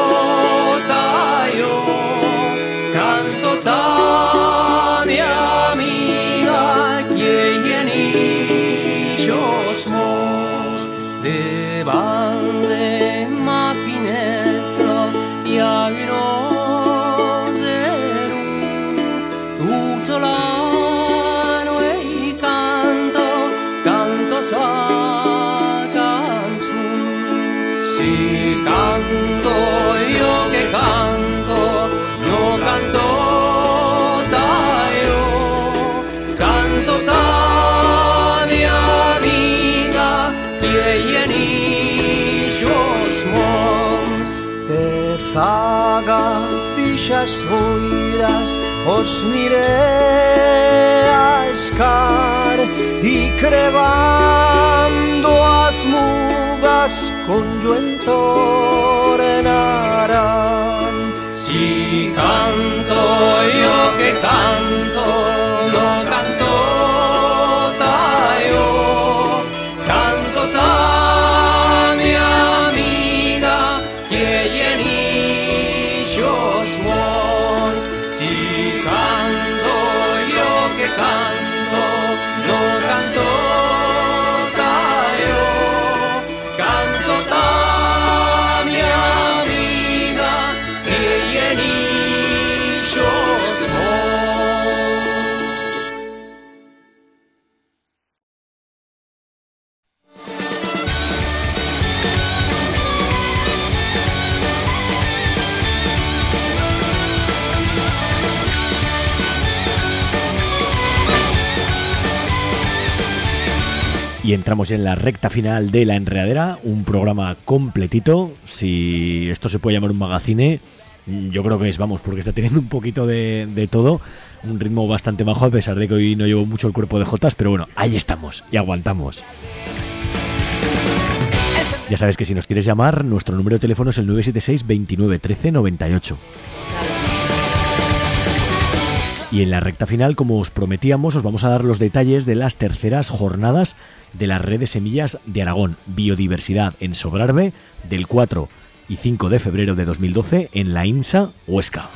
yo, canto ta mi amiga que en ellos mos de bande ma finestra y a uno zero tutto l'anno e canto sa canzone. Si canto io che canto, no canto las boiras os niré a escar y crevando as mudas con yo entornarán. Si canto yo que canto, lo canto ta yo, canto ta mi amiga que yenillos vos. Si canto yo que canto, lo canto ta yo, canto ta mi amiga que yenillos vos. Y entramos en la recta final de La Enredadera, un programa completito. Si esto se puede llamar un magazine, yo creo que es, vamos, porque está teniendo un poquito de todo, un ritmo bastante bajo, a pesar de que hoy no llevo mucho el cuerpo de jotas, pero bueno, ahí estamos y aguantamos. Ya sabes que si nos quieres llamar, nuestro número de teléfono es el 976 29 13 98. Y en la recta final, como os prometíamos, os vamos a dar los detalles de las terceras jornadas de la Red de Semillas de Aragón, Biodiversidad en Sobrarbe, del 4 y 5 de febrero de 2012 en la INSA Huesca.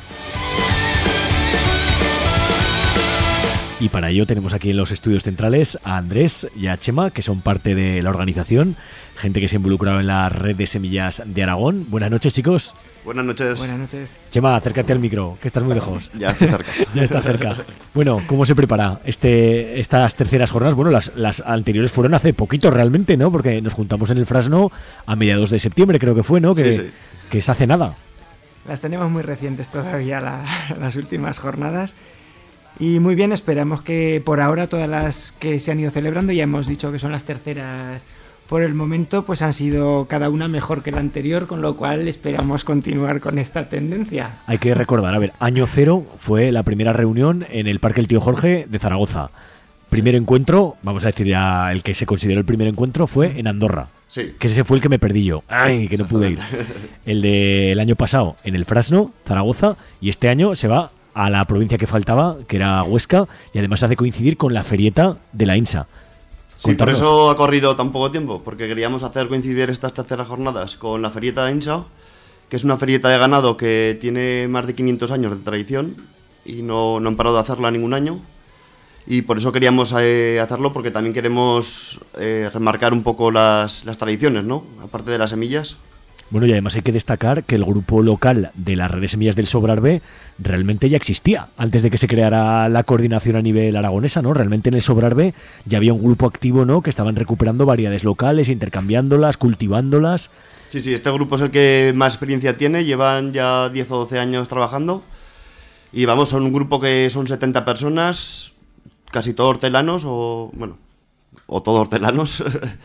Y para ello tenemos aquí en los estudios centrales a Andrés y a Chema, que son parte de la organización, gente que se ha involucrado en la Red de Semillas de Aragón. Buenas noches, chicos. Buenas noches. Buenas noches. Chema, acércate al micro, que estás muy lejos. Ya estoy cerca. Ya está cerca. Bueno, ¿cómo se prepara estas terceras jornadas? Bueno, las anteriores fueron hace poquito realmente, ¿no? Porque nos juntamos en el Frasno a mediados de septiembre, creo que fue, ¿no? Que es hace nada. Las tenemos muy recientes todavía, las últimas jornadas. Y muy bien, esperamos que por ahora todas las que se han ido celebrando, ya hemos dicho que son las terceras por el momento, pues han sido cada una mejor que la anterior, con lo cual esperamos continuar con esta tendencia. Hay que recordar, a ver, año cero fue la primera reunión en el Parque El Tío Jorge de Zaragoza. Primer encuentro, vamos a decir ya el que se consideró el primer encuentro, fue en Andorra. Sí. Que ese fue el que me perdí yo. ¡Ay, que no pude ir! El del año pasado en el Frasno, Zaragoza, y este año se va a la provincia que faltaba, que era Huesca, y además hace coincidir con la ferieta de la INSA. Sí, por eso ha corrido tan poco tiempo, porque queríamos hacer coincidir estas terceras jornadas con la ferieta de INSA, que es una ferieta de ganado que tiene más de 500 años de tradición y no han parado de hacerla ningún año. Y por eso queríamos hacerlo, porque también queremos remarcar un poco las tradiciones, ¿no? Aparte de las semillas. Bueno, y además hay que destacar que el grupo local de la Red de Semillas del Sobrarbe realmente ya existía antes de que se creara la coordinación a nivel aragonesa, ¿no? Realmente en el Sobrarbe ya había un grupo activo, ¿no? Que estaban recuperando variedades locales, intercambiándolas, cultivándolas. Sí, este grupo es el que más experiencia tiene, llevan ya 10 o 12 años trabajando y vamos, son un grupo que son 70 personas, casi todos hortelanos o todos hortelanos.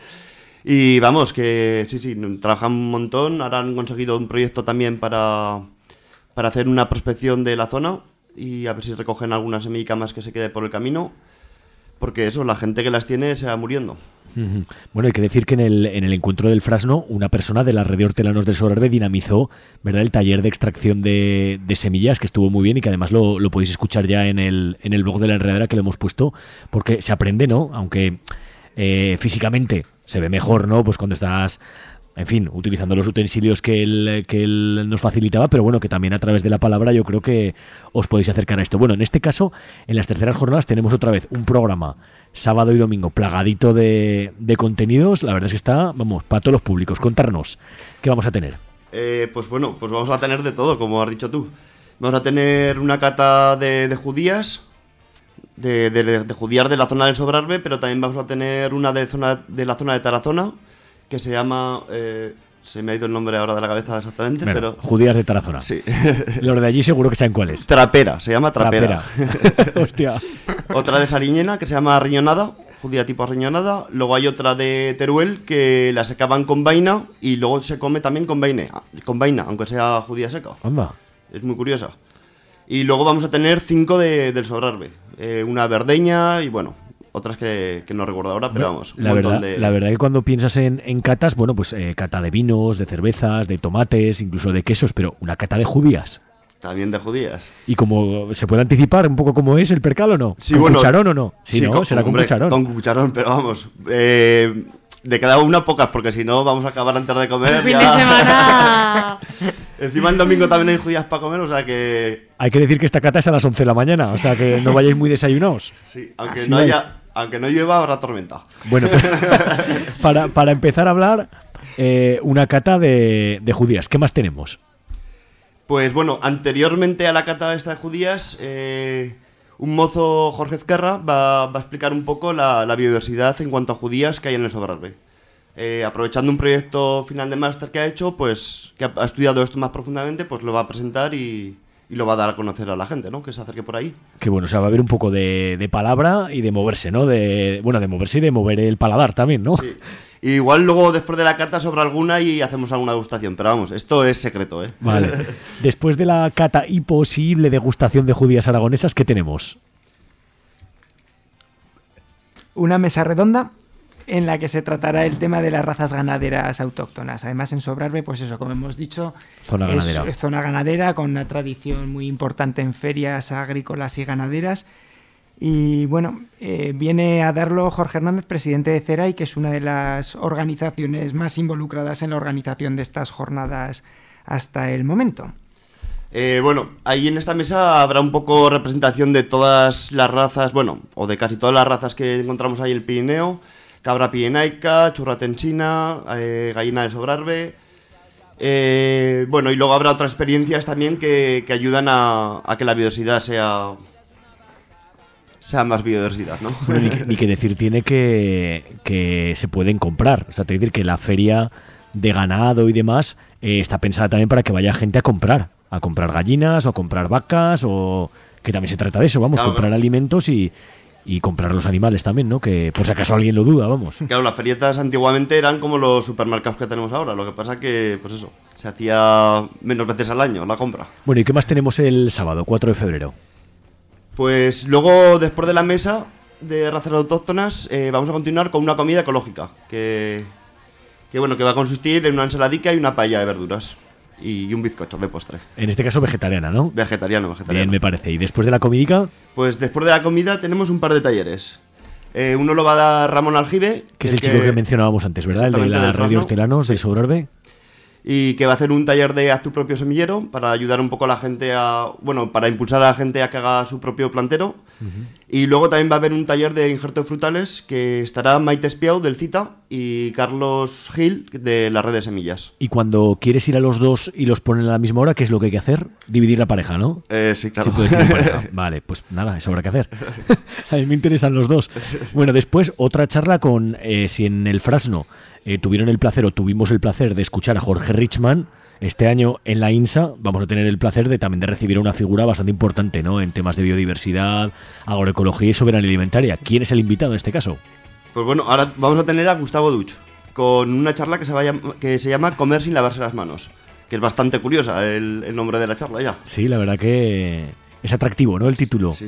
Y vamos, que sí, trabajan un montón. Ahora han conseguido un proyecto también para hacer una prospección de la zona y a ver si recogen alguna semilla más que se quede por el camino, porque eso, la gente que las tiene se va muriendo. Bueno, hay que decir que en el encuentro del Frasno, una persona de la Red de Hortelanos del Sobrarbe dinamizó, ¿verdad?, el taller de extracción de semillas, que estuvo muy bien y que además lo podéis escuchar ya en el blog de La Enredadera, que lo hemos puesto, porque se aprende, ¿no? Aunque físicamente se ve mejor, ¿no? Pues cuando estás, en fin, utilizando los utensilios que él nos facilitaba, pero bueno, que también a través de la palabra yo creo que os podéis acercar a esto. Bueno, en este caso, en las terceras jornadas tenemos otra vez un programa sábado y domingo plagadito de contenidos. La verdad es que está, vamos, para todos los públicos. Contarnos, ¿qué vamos a tener? Pues vamos a tener de todo, como has dicho tú. Vamos a tener una cata de judías, de judías de la zona del Sobrarbe, pero también vamos a tener una de la zona de Tarazona, que se llama... se me ha ido el nombre ahora de la cabeza exactamente, bueno, pero... Judías de Tarazona. Sí. Los de allí seguro que saben cuáles. Trapera, se llama Trapera. Hostia. Otra de Sariñena, que se llama Riñonada, judía tipo riñonada. Luego hay otra de Teruel, que la secaban con vaina y luego se come también con vaina, aunque sea judía seca. Anda. Es muy curiosa. Y luego vamos a tener 5 del Sobrarbe. Una verdeña y bueno, otras que no recuerdo ahora, pero vamos. La verdad que cuando piensas en catas, bueno, pues cata de vinos, de cervezas, de tomates, incluso de quesos, pero una cata de judías. También de judías. ¿Y como se puede anticipar un poco cómo es el percal o no? Sí, ¿Con cucharón o no? Sí, ¿no? Será hombre, con cucharón. Con cucharón, pero vamos. De cada una pocas, porque si no vamos a acabar antes de comer. ¡Fin de semana! Encima el domingo también hay judías para comer, o sea que... Hay que decir que esta cata es a las 11 de la mañana, o sea que no vayáis muy desayunados. Sí, aunque no llueva habrá tormenta. Bueno, pues, para empezar a hablar, una cata de judías. ¿Qué más tenemos? Pues bueno, anteriormente a la cata esta de judías, un mozo, Jorge Ezquerra, va a explicar un poco la biodiversidad en cuanto a judías que hay en el Sobrarbe. Aprovechando un proyecto final de máster que ha hecho, pues que ha estudiado esto más profundamente, pues lo va a presentar y lo va a dar a conocer a la gente, ¿no? Que se acerque por ahí. Que bueno, o sea, va a haber un poco de palabra y de moverse, ¿no? De moverse y de mover el paladar también, ¿no? Sí. Igual luego después de la cata sobra alguna y hacemos alguna degustación, pero vamos, esto es secreto, ¿eh? Vale. Después de la cata y posible degustación de judías aragonesas, ¿qué tenemos? Una mesa redonda en la que se tratará el tema de las razas ganaderas autóctonas. Además, en Sobrarbe, pues eso, como hemos dicho, es zona ganadera con una tradición muy importante en ferias agrícolas y ganaderas. Y bueno, viene a darlo Jorge Hernández, presidente de CERAI, que es una de las organizaciones más involucradas en la organización de estas jornadas hasta el momento. Bueno, ahí en esta mesa habrá un poco representación de todas las razas, bueno, o de casi todas las razas que encontramos ahí en el Pirineo: cabra pirenaica, churratensina, gallina de Sobrarbe. Bueno, y luego habrá otras experiencias también que ayudan a que la biodiversidad sea más biodiversidad, ¿no? Bueno, ni que decir tiene que se pueden comprar. O sea, te decir que la feria de ganado y demás está pensada también para que vaya gente a comprar gallinas o a comprar vacas, o que también se trata de eso, vamos, comprar alimentos y comprar los animales también, ¿no? Que por si acaso alguien lo duda, vamos. Claro, las ferietas antiguamente eran como los supermercados que tenemos ahora, lo que pasa que, pues eso, se hacía menos veces al año la compra. Bueno, ¿y qué más tenemos el sábado, 4 de febrero? Pues luego, después de la mesa de razas autóctonas, vamos a continuar con una comida ecológica que va a consistir en una ensaladica y una paella de verduras y un bizcocho de postre. En este caso vegetariana, ¿no? Vegetariano. Bien, me parece. ¿Y después de la comidica? Pues después de la comida tenemos un par de talleres. Uno lo va a dar Ramón Aljibe, que es el chico que mencionábamos antes, ¿verdad? El de la red de hortelanos del Sobrarbe. Y que va a hacer un taller de haz tu propio semillero para ayudar un poco a la gente para impulsar a la gente a que haga su propio plantero. Y luego también va a haber un taller de injerto de frutales que estará Maite Espiau del CITA y Carlos Gil de la red de semillas. Y cuando quieres ir a los dos y los ponen a la misma hora, ¿qué es lo que hay que hacer? Dividir la pareja, ¿no? Sí, claro. Sí, puede ser pareja. Vale, pues nada, eso habrá que hacer. A mí me interesan los dos. Bueno, después otra charla con, si en el Frasno tuvimos el placer de escuchar a Jorge Richman. Este año en la INSA vamos a tener el placer también de recibir a una figura bastante importante, ¿no? En temas de biodiversidad, agroecología y soberanía alimentaria. ¿Quién es el invitado en este caso? Pues bueno, ahora vamos a tener a Gustavo Duch con una charla que se llama Comer sin lavarse las manos, que es bastante curiosa el nombre de la charla ya. Sí, la verdad que es atractivo, ¿no? El título. Sí.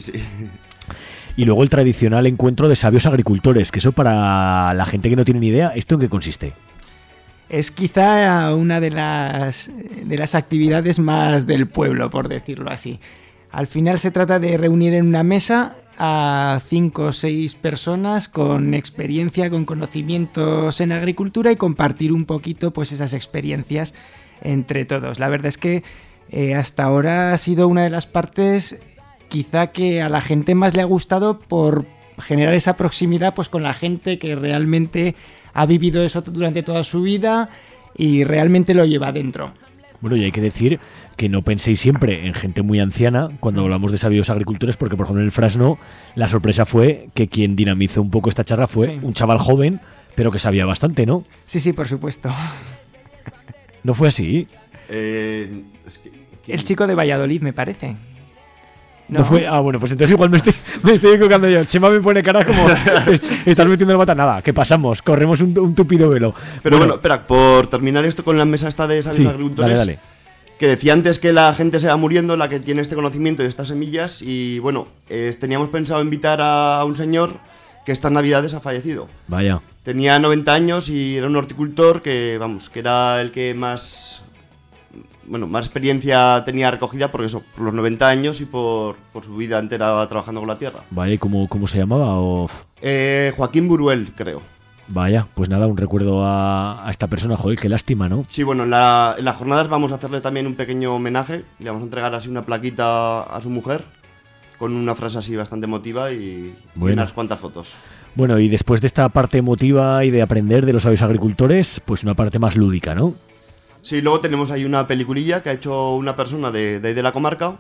Y luego el tradicional encuentro de sabios agricultores, que eso para la gente que no tiene ni idea, ¿esto en qué consiste? Es quizá una de las actividades más del pueblo, por decirlo así. Al final se trata de reunir en una mesa a 5 o 6 personas con experiencia, con conocimientos en agricultura y compartir un poquito pues esas experiencias entre todos. La verdad es que hasta ahora ha sido una de las partes quizá que a la gente más le ha gustado por generar esa proximidad pues con la gente que realmente ha vivido eso durante toda su vida y realmente lo lleva dentro. Bueno, y hay que decir que no penséis siempre en gente muy anciana cuando hablamos de sabios agricultores, porque por ejemplo en el Frasno la sorpresa fue que quien dinamizó un poco esta charla fue un chaval joven, pero que sabía bastante, ¿no? Sí, por supuesto. ¿No fue así? El chico de Valladolid, me parece. No fue. Ah, bueno, pues entonces igual me estoy equivocando yo. Chema me pone cara como estás metiendo el bata. Nada, ¿qué pasamos? Corremos un tupido velo. Pero bueno, espera, por terminar esto con la mesa esta de sabios agricultores. Dale. Que decía antes que la gente se va muriendo, la que tiene este conocimiento y estas semillas, y bueno, teníamos pensado invitar a un señor que estas navidades ha fallecido. Vaya. Tenía 90 años y era un horticultor que, vamos, que era el que más experiencia tenía recogida por eso, por los 90 años y por su vida entera trabajando con la tierra. Vaya, ¿y cómo se llamaba? Joaquín Buruel, creo. Vaya, pues nada, un recuerdo a esta persona, joder, qué lástima, ¿no? Sí, bueno, en las jornadas vamos a hacerle también un pequeño homenaje, le vamos a entregar así una plaquita a su mujer, con una frase así bastante emotiva y unas cuantas fotos. Bueno, y después de esta parte emotiva y de aprender de los sabios agricultores, pues una parte más lúdica, ¿no? Sí, luego tenemos ahí una peliculilla que ha hecho una persona de ahí de la comarca,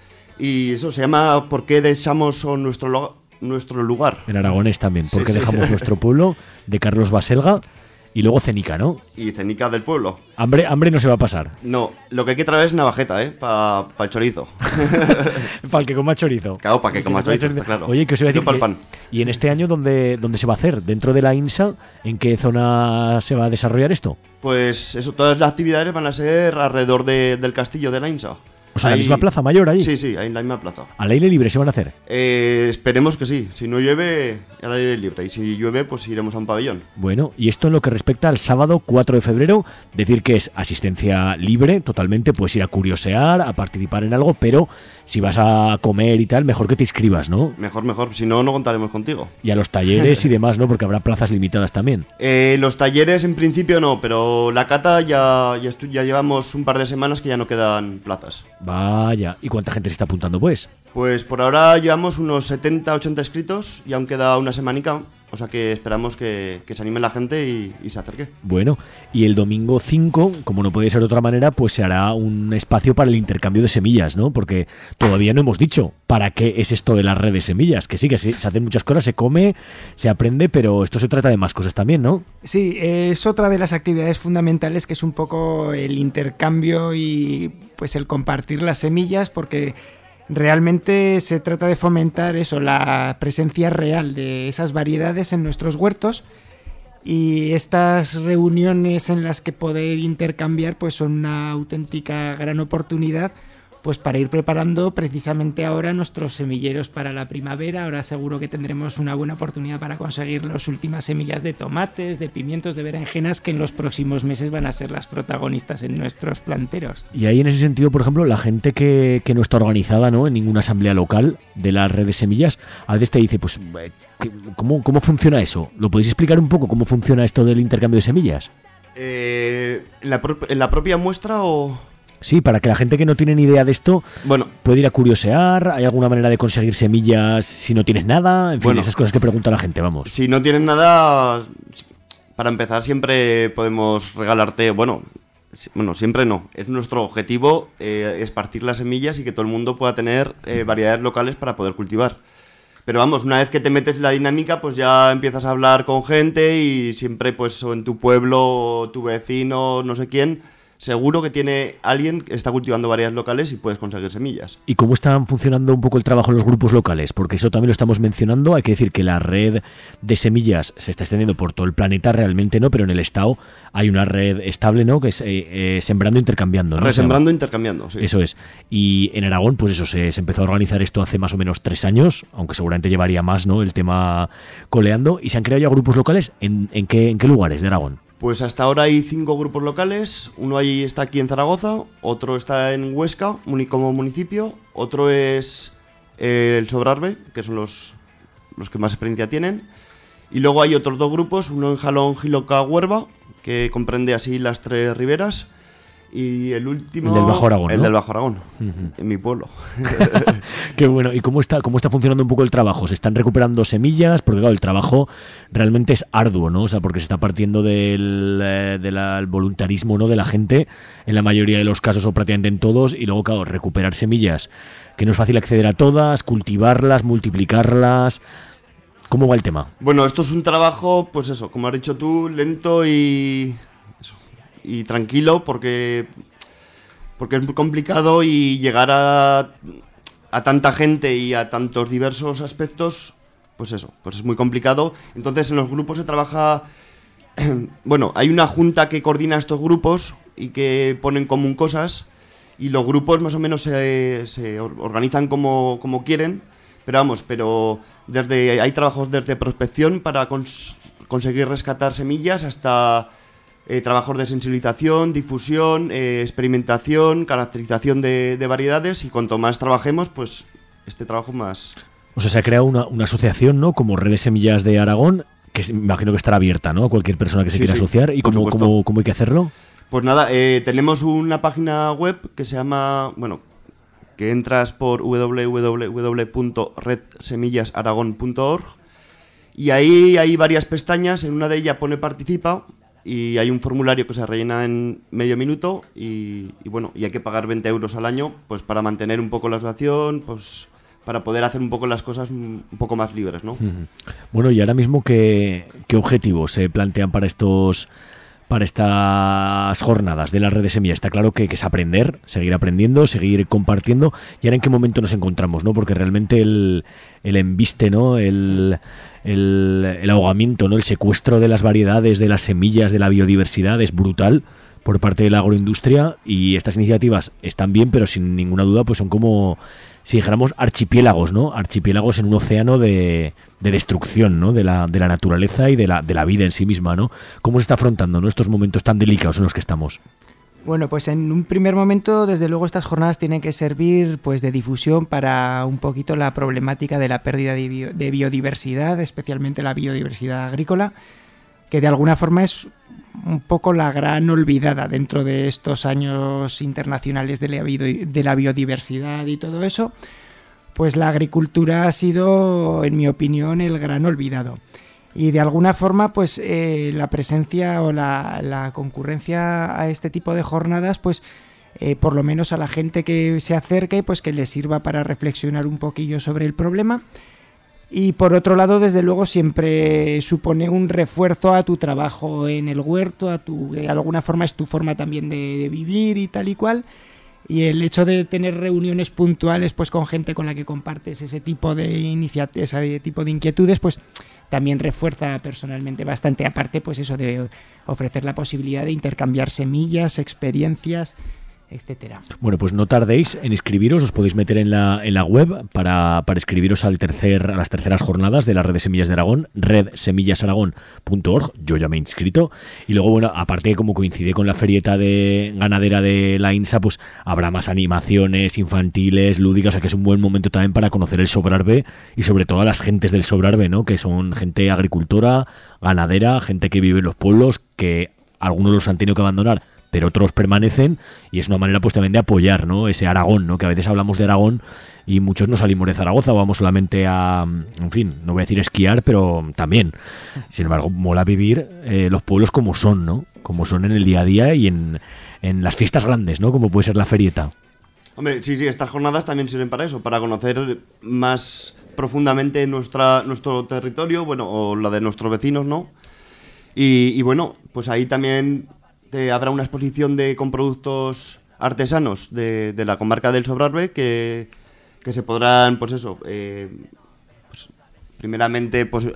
y eso se llama ¿Por qué dejamos nuestro lugar? En aragonés también, porque sí. dejamos nuestro pueblo, de Carlos Baselga, y luego Cenica, ¿no? Y Cenica del pueblo. Hambre no se va a pasar. No, lo que hay que traer es navajeta, para el chorizo. Para el que coma chorizo. Claro, para que coma chorizo, está claro. Oye, que os iba a decir para el pan. ¿Y en este año dónde se va a hacer? ¿Dentro de la INSA? ¿En qué zona se va a desarrollar esto? Pues eso, todas las actividades van a ser alrededor del castillo de la INSA. O sea, ¿la misma plaza mayor ahí? Sí, ahí en la misma plaza. ¿Al aire libre se van a hacer? Esperemos que sí. Si no llueve, al aire libre. Y si llueve, pues iremos a un pabellón. Bueno, y esto en lo que respecta al sábado 4 de febrero, decir que es asistencia libre, totalmente, puedes ir a curiosear, a participar en algo, pero si vas a comer y tal, mejor que te inscribas, ¿no? Mejor, si no, no contaremos contigo. Y a los talleres y demás, ¿no? Porque habrá plazas limitadas también. Los talleres en principio no, pero la cata ya llevamos un par de semanas que ya no quedan plazas. Vaya, ¿y cuánta gente se está apuntando, pues? Pues por ahora llevamos unos 70-80 inscritos y aún queda una semanica, o sea que esperamos que se anime la gente y se acerque. Bueno, y el domingo 5, como no puede ser de otra manera, pues se hará un espacio para el intercambio de semillas, ¿no? Porque todavía no hemos dicho para qué es esto de la red de semillas, que sí, se hacen muchas cosas, se come, se aprende, pero esto se trata de más cosas también, ¿no? Sí, es otra de las actividades fundamentales, que es un poco el intercambio y pues el compartir las semillas, porque realmente se trata de fomentar eso, la presencia real de esas variedades en nuestros huertos, y estas reuniones en las que poder intercambiar pues son una auténtica gran oportunidad pues para ir preparando precisamente ahora nuestros semilleros para la primavera. Ahora seguro que tendremos una buena oportunidad para conseguir las últimas semillas de tomates, de pimientos, de berenjenas, que en los próximos meses van a ser las protagonistas en nuestros planteros. Y ahí en ese sentido, por ejemplo, la gente que no está organizada, ¿no?, en ninguna asamblea local de la red de semillas, a veces te dice, pues, ¿cómo funciona eso? ¿Lo podéis explicar un poco cómo funciona esto del intercambio de semillas? ¿En la propia muestra o...? Sí, para que la gente que no tiene ni idea de esto pueda ir a curiosear. ¿Hay alguna manera de conseguir semillas si no tienes nada? En fin, esas cosas que pregunta la gente, vamos. Si no tienes nada, para empezar siempre podemos regalarte, bueno, siempre no. Es nuestro objetivo esparcir las semillas y que todo el mundo pueda tener variedades locales para poder cultivar. Pero vamos, una vez que te metes en la dinámica, pues ya empiezas a hablar con gente y siempre, pues, o en tu pueblo, tu vecino, no sé quién, seguro que tiene alguien que está cultivando variedades locales y puedes conseguir semillas. ¿Y cómo están funcionando un poco el trabajo en los grupos locales? Porque eso también lo estamos mencionando. Hay que decir que la red de semillas se está extendiendo por todo el planeta, realmente no, pero en el estado hay una red estable, ¿no?, que es Sembrando Intercambiando, ¿no? Resembrando Intercambiando, sí. Eso es. Y en Aragón, pues eso, se empezó a organizar esto hace más o menos 3 años, aunque seguramente llevaría más, ¿no?, el tema coleando. ¿Y se han creado ya grupos locales? ¿En qué lugares de Aragón? Pues hasta ahora hay 5 grupos locales. Uno ahí está aquí en Zaragoza, otro está en Huesca como municipio, otro es el Sobrarbe, que son los que más experiencia tienen, y luego hay otros 2 grupos, uno en Jalón, Giloca, Huerva, que comprende así las 3 riberas, y el último... El del Bajo Aragón, El ¿no? del Bajo Aragón, en mi pueblo. Qué bueno. ¿Y cómo está funcionando un poco el trabajo? ¿Se están recuperando semillas? Porque claro, el trabajo realmente es arduo, ¿no? O sea, porque se está partiendo del voluntarismo, ¿no?, de la gente, en la mayoría de los casos o prácticamente en todos, y luego, claro, recuperar semillas, que no es fácil acceder a todas, cultivarlas, multiplicarlas. ¿Cómo va el tema? Bueno, esto es un trabajo, pues eso, como has dicho tú, lento y tranquilo, porque es muy complicado, y llegar a tanta gente y a tantos diversos aspectos, pues eso, pues es muy complicado. Entonces en los grupos se trabaja, bueno, hay una junta que coordina estos grupos y que pone en común cosas, y los grupos más o menos se organizan como quieren, pero hay trabajos desde prospección para conseguir rescatar semillas hasta trabajos de sensibilización, difusión, experimentación, caracterización de variedades, y cuanto más trabajemos, pues este trabajo más... O sea, se ha creado una asociación, ¿no? Como Red de Semillas de Aragón, que me imagino que estará abierta, ¿no? A cualquier persona que se quiera asociar. ¿Y cómo hay que hacerlo? Pues nada, tenemos una página web que se llama, que entras por www.redsemillasaragón.org, y ahí hay varias pestañas. En una de ellas pone participa y hay un formulario que se rellena en medio minuto y hay que pagar 20 euros al año, pues para mantener un poco la asociación, pues para poder hacer un poco las cosas un poco más libres, ¿no? Bueno, y ahora mismo, ¿qué objetivos se plantean para estas jornadas de la Red de Semillas? Está claro que es aprender, seguir aprendiendo, seguir compartiendo. ¿Y ahora en qué momento nos encontramos, no? Porque realmente el embiste, ¿no? El ahogamiento, ¿no? El secuestro de las variedades, de las semillas, de la biodiversidad es brutal por parte de la agroindustria, y estas iniciativas están bien, pero sin ninguna duda pues son como, si dijéramos, archipiélagos, ¿no? Archipiélagos en un océano de destrucción, ¿no? De la naturaleza y de la vida en sí misma, ¿no? ¿Cómo se está afrontando, ¿no? Estos momentos tan delicados en los que estamos? Bueno, pues en un primer momento, desde luego, estas jornadas tienen que servir pues de difusión para un poquito la problemática de la pérdida de biodiversidad, especialmente la biodiversidad agrícola, que de alguna forma es un poco la gran olvidada dentro de estos años internacionales de la biodiversidad y todo eso. Pues la agricultura ha sido, en mi opinión, el gran olvidado. Y de alguna forma, pues la presencia o la concurrencia a este tipo de jornadas, pues por lo menos a la gente que se acerque, pues que les sirva para reflexionar un poquillo sobre el problema. Y por otro lado, desde luego, siempre supone un refuerzo a tu trabajo en el huerto, de alguna forma es tu forma también de vivir y tal y cual. Y el hecho de tener reuniones puntuales pues con gente con la que compartes ese tipo de inquietudes, pues también refuerza personalmente bastante, aparte pues eso de ofrecer la posibilidad de intercambiar semillas, experiencias, etcétera. Bueno, pues no tardéis en inscribiros, os podéis meter en la web para inscribiros a las terceras jornadas de la Red de Semillas de Aragón, redsemillasaragón.org. Yo ya me he inscrito, y luego, bueno, aparte, como coincide con la ferieta ganadera de la INSA, pues habrá más animaciones infantiles, lúdicas, o sea que es un buen momento también para conocer el Sobrarbe y sobre todo a las gentes del Sobrarbe, ¿no? Que son gente agricultora, ganadera, gente que vive en los pueblos, que algunos los han tenido que abandonar, pero otros permanecen, y es una manera pues también de apoyar, ¿no? Ese Aragón, ¿no? Que a veces hablamos de Aragón y muchos no salimos de Zaragoza, vamos solamente a, en fin, no voy a decir esquiar, pero también. Sin embargo, mola vivir los pueblos como son, ¿no? Como son en el día a día y en las fiestas grandes, ¿no? Como puede ser la ferieta. Hombre, sí, estas jornadas también sirven para eso, para conocer más profundamente nuestro territorio, bueno, o la de nuestros vecinos, ¿no? Y bueno, pues ahí también habrá una exposición con productos artesanos de la comarca del Sobrarbe que se podrán, pues eso, pues primeramente pues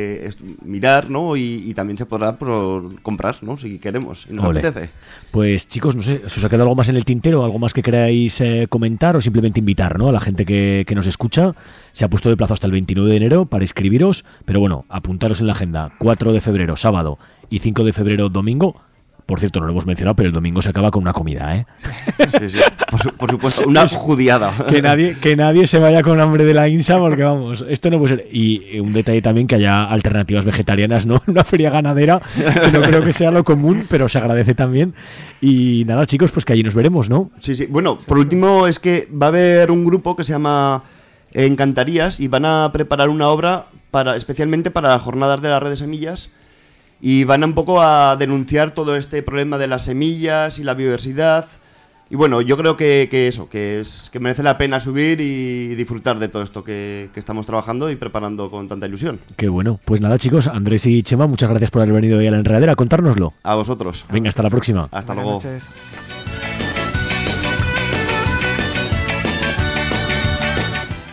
mirar, ¿no? Y también se podrá comprar, ¿no? Si queremos, y nos apetece. Pues chicos, no sé, ¿os ha quedado algo más en el tintero? ¿Algo más que queráis comentar o simplemente invitar, ¿no? A la gente que nos escucha? Se ha puesto de plazo hasta el 29 de enero para inscribiros, pero bueno, apuntaros en la agenda. 4 de febrero, sábado, y 5 de febrero, domingo. Por cierto, no lo hemos mencionado, pero el domingo se acaba con una comida, ¿eh? Sí. Por supuesto, una judiada. Que nadie se vaya con hambre de la INSA, porque vamos, esto no puede ser. Y un detalle también, que haya alternativas vegetarianas, ¿no? Una feria ganadera, que no creo que sea lo común, pero se agradece también. Y nada, chicos, pues que allí nos veremos, ¿no? Sí. Bueno, por último, es que va a haber un grupo que se llama Encantarías y van a preparar una obra especialmente para las jornadas de la Red de Semillas. Y van un poco a denunciar todo este problema de las semillas y la biodiversidad. Y bueno, yo creo que merece la pena subir y disfrutar de todo esto que estamos trabajando y preparando con tanta ilusión. Qué bueno. Pues nada, chicos, Andrés y Chema, muchas gracias por haber venido hoy a La Enredadera a contárnoslo. A vosotros. Venga, hasta la próxima. Hasta luego. Buenas noches.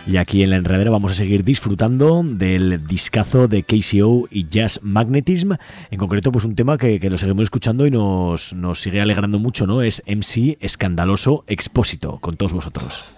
Y aquí en La Enredadera vamos a seguir disfrutando del discazo de KCO y Jazz Magnetism. En concreto, pues un tema que lo seguimos escuchando y nos sigue alegrando mucho, ¿no? Es MC Escandaloso Expósito, con todos vosotros.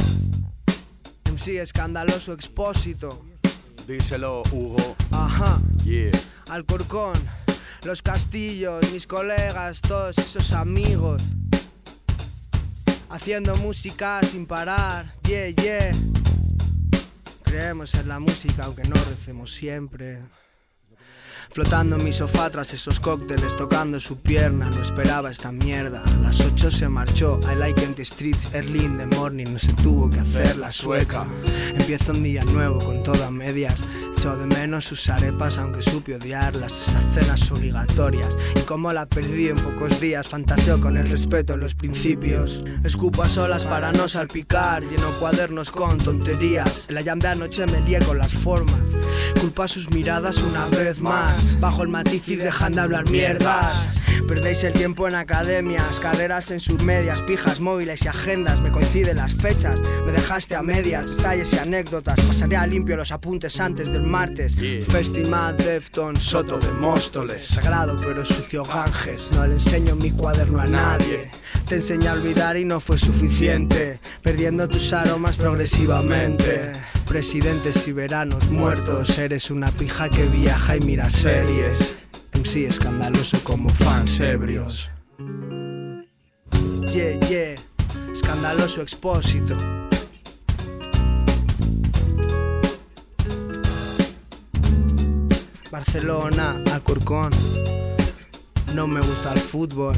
MC Escandaloso Expósito. Díselo, Hugo. Ajá. Yeah. Alcorcón, Los Castillos, mis colegas, todos esos amigos. Haciendo música sin parar, yeah, yeah. Creemos en la música aunque no recemos siempre. Flotando en mi sofá tras esos cócteles, tocando su pierna, no esperaba esta mierda. A las 8 se marchó, I like in the streets, early in the morning, no se tuvo que hacer la sueca. Empiezo un día nuevo con todo a medias, echo de menos sus arepas aunque supe odiarlas, esas cenas obligatorias. Y como la perdí en pocos días, fantaseo con el respeto en los principios. Escupo a solas para no salpicar, lleno cuadernos con tonterías. En la jam de anoche me lié con las formas, culpo a sus miradas una vez más. Bajo el matiz y dejan de hablar mierdas. Perdéis el tiempo en academias, carreras en submedias, pijas móviles y agendas. Me coinciden las fechas, me dejaste a medias, detalles y anécdotas. Pasaré a limpio los apuntes antes del martes. Festival Defton, Soto de Móstoles. Sagrado pero sucio Ganges, no le enseño mi cuaderno a nadie. Te enseñé a olvidar y no fue suficiente, perdiendo tus aromas progresivamente. Presidentes y veranos muertos, eres una pija que viaja y mira series. MC escandaloso como fans ebrios. Yeah, yeah, escandaloso expósito. Barcelona, Alcorcón, no me gusta el fútbol.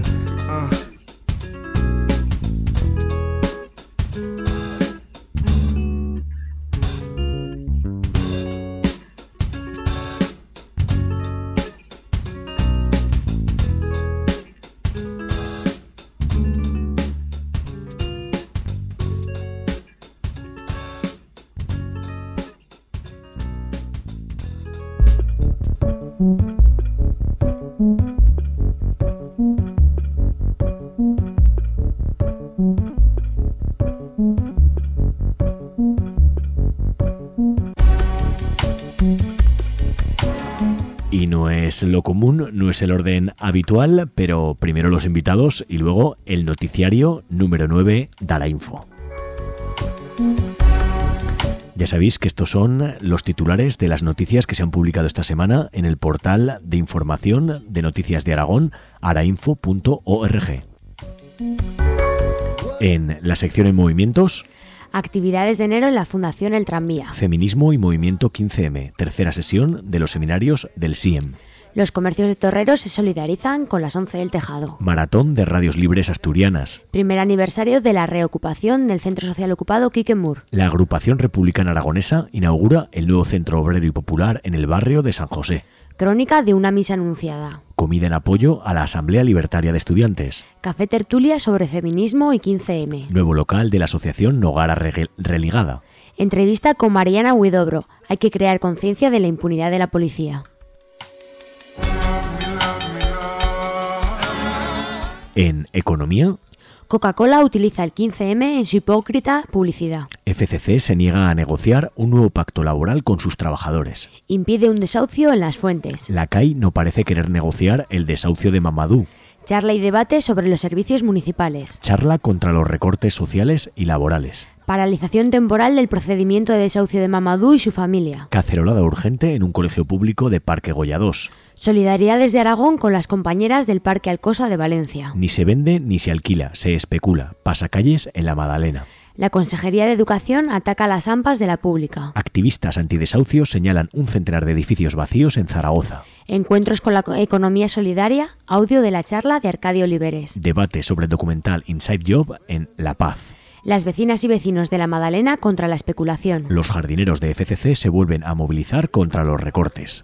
Y no es lo común, no es el orden habitual, pero primero los invitados y luego el noticiario número 9 de la info. Ya sabéis que estos son los titulares de las noticias que se han publicado esta semana en el portal de información de noticias de Aragón, arainfo.org. En la sección en movimientos, actividades de enero en la Fundación El Tranvía. Feminismo y Movimiento 15M, tercera sesión de los seminarios del SIEM. Los comercios de Torreros se solidarizan con las 11 del Tejado. Maratón de Radios Libres Asturianas. Primer aniversario de la reocupación del Centro Social Ocupado Quique Mur. La Agrupación Republicana Aragonesa inaugura el nuevo Centro Obrero y Popular en el barrio de San José. Crónica de una misa anunciada. Comida en apoyo a la Asamblea Libertaria de Estudiantes. Café tertulia sobre feminismo y 15M. Nuevo local de la Asociación Nogara Religada. Entrevista con Mariana Huidobro. Hay que crear conciencia de la impunidad de la policía. En economía, Coca-Cola utiliza el 15M en su hipócrita publicidad. FCC se niega a negociar un nuevo pacto laboral con sus trabajadores. Impide un desahucio en Las Fuentes. La CAI no parece querer negociar el desahucio de Mamadou. Charla y debate sobre los servicios municipales. Charla contra los recortes sociales y laborales. Paralización temporal del procedimiento de desahucio de Mamadou y su familia. Cacerolada urgente en un colegio público de Parque Goya 2. Solidaridad desde Aragón con las compañeras del Parque Alcosa de Valencia. Ni se vende ni se alquila, se especula. Pasacalles en la Madalena. La Consejería de Educación ataca las AMPAs de la pública. Activistas antidesahucios señalan un centenar de edificios vacíos en Zaragoza. Encuentros con la economía solidaria, audio de la charla de Arcadio Oliveres. Debate sobre el documental Inside Job en La Paz. Las vecinas y vecinos de la Madalena contra la especulación. Los jardineros de FCC se vuelven a movilizar contra los recortes.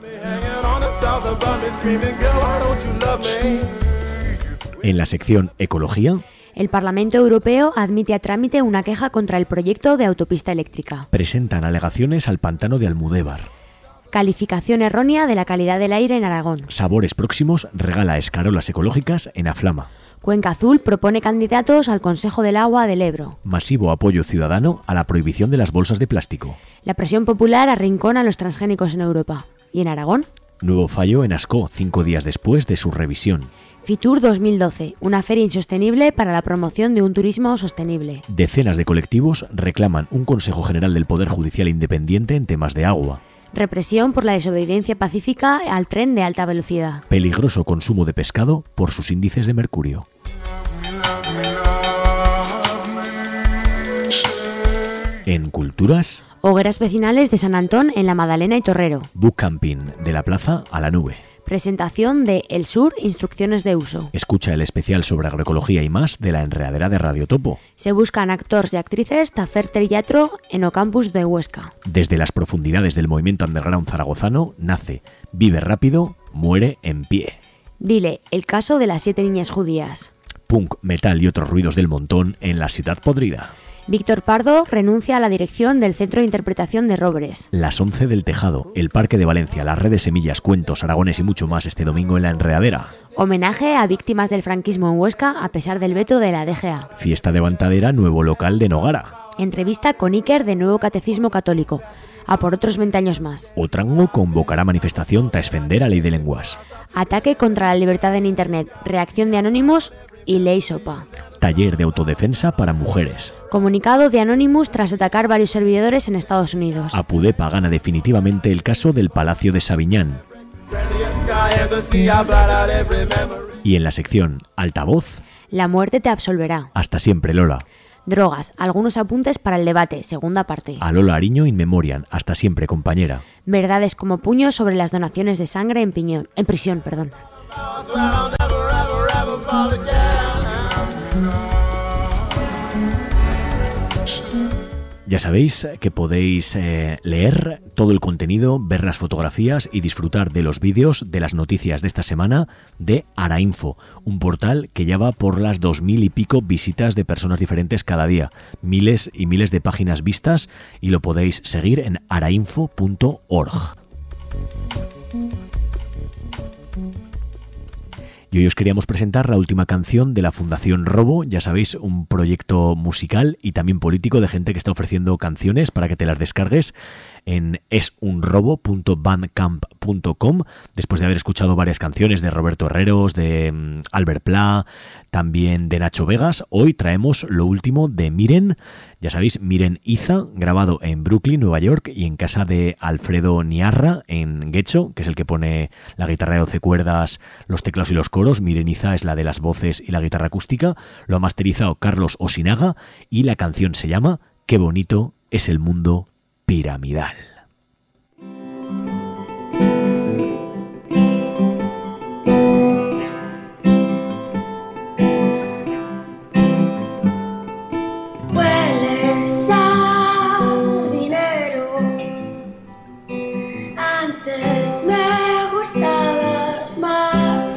En la sección Ecología, el Parlamento Europeo admite a trámite una queja contra el proyecto de autopista eléctrica. Presentan alegaciones al pantano de Almudévar. Calificación errónea de la calidad del aire en Aragón. Sabores Próximos regala escarolas ecológicas en Aflama. Cuenca Azul propone candidatos al Consejo del Agua del Ebro. Masivo apoyo ciudadano a la prohibición de las bolsas de plástico. La presión popular arrincona a los transgénicos en Europa. ¿Y en Aragón? Nuevo fallo en Ascó, 5 días después de su revisión. Fitur 2012, una feria insostenible para la promoción de un turismo sostenible. Decenas de colectivos reclaman un Consejo General del Poder Judicial independiente en temas de agua. Represión por la desobediencia pacífica al tren de alta velocidad. Peligroso consumo de pescado por sus índices de mercurio. En culturas, hogueras vecinales de San Antón en La Madalena y Torrero. Book Camping, de la plaza a la nube. Presentación de El Sur, instrucciones de uso. Escucha el especial sobre agroecología y más de la Enredadera de Radio Topo. Se buscan actors y actrices ta fer teatro en o campus de Huesca. Desde las profundidades del movimiento underground zaragozano nace Vive rápido, muere en pie. Dile, el caso de las 7 niñas judías. Punk, metal y otros ruidos del montón en la ciudad podrida. Víctor Pardo renuncia a la dirección del Centro de Interpretación de Robres. Las 11 del Tejado, el Parque de Valencia, las redes Semillas, Cuentos, Aragones y mucho más este domingo en la Enredadera. Homenaje a víctimas del franquismo en Huesca a pesar del veto de la DGA. Fiesta de Vantadera, nuevo local de Nogara. Entrevista con Iker de Nuevo Catecismo Católico. A por otros 20 años más. Otrango convocará manifestación para defender a ley de lenguas. Ataque contra la libertad en Internet. Reacción de Anonymous y Ley Sopa. Taller de autodefensa para mujeres. Comunicado de Anonymous tras atacar varios servidores en Estados Unidos. Apudepa gana definitivamente el caso del Palacio de Sabiñán. Y en la sección Altavoz, la muerte te absolverá. Hasta siempre, Lola. Drogas, algunos apuntes para el debate, segunda parte. A Lola Ariño in memoriam, hasta siempre, compañera. Verdades como puños sobre las donaciones de sangre en prisión. Ya sabéis que podéis leer todo el contenido, ver las fotografías y disfrutar de los vídeos de las noticias de esta semana de Arainfo, un portal que ya va por las 2000 y pico visitas de personas diferentes cada día, miles y miles de páginas vistas, y lo podéis seguir en arainfo.org. Y hoy os queríamos presentar la última canción de la Fundación Robo, ya sabéis, un proyecto musical y también político de gente que está ofreciendo canciones para que te las descargues en esunrobo.bandcamp.com, después de haber escuchado varias canciones de Roberto Herreros, de Albert Pla, también de Nacho Vegas. Hoy traemos lo último de Miren, ya sabéis, Miren Iza, grabado en Brooklyn, Nueva York, y en casa de Alfredo Niarra, en Guecho, que es el que pone la guitarra de 12 cuerdas, los teclados y los coros. Miren Iza es la de las voces y la guitarra acústica. Lo ha masterizado Carlos Osinaga y la canción se llama Qué bonito es el mundo piramidal. Hueles a dinero, antes me gustabas más,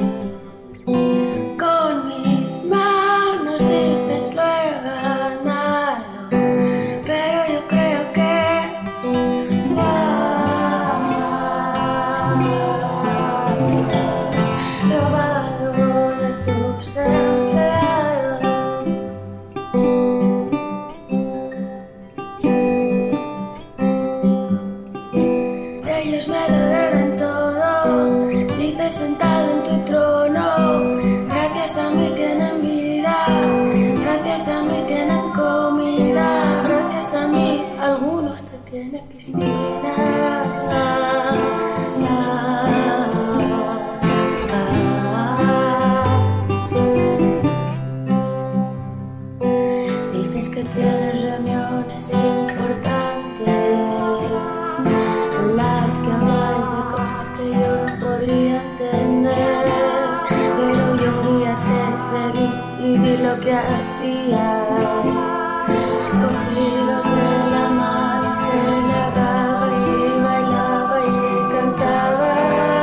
con mis manos dices lo he ganado, pero yo creo que robado de tus empleados. Ellos me lo deben todo, dices sentado en tu trono. Gracias a mí tienen vida, gracias a mí tienen comida, gracias a mí algunos te tienen piscina. Dices que tienes reuniones importantes en las que habláis de cosas que yo no podría entender, pero yo un día te seguí y vi lo que hacíais, cogidos de la mano celebrabais y bailabais y cantabais.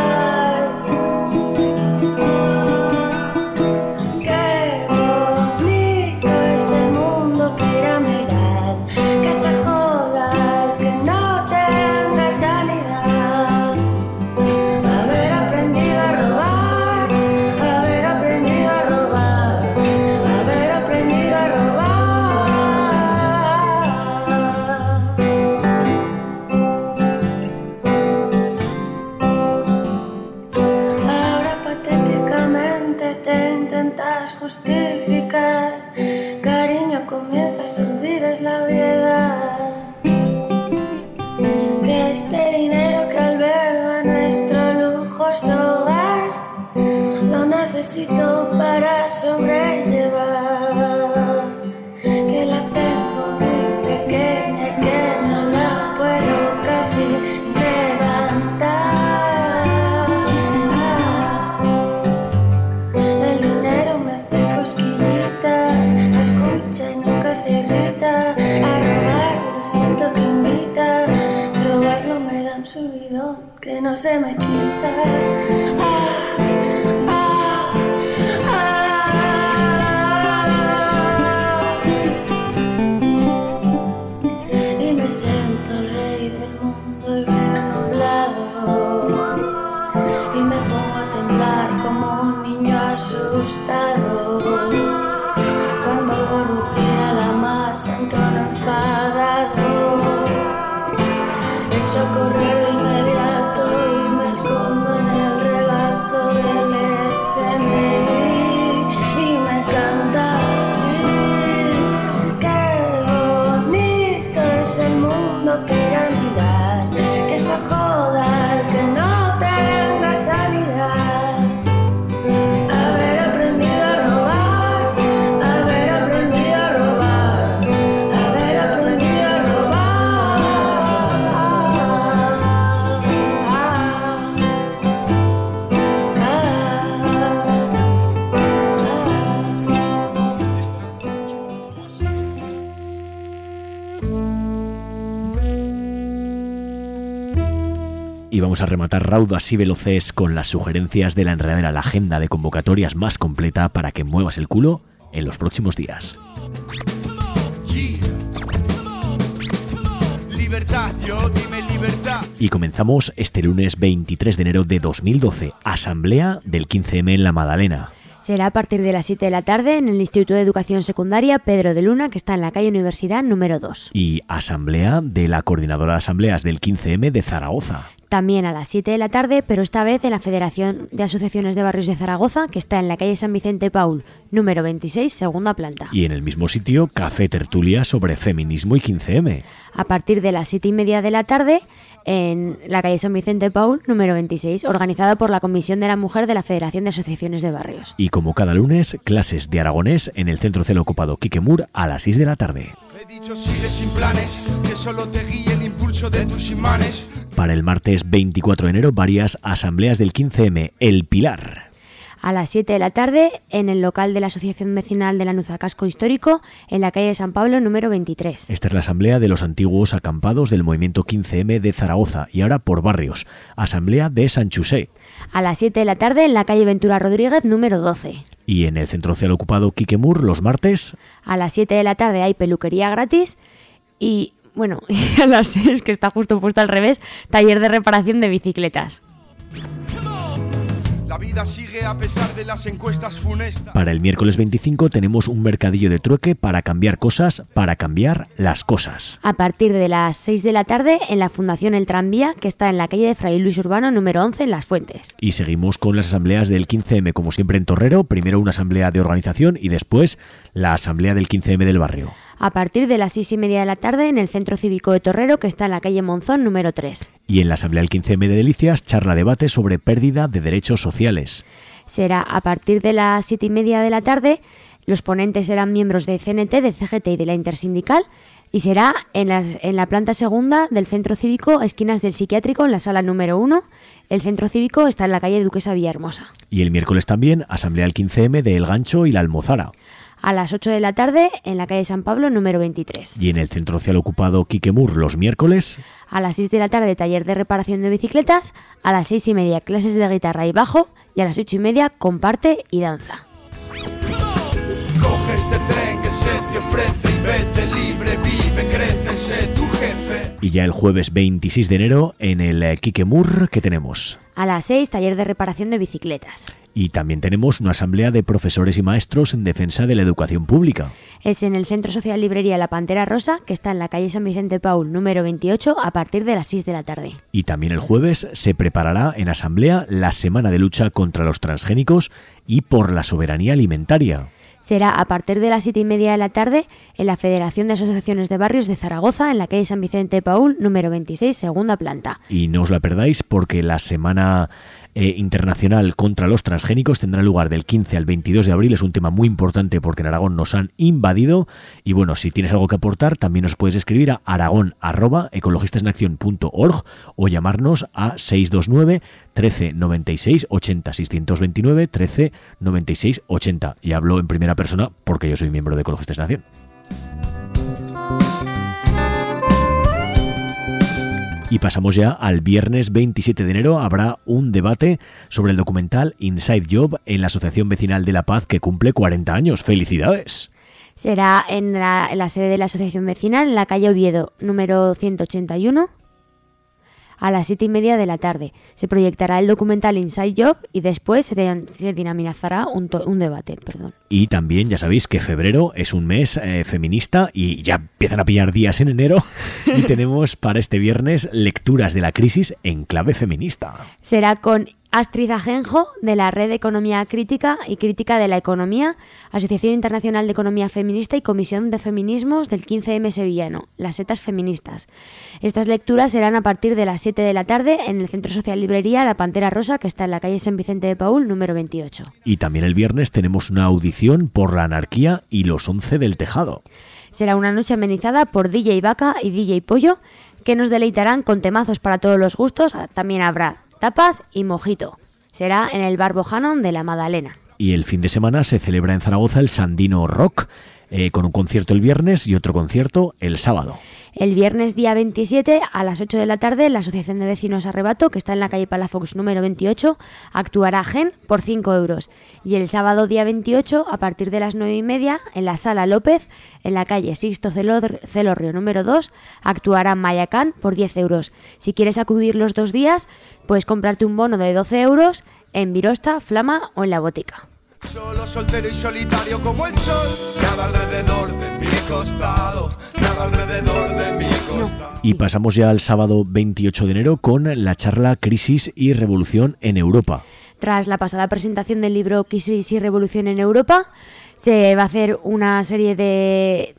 Qué bonito es el mundo piramidal, que se joda el que no tenga sanidad. Haber aprendido a robar, haber aprendido a robar. necesito para sobrellevar, que la tengo muy pequeña y que no la puedo casi levantar. El dinero me hace cosquillitas, me escucha y nunca se irrita. A robar lo siento que invita, robarlo me da un subidón que no se me quita. Y me siento el rey del mundo y veo nublado, y me pongo a temblar como un niño asustado cuando oigo rugir a la masa en tono enfadado. Echo a correr de inmediato y me escondo en el regazo del FMI y me canta así: qué bonito es el mundo piramidal, que se joda el que no tenga salida. Haber aprendido a robar, haber aprendido a robar, haber aprendido a Y vamos a rematar raudas y veloces con las sugerencias de la enredadera, la agenda de convocatorias más completa para que muevas el culo en los próximos días. Libertad, yo dime libertad. Y comenzamos este lunes 23 de enero de 2012, asamblea del 15M en La Madalena. Será a partir de las 7 de la tarde en el Instituto de Educación Secundaria Pedro de Luna, que está en la calle Universidad número 2. Y asamblea de la Coordinadora de Asambleas del 15M de Zaragoza. También a las 7 de la tarde, pero esta vez en la Federación de Asociaciones de Barrios de Zaragoza, que está en la calle San Vicente Paul, número 26, segunda planta. Y en el mismo sitio, café tertulia sobre feminismo y 15M. A partir de las 7:30 de la tarde, en la calle San Vicente Paul, número 26, organizada por la Comisión de la Mujer de la Federación de Asociaciones de Barrios. Y como cada lunes, clases de aragonés en el Centro Celo Ocupado Quique Mur a las 6 de la tarde. He dicho sigue sin planes, que solo te guíe el impulso de tus imanes. Para el martes 24 de enero, varias asambleas del 15M, El Pilar. A las 7 de la tarde, en el local de la Asociación Vecinal de Lanuza Casco Histórico, en la calle San Pablo, número 23. Esta es la asamblea de los antiguos acampados del movimiento 15M de Zaragoza, y ahora por barrios. Asamblea de San Chusé. A las 7 de la tarde, en la calle Ventura Rodríguez, número 12. Y en el Centro Social Ocupado Quique Mur, los martes. A las 7 de la tarde hay peluquería gratis y, bueno, a las 6, que está justo puesto al revés, taller de reparación de bicicletas. La vida sigue a pesar de las encuestas funestas. Para el miércoles 25 tenemos un mercadillo de trueque para cambiar cosas, para cambiar las cosas. A partir de las 6 de la tarde en la Fundación El Tranvía, que está en la calle de Fray Luis Urbano, número 11, en Las Fuentes. Y seguimos con las asambleas del 15M, como siempre en Torrero, primero una asamblea de organización y después la asamblea del 15M del barrio. A partir de las 6:30 de la tarde en el Centro Cívico de Torrero, que está en la calle Monzón, número 3. Y en la asamblea del 15M de Delicias, charla debate sobre pérdida de derechos sociales. Será a partir de las 7:30 de la tarde. Los ponentes serán miembros de CNT, de CGT y de la Intersindical. Y será en la planta segunda del Centro Cívico, esquinas del Psiquiátrico, en la sala número 1. El Centro Cívico está en la calle Duquesa Villahermosa. Y el miércoles también, asamblea del 15M de El Gancho y la Almozara. A las 8 de la tarde en la calle San Pablo, número 23. Y en el Centro Social Ocupado Quique Mur los miércoles. A las 6 de la tarde taller de reparación de bicicletas. A las 6:30 clases de guitarra y bajo. Y a las 8:30 comparte y danza. Coge este tren que se te ofrece y vete libre, vive, crece, sé tu jefe. Y ya el jueves 26 de enero en el Quique Mur, ¿qué tenemos? A las 6 taller de reparación de bicicletas. Y también tenemos una asamblea de profesores y maestros en defensa de la educación pública. Es en el Centro Social Librería La Pantera Rosa, que está en la calle San Vicente Paul, número 28, a partir de las 6 de la tarde. Y también el jueves se preparará en asamblea la semana de lucha contra los transgénicos y por la soberanía alimentaria. Será a partir de las 7:30 de la tarde en la Federación de Asociaciones de Barrios de Zaragoza, en la calle San Vicente Paul, número 26, segunda planta. Y no os la perdáis porque la semana internacional contra los transgénicos tendrá lugar del 15 al 22 de abril. Es un tema muy importante porque en Aragón nos han invadido. Y bueno, si tienes algo que aportar, también nos puedes escribir a aragón@ecologistasenaccion.org o llamarnos a 629 13 96 80, 629 13 96 80. Y hablo en primera persona porque yo soy miembro de Ecologistas en Acción. Y pasamos ya al viernes 27 de enero. Habrá un debate sobre el documental Inside Job en la Asociación Vecinal de La Paz, que cumple 40 años. ¡Felicidades! Será en la sede de la Asociación Vecinal, en la calle Oviedo, número 181, a las 7:30 de la tarde. Se proyectará el documental Inside Job y después se dinamizará un debate. Y también ya sabéis que febrero es un mes feminista y ya empiezan a pillar días en enero. Y tenemos para este viernes lecturas de la crisis en clave feminista. Será con Astrid Ajenjo, de la Red de Economía Crítica y Crítica de la Economía, Asociación Internacional de Economía Feminista y Comisión de Feminismos del 15M sevillano, Las Setas Feministas. Estas lecturas serán a partir de las 7 de la tarde en el Centro Social Librería La Pantera Rosa, que está en la calle San Vicente de Paúl, número 28. Y también el viernes tenemos una audición por la anarquía y los 11 del tejado. Será una noche amenizada por DJ Vaca y DJ Pollo, que nos deleitarán con temazos para todos los gustos. También habrá tapas y mojito. Será en el Bar Bohannon de la Madalena. Y el fin de semana se celebra en Zaragoza el Sandino Rock, con un concierto el viernes y otro concierto el sábado. El viernes día 27 a las 8 de la tarde la Asociación de Vecinos Arrebato, que está en la calle Palafox número 28, actuará Gen por 5 euros. Y el sábado día 28 a partir de las 9:30 en la Sala López, en la calle Sixto Celorrio número 2, actuará Mayacán por 10 euros. Si quieres acudir los 2 días, puedes comprarte un bono de 12 euros en Virosta, Flama o en La Botica. Solo, soltero y solitario como el sol. Nada alrededor de mi costado. Nada alrededor de mi costado. Y pasamos ya al sábado 28 de enero con la charla Crisis y Revolución en Europa. Tras la pasada presentación del libro Crisis y Revolución en Europa, se va a hacer una serie de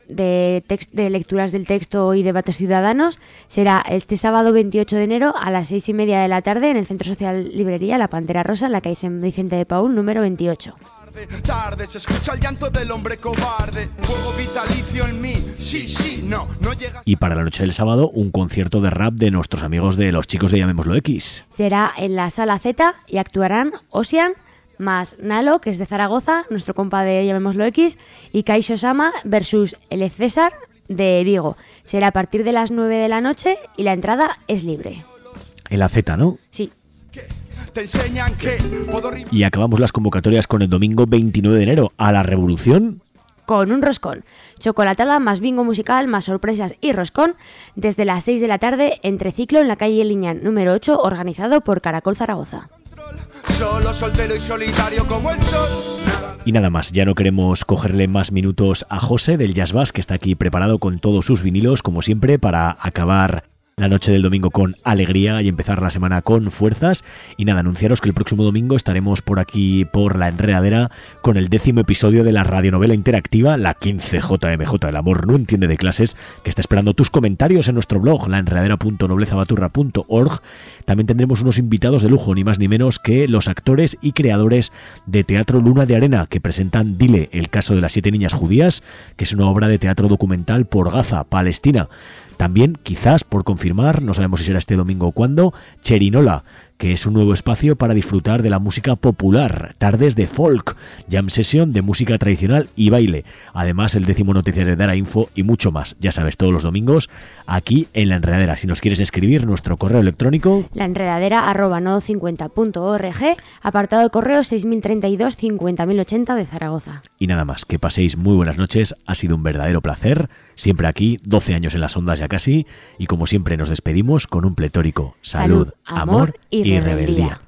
lecturas del texto y debates ciudadanos. Será este sábado 28 de enero a las 6:30 de la tarde en el Centro Social Librería La Pantera Rosa, en la calle San Vicente de Paúl, número 28. Tarde se escucha el llanto del hombre cobarde. Fuego vitalicio en mí. Sí, no llega. Y para la noche del sábado, un concierto de rap de nuestros amigos de los chicos de Llamémoslo X. Será en la Sala Z y actuarán Ocean más Nalo, que es de Zaragoza, nuestro compa de Llamémoslo X, y Kaisho Sama versus el César de Vigo. Será a partir de las 9 de la noche y la entrada es libre. En la Z, ¿no? Sí. Te enseñan que Y acabamos las convocatorias con el domingo 29 de enero a la Revolución. Con un roscón, chocolatada más bingo musical más sorpresas y roscón desde las 6 de la tarde en Triciclo en la calle Liñán número 8, organizado por Caracol Zaragoza. Solo, soltero y solitario como el sol. Y nada más, ya no queremos cogerle más minutos a José del Jazz Bass, que está aquí preparado con todos sus vinilos, como siempre, para acabar la noche del domingo con alegría y empezar la semana con fuerzas. Y nada, anunciaros que el próximo domingo estaremos por aquí, por La Enredadera, con el 10º episodio de la radionovela interactiva, la 15 JMJ, El amor no entiende de clases, que está esperando tus comentarios en nuestro blog, laenredadera.noblezabaturra.org. También tendremos unos invitados de lujo, ni más ni menos que los actores y creadores de Teatro Luna de Arena, que presentan Dile, el caso de las 7 niñas judías, que es una obra de teatro documental por Gaza, Palestina. También, quizás por confirmar, no sabemos si será este domingo o cuándo, Cherinola, que es un nuevo espacio para disfrutar de la música popular, tardes de folk, jam session de música tradicional y baile. Además, el 10º noticiario de Ara Info y mucho más. Ya sabes, todos los domingos aquí en La Enredadera. Si nos quieres escribir, nuestro correo electrónico: laenredadera@nodo50.org, apartado de correo 6032 50080 de Zaragoza. Y nada más, que paséis muy buenas noches. Ha sido un verdadero placer. Siempre aquí, 12 años en las ondas ya casi. Y como siempre nos despedimos con un pletórico salud, amor y rebeldía.